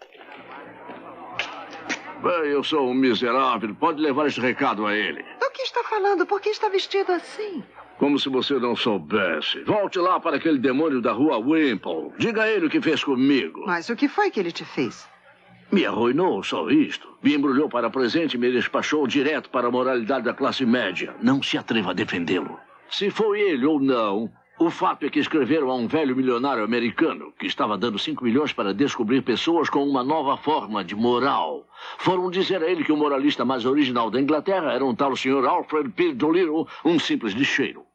Bem, eu sou um miserável. Pode levar este recado a ele. Do que está falando? Por que está vestido assim? Como se você não soubesse. Volte lá para aquele demônio da rua Wimpole. Diga a ele o que fez comigo. Mas o que foi que ele te fez? Me arruinou, só isto. Me embrulhou para presente e me despachou direto para a moralidade da classe média. Não se atreva a defendê-lo. Se foi ele ou não, o fato é que escreveram a um velho milionário americano que estava dando 5 milhões para descobrir pessoas com uma nova forma de moral. Foram dizer a ele que o moralista mais original da Inglaterra era um tal Sr. Alfred P. Doolittle, um simples lixeiro.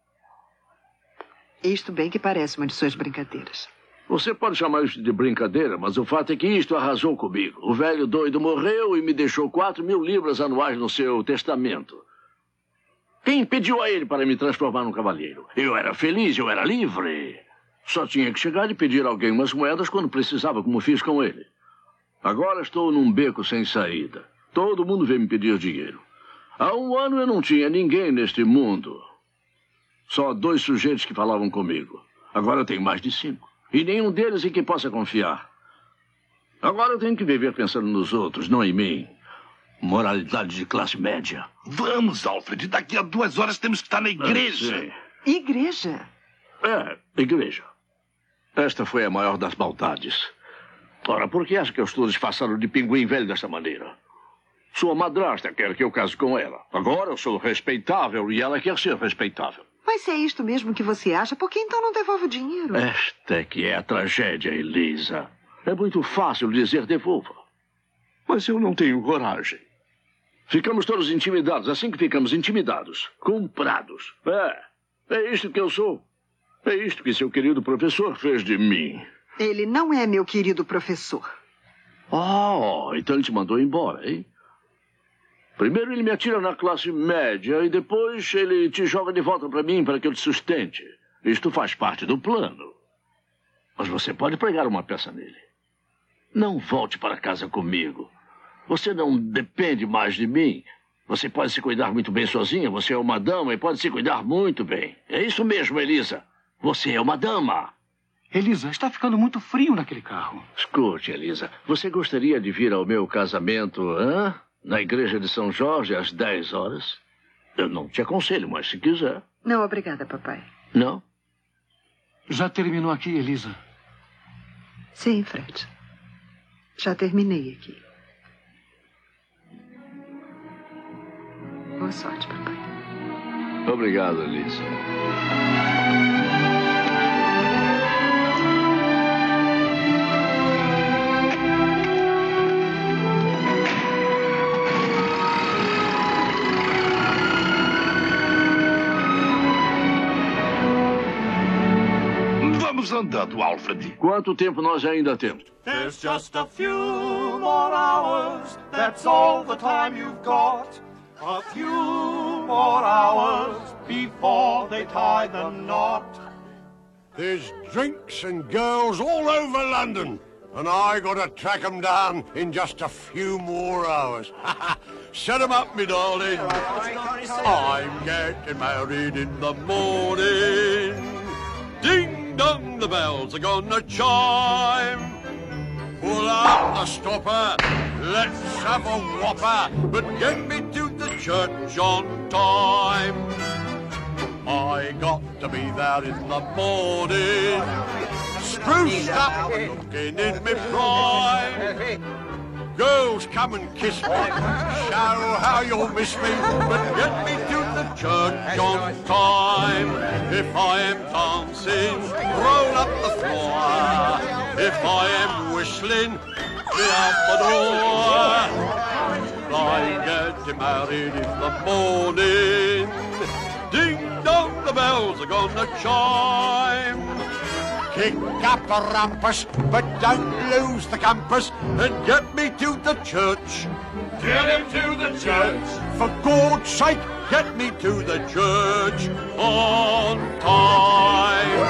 Isto bem que parece uma de suas brincadeiras. Você pode chamar isso de brincadeira, mas o fato é que isto arrasou comigo. O velho doido morreu e me deixou 4.000 libras anuais no seu testamento. Quem pediu a ele para me transformar num cavalheiro? Eu era feliz, eu era livre. Só tinha que chegar e pedir a alguém umas moedas quando precisava, como fiz com ele. Agora estou num beco sem saída. Todo mundo vem me pedir dinheiro. Há 1 ano eu não tinha ninguém neste mundo. Só 2 sujeitos que falavam comigo. Agora eu tenho mais de 5. E nenhum deles em quem possa confiar. Agora eu tenho que viver pensando nos outros, não em mim. Moralidade de classe média. Vamos, Alfred. Daqui a 2 horas temos que estar na igreja. Igreja? É, igreja. Esta foi a maior das maldades. Ora, por que acha que eu estou disfarçado de pinguim velho dessa maneira? Sua madrasta quer que eu case com ela. Agora eu sou respeitável e ela quer ser respeitável. Mas se é isto mesmo que você acha, por que então não devolve o dinheiro? Esta é que é a tragédia, Elisa. É muito fácil dizer devolva. Mas eu não tenho coragem. Ficamos todos intimidados, assim que ficamos intimidados. Comprados. É isto que eu sou. É isto que seu querido professor fez de mim. Ele não é meu querido professor. Oh, então ele te mandou embora, hein? Primeiro ele me atira na classe média e depois ele te joga de volta para mim para que eu te sustente. Isto faz parte do plano. Mas você pode pregar uma peça nele. Não volte para casa comigo. Você não depende mais de mim. Você pode se cuidar muito bem sozinha. Você é uma dama e pode se cuidar muito bem. É isso mesmo, Elisa. Você é uma dama. Elisa, está ficando muito frio naquele carro. Escute, Elisa. Você gostaria de vir ao meu casamento, na igreja de São Jorge, às 10 horas? Eu não te aconselho, mas se quiser. Não, obrigada, papai. Não? Já terminou aqui, Elisa? Sim, Fred. Já terminei aqui. Boa sorte, papai. Obrigado, Elisa. Vamos andando, Alfred. Quanto tempo nós ainda temos? There's just a few more hours. That's all the time you've got. A few more hours before they tie the knot. There's drinks and girls all over London, and I gotta track 'em down in just a few more hours. Set 'em up, me darling. I'm getting married in the morning. Ding dong, the bells are gonna chime. Pull out the stopper, let's have a whopper, but get me to the church on time. I got to be there in the morning, spruced up and looking in me prime. Girls, come and kiss me, show how you'll miss me, but get me to the church on time. If I am dancing, roll up the floor. If I am whistling, be out the door. I'm getting married in the morning. Ding dong, the bells are gonna chime. Kick up a rumpus, but don't lose the compass, and get me to the church. Get him to the church. For God's sake, get me to the church on time.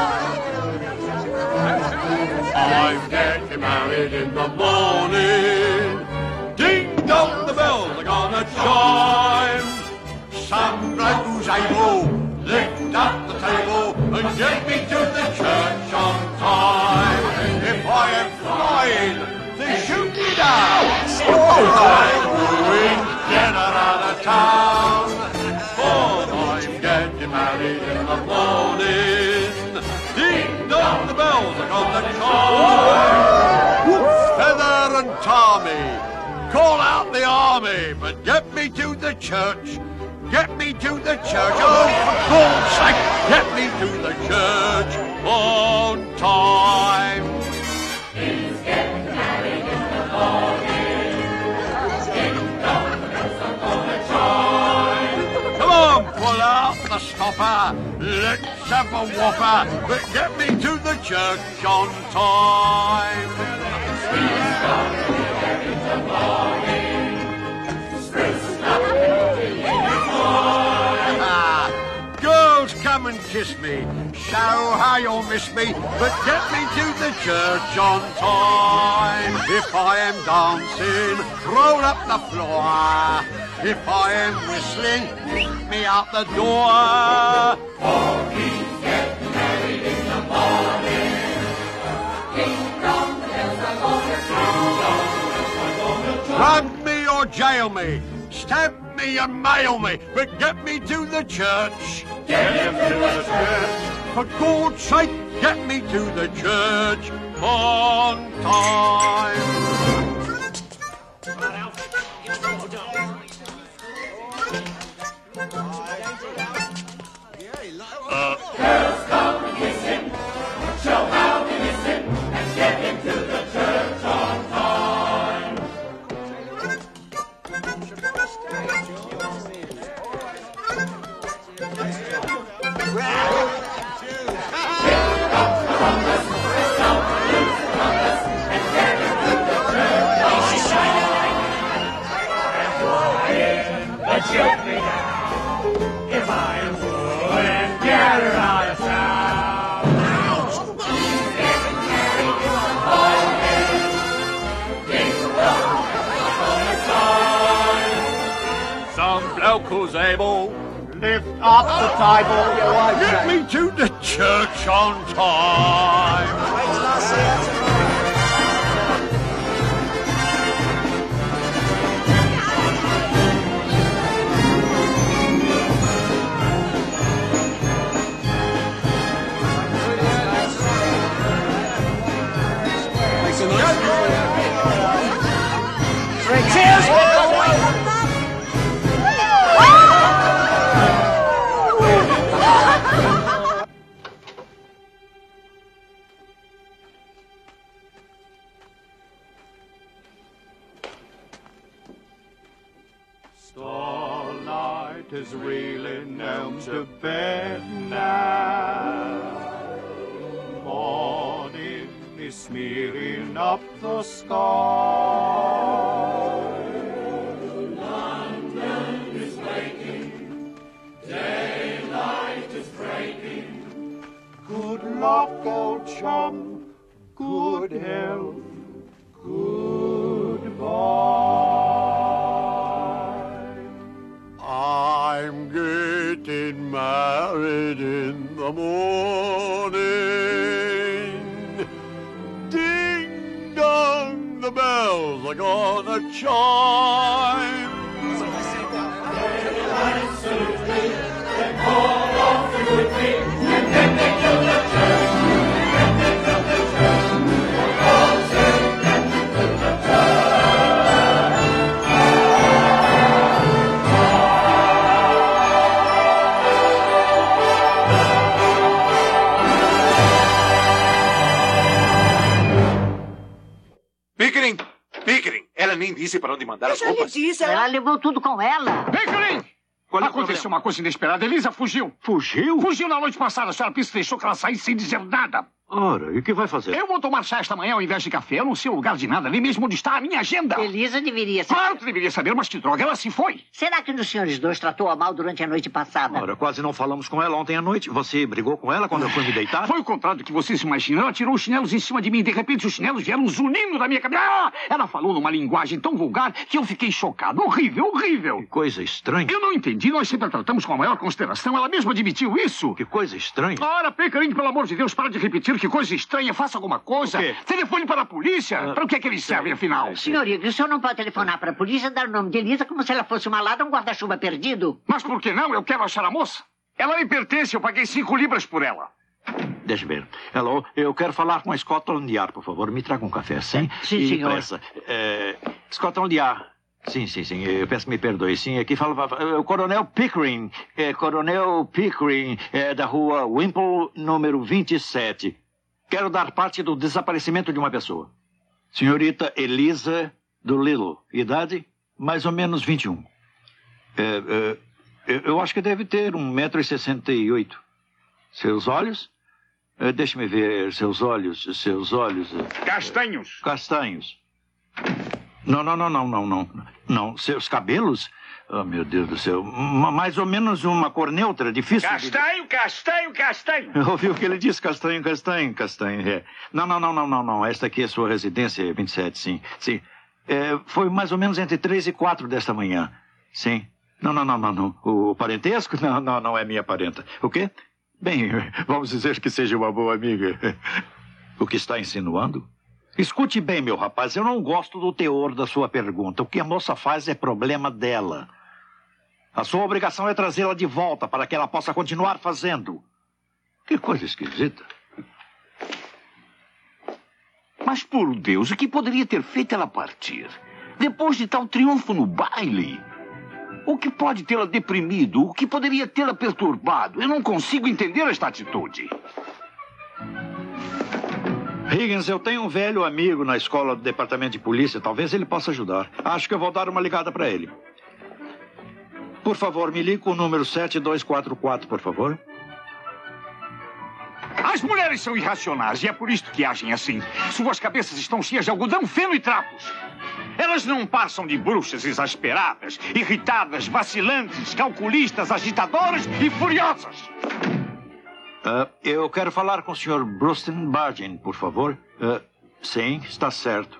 I'm getting married in the morning. Ding dong, the bells are gonna chime. Some bloke who's able, lift up the table and get me to the church on time. If I am flying, they shoot me down. If I'm ruined, get her out of town. For I'm getting married in the morning. Ding dong, the bells are gonna chime. Feather and Tommy, call out the army, but get me to the church. Get me to the church. Oh, for God's sake, get me to the church on time. He's getting married in the morning. Ding dong, the bells are gonna chime. Come on, pull out the stopper. Let's have a whopper, but get me to the church on time. He's getting in the morning. Spruce up Girls, come and kiss me. Show how you'll miss me, but get me to the church on time. If I am dancing, roll up the floor. If I am whistling, let me out the door. Oh, he's getting married in the morning. Ding dong, the bells are gonna chime. Drug me or jail me, stab me or mail me, but get me to the church. Get him to the church. For God's sake, get me to the church on time. Girls, come and kiss him. Show how we miss him, and get him to the church on time. Choke me down. If I am ruined, get her out of town. Uncle's able. Lift up the table. Get me to the church on time. Starlight is reeling out to bed now. Morning is smearing up the sky. London is waking. Daylight is breaking. Good luck, old chum. Good health. Goodbye. I'm getting married in the morning. Ding dong, the bells are gonna chime. They call off the good thing, and then they kill the church. And then they kill the church. They all say that they kill the church. Pickering, ela nem disse para onde mandar as roupas. Ela levou tudo com ela. Pickering! Aconteceu uma coisa inesperada. Elisa fugiu. Fugiu? Fugiu na noite passada. A senhora Pierce deixou que ela saísse sem dizer nada. Ora, e o que vai fazer? Eu vou tomar chá esta manhã ao invés de café. Eu não sei o lugar de nada, nem mesmo onde está a minha agenda. Elisa deveria saber. Claro que deveria saber, mas que droga, ela se foi. Será que um dos senhores dois tratou-a mal durante a noite passada? Ora, quase não falamos com ela ontem à noite. Você brigou com ela quando eu fui me deitar? Foi o contrário do que você se imagina. Ela tirou os chinelos em cima de mim. De repente, os chinelos vieram zunindo da minha cabeça. Ah! Ela falou numa linguagem tão vulgar que eu fiquei chocado. Horrível, horrível. Que coisa estranha. Eu não entendi. Nós sempre a tratamos com a maior consideração. Ela mesma admitiu isso. Que coisa estranha. Ora, Pickering, pelo amor de Deus, para de repetir. Que coisa estranha. Faça alguma coisa. Telefone para a polícia. Para o que é que eles servem, afinal? Senhorita, o senhor não pode telefonar para a polícia e dar o nome de Elisa como se ela fosse uma ladra, um guarda-chuva perdido. Mas por que não? Eu quero achar a moça. Ela me pertence. Eu paguei 5 libras por ela. Deixa eu ver. Hello, eu quero falar com a Scotland Yard, por favor. Me traga um café, sim? Sim, senhor. Scotland Yard. Sim. Eu peço que me perdoe. Sim, aqui fala o Coronel Pickering. Coronel Pickering, da rua Wimple, número 27. Quero dar parte do desaparecimento de uma pessoa. Senhorita Elisa Doolittle. Idade? Mais ou menos 21. Eu acho que deve ter 1,68 m. Seus olhos? Deixe-me ver. Seus olhos. Castanhos. Castanhos. Não. Seus cabelos? Oh, meu Deus do céu. Mais ou menos uma cor neutra, difícil. Castanho. Ouviu o que ele disse? Castanho. Não. Esta aqui é sua residência, 27, sim. Foi mais ou menos entre 3 e 4 desta manhã. Sim. Não. O parentesco? Não é minha parenta. O quê? Bem, vamos dizer que seja uma boa amiga. O que está insinuando? Escute bem, meu rapaz, eu não gosto do teor da sua pergunta. O que a moça faz é problema dela. A sua obrigação é trazê-la de volta para que ela possa continuar fazendo. Que coisa esquisita. Mas, por Deus, o que poderia ter feito ela partir? Depois de tal triunfo no baile? O que pode tê-la deprimido? O que poderia tê-la perturbado? Eu não consigo entender esta atitude. Higgins, eu tenho um velho amigo na escola do departamento de polícia. Talvez ele possa ajudar. Acho que eu vou dar uma ligada para ele. Por favor, me ligue com o número 7244, por favor. As mulheres são irracionais e é por isto que agem assim. Suas cabeças estão cheias de algodão, feno e trapos. Elas não passam de bruxas exasperadas, irritadas, vacilantes, calculistas, agitadoras e furiosas. Eu quero falar com o Sr. Bruston Bargin, por favor. Sim, está certo.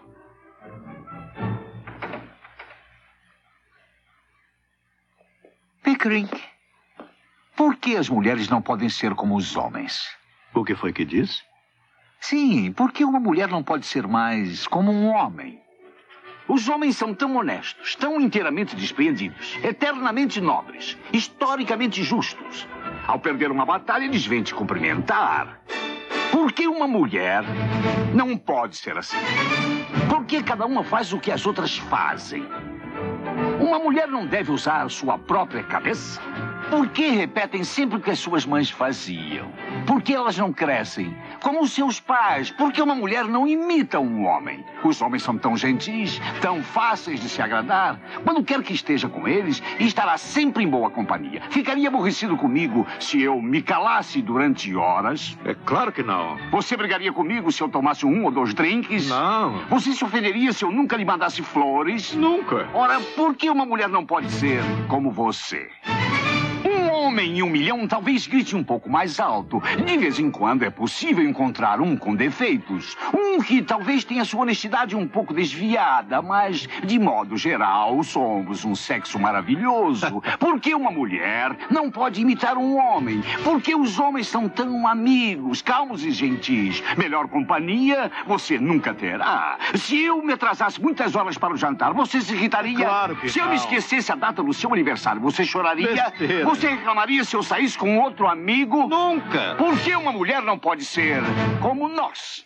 Pickering, por que as mulheres não podem ser como os homens? O que foi que disse? Sim, por que uma mulher não pode ser mais como um homem? Os homens são tão honestos, tão inteiramente despreendidos, eternamente nobres, historicamente justos. Ao perder uma batalha, eles vêm te cumprimentar. Por que uma mulher não pode ser assim? Por que cada uma faz o que as outras fazem? Uma mulher não deve usar sua própria cabeça? Por que repetem sempre o que as suas mães faziam? Por que elas não crescem como os seus pais? Por que uma mulher não imita um homem? Os homens são tão gentis, tão fáceis de se agradar. Quando quer que esteja com eles, estará sempre em boa companhia. Ficaria aborrecido comigo se eu me calasse durante horas? É claro que não. Você brigaria comigo se eu tomasse 1 ou 2 drinks? Não. Você se ofenderia se eu nunca lhe mandasse flores? Nunca. Ora, por que uma mulher não pode ser como você? Um homem em 1 milhão talvez grite um pouco mais alto. De vez em quando é possível encontrar um com defeitos. Um que talvez tenha sua honestidade um pouco desviada, mas, de modo geral, somos um sexo maravilhoso. Por que uma mulher não pode imitar um homem? Por que os homens são tão amigos, calmos e gentis? Melhor companhia você nunca terá. Se eu me atrasasse muitas horas para o jantar, você se irritaria? Claro que Se eu me esquecesse a data do seu aniversário, você choraria? Besteira. Você reclamaria se eu saísse com outro amigo? Nunca. Por que uma mulher não pode ser como nós?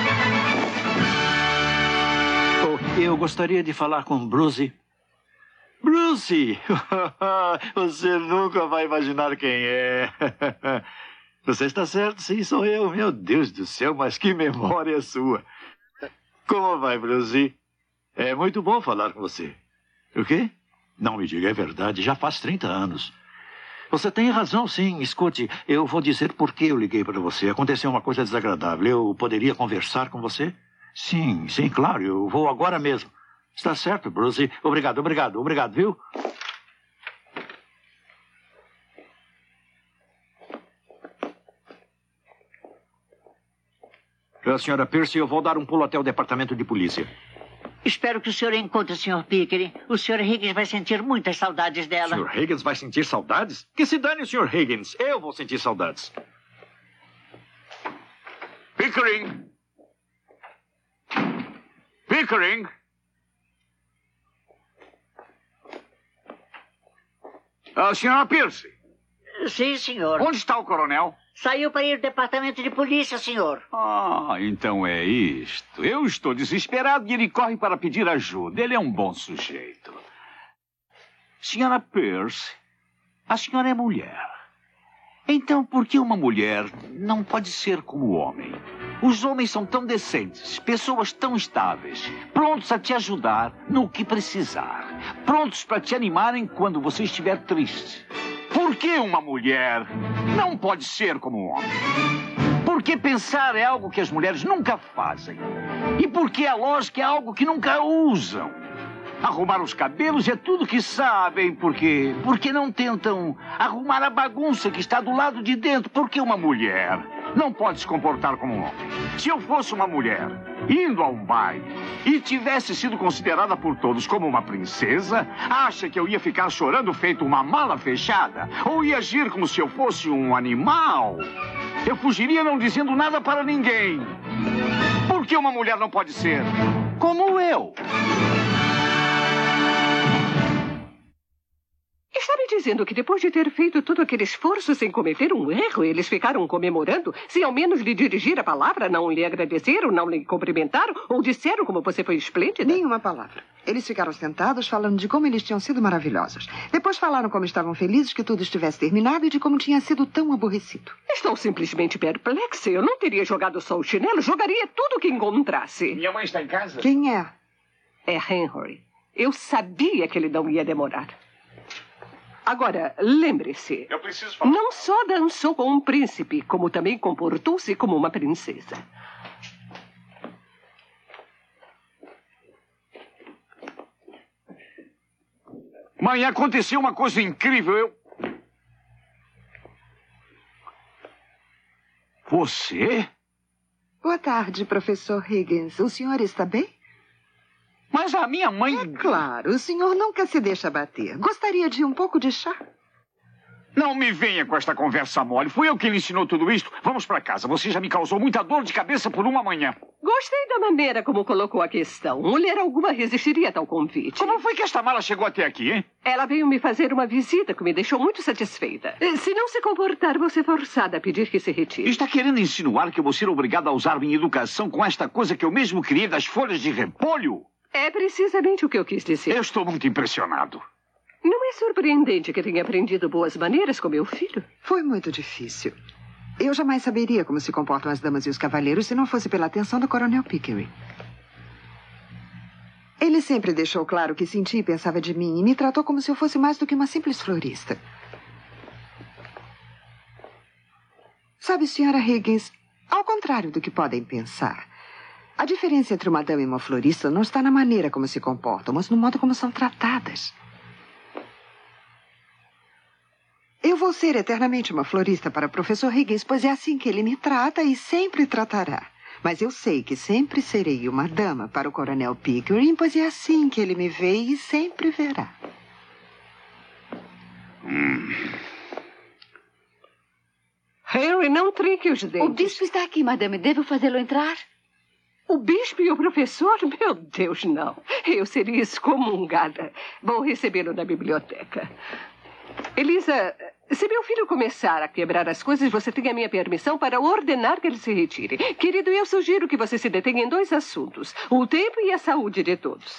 Eu gostaria de falar com Bruce. Bruce! Você nunca vai imaginar quem é. Você está certo, sim, sou eu. Meu Deus do céu, mas que memória sua. Como vai, Bruce? É muito bom falar com você. O quê? Não me diga, é verdade, já faz 30 anos. Você tem razão, sim. Escute, eu vou dizer por que eu liguei para você. Aconteceu uma coisa desagradável. Eu poderia conversar com você? Sim, claro. Eu vou agora mesmo. Está certo, Bruce. Obrigado, viu? Senhora Pierce, eu vou dar um pulo até o departamento de polícia. Espero que o senhor encontre o Sr. Pickering. O Sr. Higgins vai sentir muitas saudades dela. O Sr. Higgins vai sentir saudades? Que se dane o Sr. Higgins. Eu vou sentir saudades. Pickering! Pickering! Senhora Pierce. Sim, senhor. Onde está o coronel? Saiu para ir ao departamento de polícia, senhor. Então é isto. Eu estou desesperado e ele corre para pedir ajuda. Ele é um bom sujeito. Senhora Pierce, a senhora é mulher. Então por que uma mulher não pode ser como o homem? Os homens são tão decentes, pessoas tão estáveis, prontos a te ajudar no que precisar, prontos para te animarem quando você estiver triste. Por que uma mulher não pode ser como um homem? Por que pensar é algo que as mulheres nunca fazem? E por que a lógica é algo que nunca usam? Arrumar os cabelos é tudo que sabem. Por que não tentam arrumar a bagunça que está do lado de dentro? Por que uma mulher não pode se comportar como um homem? Se eu fosse uma mulher indo a um baile e tivesse sido considerada por todos como uma princesa, acha que eu ia ficar chorando feito uma mala fechada? Ou ia agir como se eu fosse um animal? Eu fugiria não dizendo nada para ninguém. Por que uma mulher não pode ser como eu? Está me dizendo que depois de ter feito todo aquele esforço sem cometer um erro, eles ficaram comemorando, sem ao menos lhe dirigir a palavra, não lhe agradeceram, não lhe cumprimentaram, ou disseram como você foi esplêndida? Nenhuma palavra. Eles ficaram sentados falando de como eles tinham sido maravilhosos. Depois falaram como estavam felizes que tudo estivesse terminado e de como tinha sido tão aborrecido. Estou simplesmente perplexa. Eu não teria jogado só o chinelo, jogaria tudo o que encontrasse. Minha mãe está em casa? Quem é? É Henry. Eu sabia que ele não ia demorar. Agora, lembre-se, eu preciso falar. Não só dançou com um príncipe, como também comportou-se como uma princesa. Mãe, aconteceu uma coisa incrível. Você? Boa tarde, professor Higgins. O senhor está bem? Mas a minha mãe... É claro, o senhor nunca se deixa bater. Gostaria de um pouco de chá? Não me venha com esta conversa mole. Fui eu que lhe ensinou tudo isto. Vamos para casa. Você já me causou muita dor de cabeça por uma manhã. Gostei da maneira como colocou a questão. Mulher alguma resistiria a tal convite. Como foi que esta mala chegou até aqui, hein? Ela veio me fazer uma visita que me deixou muito satisfeita. Se não se comportar, vou ser forçada a pedir que se retire. Está querendo insinuar que eu vou ser obrigado a usar minha educação com esta coisa que eu mesmo criei das folhas de repolho? É precisamente o que eu quis dizer. Eu estou muito impressionado. Não é surpreendente que tenha aprendido boas maneiras com meu filho? Foi muito difícil. Eu jamais saberia como se comportam as damas e os cavalheiros se não fosse pela atenção do Coronel Pickering. Ele sempre deixou claro o que sentia e pensava de mim e me tratou como se eu fosse mais do que uma simples florista. Sabe, Sra. Higgins, ao contrário do que podem pensar, a diferença entre uma dama e uma florista não está na maneira como se comportam, mas no modo como são tratadas. Eu vou ser eternamente uma florista para o professor Higgins, pois é assim que ele me trata e sempre tratará. Mas eu sei que sempre serei uma dama para o Coronel Pickering, pois é assim que ele me vê e sempre verá. Harry, não trinque os dentes. O bispo está aqui, madame. Devo fazê-lo entrar? O bispo e o professor? Meu Deus, não. Eu seria excomungada. Vou recebê-lo na biblioteca. Elisa, se meu filho começar a quebrar as coisas, você tem a minha permissão para ordenar que ele se retire. Querido, eu sugiro que você se detenha em 2 assuntos: o tempo e a saúde de todos.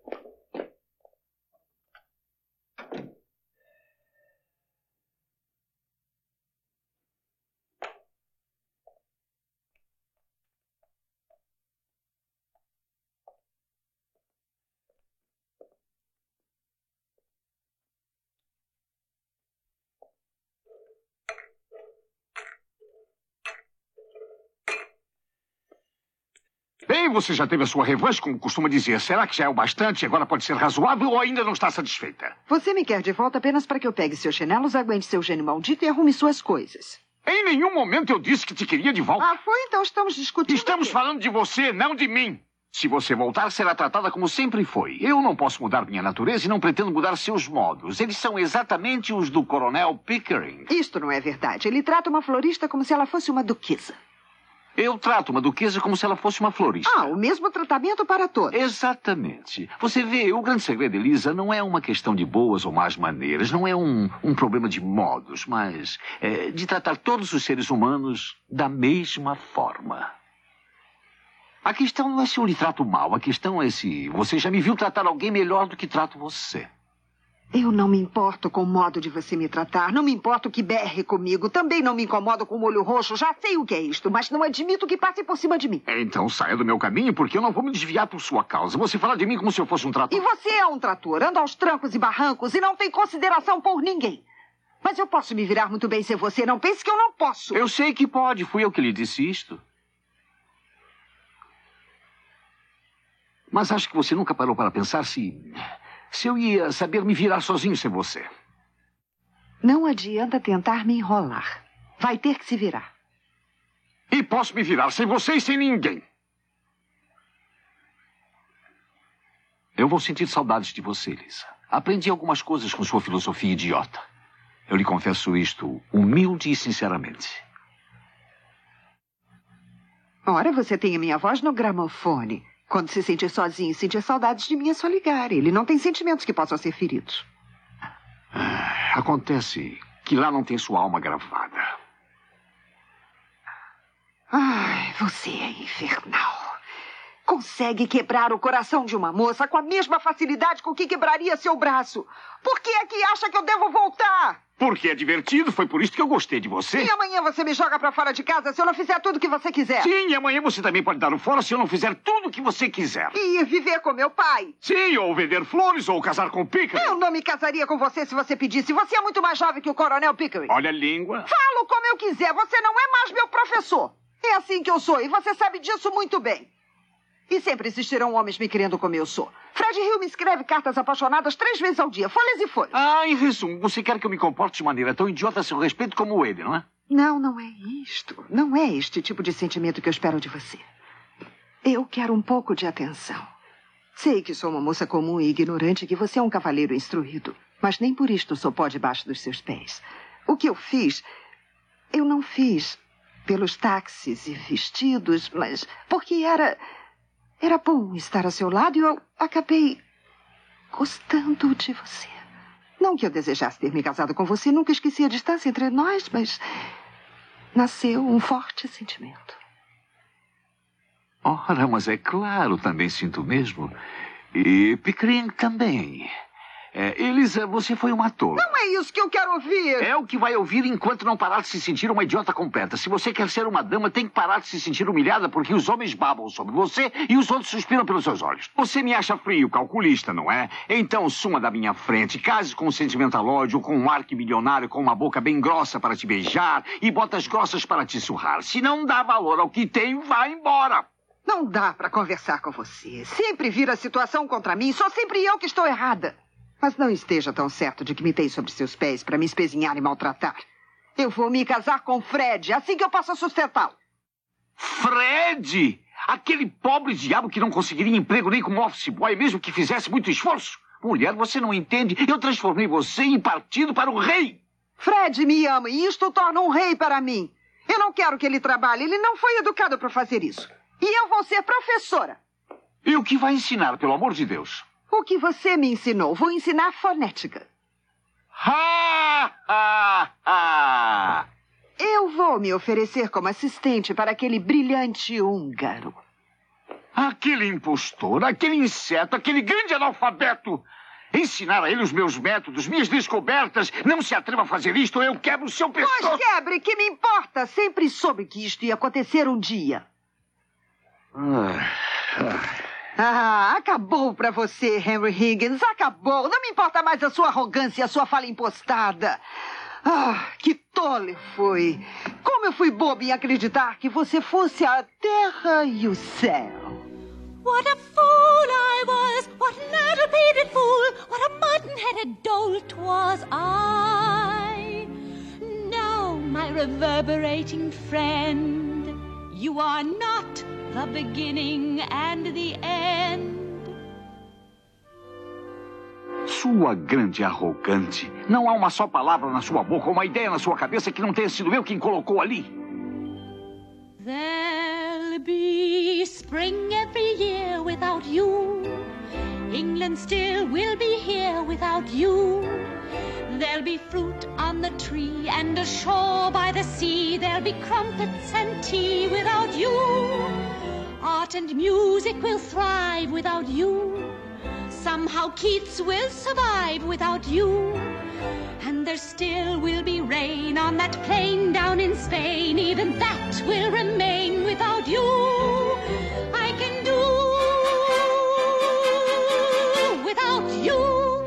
Bem, você já teve a sua revanche, como costuma dizer. Será que já é o bastante? Agora pode ser razoável ou ainda não está satisfeita? Você me quer de volta apenas para que eu pegue seus chinelos, aguente seu gênio maldito e arrume suas coisas. Em nenhum momento eu disse que te queria de volta. Ah, foi? Então estamos discutindo. Estamos falando de você, não de mim. Se você voltar, será tratada como sempre foi. Eu não posso mudar minha natureza e não pretendo mudar seus modos. Eles são exatamente os do Coronel Pickering. Isto não é verdade. Ele trata uma florista como se ela fosse uma duquesa. Eu trato uma duquesa como se ela fosse uma florista. Ah, o mesmo tratamento para todos. Exatamente. Você vê, o grande segredo, Elisa, não é uma questão de boas ou más maneiras, não é um problema de modos, mas de tratar todos os seres humanos da mesma forma. A questão não é se eu lhe trato mal, a questão é se você já me viu tratar alguém melhor do que trato você. Eu não me importo com o modo de você me tratar. Não me importo que berre comigo. Também não me incomodo com o olho roxo. Já sei o que é isto, mas não admito que passe por cima de mim. Então saia do meu caminho, porque eu não vou me desviar por sua causa. Você fala de mim como se eu fosse um trator. E você é um trator. Anda aos trancos e barrancos e não tem consideração por ninguém. Mas eu posso me virar muito bem sem você. Não pense que eu não posso. Eu sei que pode. Fui eu que lhe disse isto. Mas acho que você nunca parou para pensar se eu ia saber me virar sozinho sem você. Não adianta tentar me enrolar. Vai ter que se virar. E posso me virar sem você e sem ninguém. Eu vou sentir saudades de você, Lisa. Aprendi algumas coisas com sua filosofia idiota. Eu lhe confesso isto humilde e sinceramente. Ora, você tem a minha voz no gramofone. Quando se sentir sozinho e sentir saudades de mim, é só ligar. Ele não tem sentimentos que possam ser feridos. Acontece que lá não tem sua alma gravada. Ai, você é infernal. Consegue quebrar o coração de uma moça com a mesma facilidade com que quebraria seu braço. Por que é que acha que eu devo voltar? Porque é divertido, foi por isso que eu gostei de você. E amanhã você me joga pra fora de casa se eu não fizer tudo o que você quiser. Sim, e amanhã você também pode dar o fora se eu não fizer tudo o que você quiser. E ir viver com meu pai. Sim, ou vender flores, ou casar com o Pickering. Eu não me casaria com você se você pedisse. Você é muito mais jovem que o Coronel Pickering. Olha a língua. Falo como eu quiser, você não é mais meu professor. É assim que eu sou, e você sabe disso muito bem. E sempre existirão homens me querendo como eu sou. Fred Hill me escreve cartas apaixonadas 3 vezes ao dia, folhas e folhas. Ah, em resumo, você quer que eu me comporte de maneira tão idiota a seu respeito como ele, não é? Não, não é isto. Não é este tipo de sentimento que eu espero de você. Eu quero um pouco de atenção. Sei que sou uma moça comum e ignorante e que você é um cavaleiro instruído. Mas nem por isto sou pó debaixo dos seus pés. O que eu fiz, eu não fiz pelos táxis e vestidos, mas porque era bom estar a seu lado e eu acabei gostando de você. Não que eu desejasse ter me casado com você, nunca esqueci a distância entre nós, mas nasceu um forte sentimento. Ora, mas é claro, também sinto mesmo. E Pickering também. Elisa, você foi uma tola. Não é isso que eu quero ouvir. É o que vai ouvir enquanto não parar de se sentir uma idiota completa. Se você quer ser uma dama, tem que parar de se sentir humilhada porque os homens babam sobre você e os outros suspiram pelos seus olhos. Você me acha frio, calculista, não é? Então suma da minha frente, case com um sentimentalóide ou com um arquimilionário com uma boca bem grossa para te beijar e botas grossas para te surrar. Se não dá valor ao que tem, vá embora. Não dá para conversar com você. Sempre vira a situação contra mim, sou sempre eu que estou errada. Mas não esteja tão certo de que me tem sobre seus pés para me espezinhar e maltratar. Eu vou me casar com Fred, assim que eu possa sustentá-lo. Fred? Aquele pobre diabo que não conseguiria emprego nem como office boy, mesmo que fizesse muito esforço? Mulher, você não entende. Eu transformei você em partido para o rei. Fred me ama e isto o torna um rei para mim. Eu não quero que ele trabalhe. Ele não foi educado para fazer isso. E eu vou ser professora. E o que vai ensinar, pelo amor de Deus? O que você me ensinou? Vou ensinar fonética. Ha, ha, ha. Eu vou me oferecer como assistente para aquele brilhante húngaro. Aquele impostor, aquele inseto, aquele grande analfabeto. Ensinar a ele os meus métodos, minhas descobertas. Não se atreva a fazer isto ou eu quebro o seu pescoço. Pois quebre, que me importa? Sempre soube que isto ia acontecer um dia. Acabou pra você, Henry Higgins. Acabou. Não me importa mais a sua arrogância e a sua fala impostada. Que tola eu fui. Como eu fui boba em acreditar que você fosse a terra e o céu. What a fool I was, what an addle-pated fool, what a mutton-headed dolt was I. Now, my reverberating friend, you are not the beginning and the end. Sua grande arrogante. Não há uma só palavra na sua boca, uma ideia na sua cabeça que não tenha sido eu quem colocou ali. There'll be spring every year without you. England still will be here without you. There'll be fruit on the tree and a shore by the sea. There'll be crumpets and tea without you. Art and music will thrive without you. Somehow Keats will survive without you. And there still will be rain on that plain down in Spain. Even that will remain without you. I can do without you.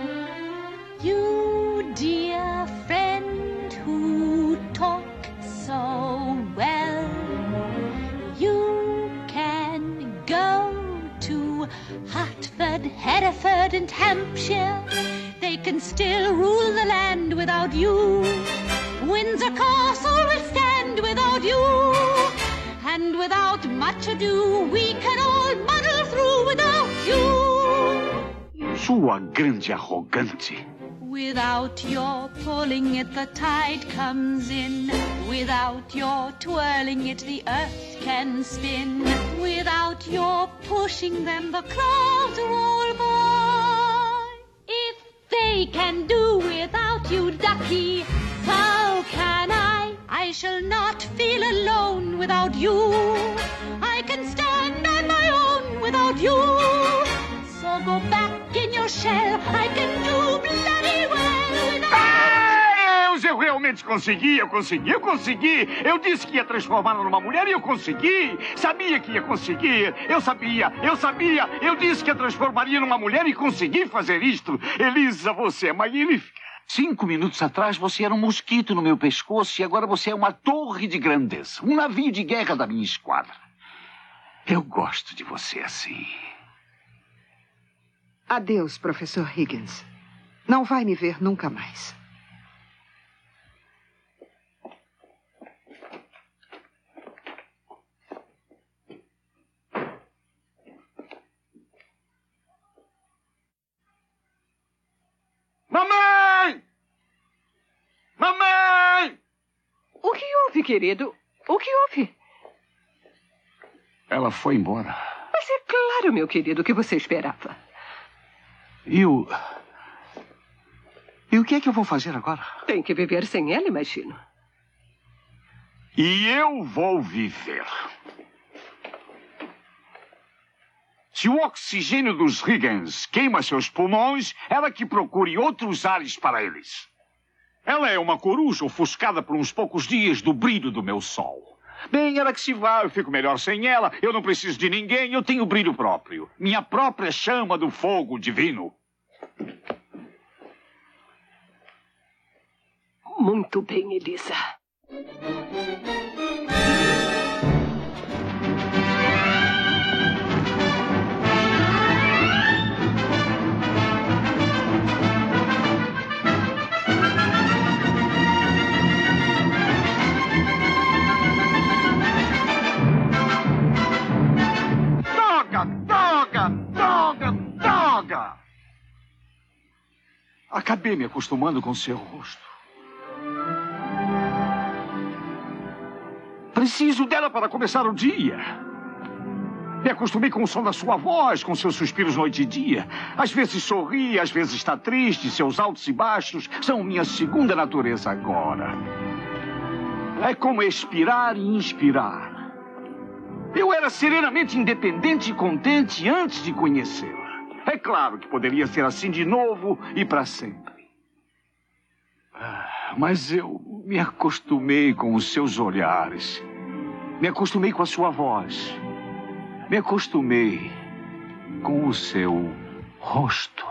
You, dear friend who talk so well. You can go to Hertford, Hereford and Hampshire. They can still rule the land without you. Windsor Castle will stand without you. And without much ado, we can all muddle through without you. Sua grande arrogante. Without your pulling it, the tide comes in. Without your twirling it, the earth can spin. Without your pushing them, the clouds roll by. If they can do without you, ducky, so can I. I shall not feel alone without you. I can stand on my own without you. So go back in your shell. I can do bloody well without Eu realmente consegui, eu consegui. Eu disse que ia transformá-la numa mulher e eu consegui. Sabia que ia conseguir. Eu sabia. Eu disse que a transformaria numa mulher e consegui fazer isto. Elisa, você é magnífica. 5 minutos atrás você era um mosquito no meu pescoço e agora você é uma torre de grandeza. Um navio de guerra da minha esquadra. Eu gosto de você assim. Adeus, professor Higgins. Não vai me ver nunca mais. Mamãe! Mamãe! querido, o que houve? Ela foi embora. Mas é claro, meu querido, que você esperava. E o que é que eu vou fazer agora? Tem que viver sem ela, imagino. E eu vou viver. Se o oxigênio dos Higgins queima seus pulmões, ela que procure outros ares para eles. Ela é uma coruja ofuscada por uns poucos dias do brilho do meu sol. Bem, ela que se vá, eu fico melhor sem ela. Eu não preciso de ninguém, eu tenho brilho próprio. Minha própria chama do fogo divino. Muito bem, Elisa. Droga! Acabei me acostumando com seu rosto. Preciso dela para começar o dia. Me acostumei com o som da sua voz, com seus suspiros noite e dia. Às vezes sorri, às vezes está triste. Seus altos e baixos são minha segunda natureza agora. É como expirar e inspirar. Eu era serenamente independente e contente antes de conhecê-la. É claro que poderia ser assim de novo e para sempre. Mas eu me acostumei com os seus olhares. Me acostumei com a sua voz. Me acostumei com o seu rosto.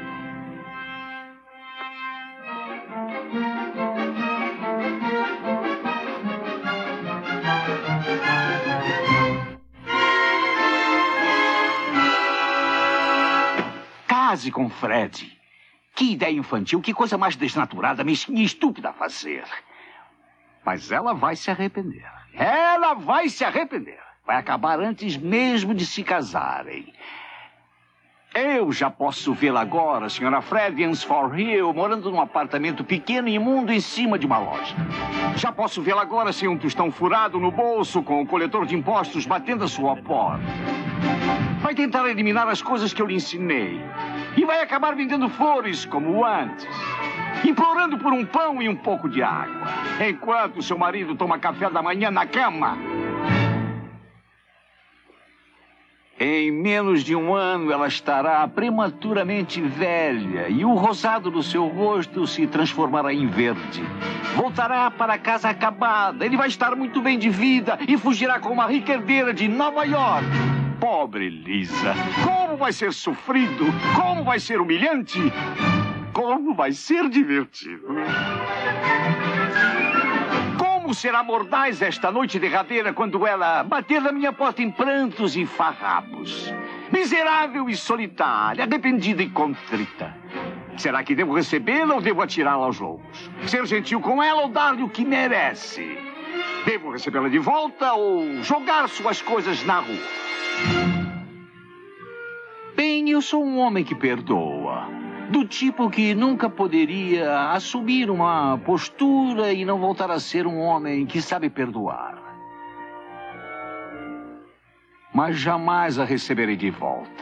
Case com Fred. Que ideia infantil, que coisa mais desnaturada, mesquinha e estúpida a fazer. Mas ela vai se arrepender. Ela vai se arrepender. Vai acabar antes mesmo de se casarem. Eu já posso vê-la agora, Sra. Fred Ansford Hill, morando num apartamento pequeno e imundo em cima de uma loja. Já posso vê-la agora sem um tostão furado no bolso, com o coletor de impostos batendo a sua porta. Vai tentar eliminar as coisas que eu lhe ensinei. E vai acabar vendendo flores como antes. Implorando por um pão e um pouco de água. Enquanto seu marido toma café da manhã na cama. Em menos de um ano, ela estará prematuramente velha e o rosado do seu rosto se transformará em verde. Voltará para casa acabada. Ele vai estar muito bem de vida e fugirá com uma rica herdeira de Nova York. Pobre Lisa. Como vai ser sofrido? Como vai ser humilhante? Como vai ser divertido? Como será mordaz esta noite derradeira quando ela bater na minha porta em prantos e farrapos? Miserável e solitária, arrependida e contrita. Será que devo recebê-la ou devo atirá-la aos lobos? Ser gentil com ela ou dar-lhe o que merece? Devo recebê-la de volta ou jogar suas coisas na rua? Bem, eu sou um homem que perdoa. Do tipo que nunca poderia assumir uma postura e não voltar a ser um homem que sabe perdoar. Mas jamais a receberei de volta.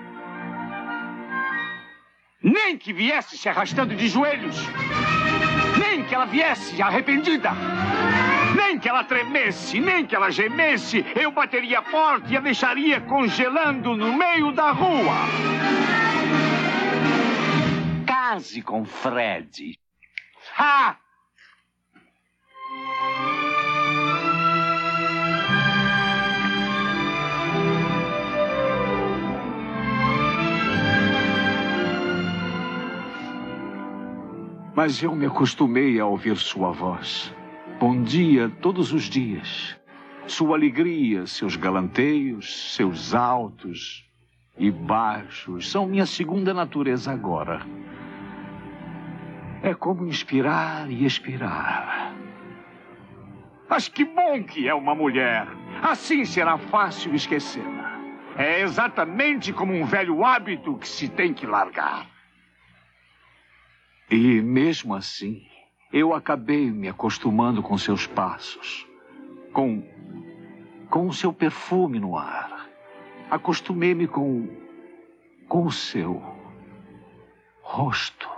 Nem que viesse se arrastando de joelhos. Nem que ela viesse arrependida. Nem que ela tremesse, nem que ela gemesse. Eu bateria forte e a deixaria congelando no meio da rua. Case com Fred. Ah! Mas eu me acostumei a ouvir sua voz. Bom dia todos os dias. Sua alegria, seus galanteios, seus altos e baixos são minha segunda natureza agora. É como inspirar e expirar. Mas que bom que é uma mulher. Assim será fácil esquecê-la. É exatamente como um velho hábito que se tem que largar. E mesmo assim, Eu acabei me acostumando com seus passos, com o seu perfume no ar. Acostumei-me com o seu rosto.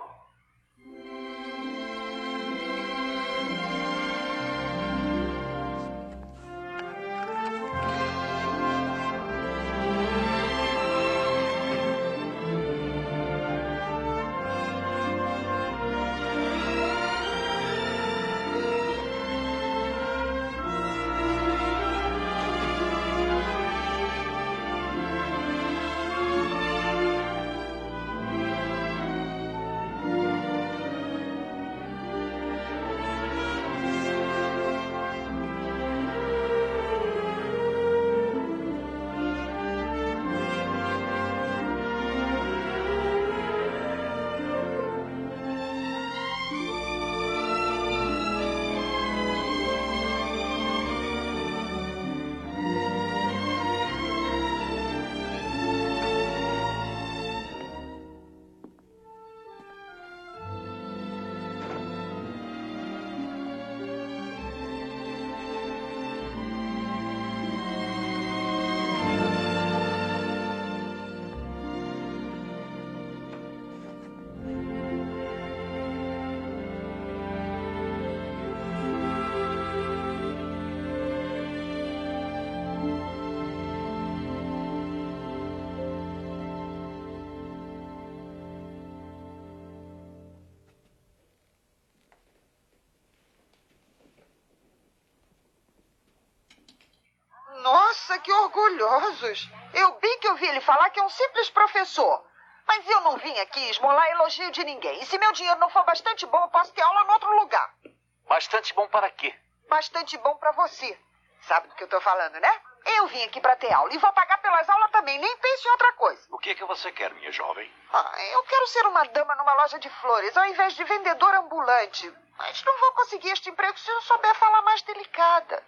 Nossa, que orgulhosos. Eu bem que ouvi ele falar que é um simples professor. Mas eu não vim aqui esmolar elogio de ninguém. E se meu dinheiro não for bastante bom, eu posso ter aula em outro lugar. Bastante bom para quê? Bastante bom para você. Sabe do que eu tô falando, né? Eu vim aqui para ter aula e vou pagar pelas aulas também. Nem pense em outra coisa. O que você quer, minha jovem? Eu quero ser uma dama numa loja de flores, ao invés de vendedora ambulante. Mas não vou conseguir este emprego se eu souber falar mais delicada.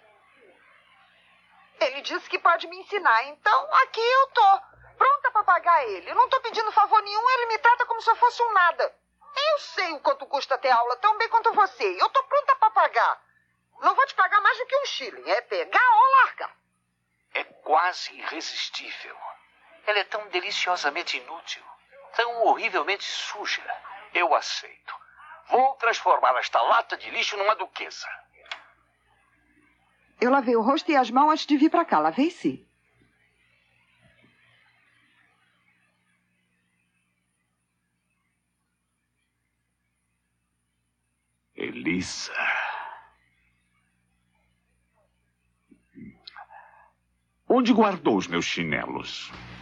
Ele disse que pode me ensinar, então aqui eu tô, pronta para pagar ele. Eu não tô pedindo favor nenhum, ele me trata como se eu fosse um nada. Eu sei o quanto custa ter aula, tão bem quanto você. Eu tô pronta para pagar. Não vou te pagar mais do que $1. É pegar ou largar. É quase irresistível. Ela é tão deliciosamente inútil, tão horrivelmente suja. Eu aceito. Vou transformar esta lata de lixo numa duquesa. Eu lavei o rosto e as mãos antes de vir para cá. Lavei sim. Elisa. Onde guardou os meus chinelos?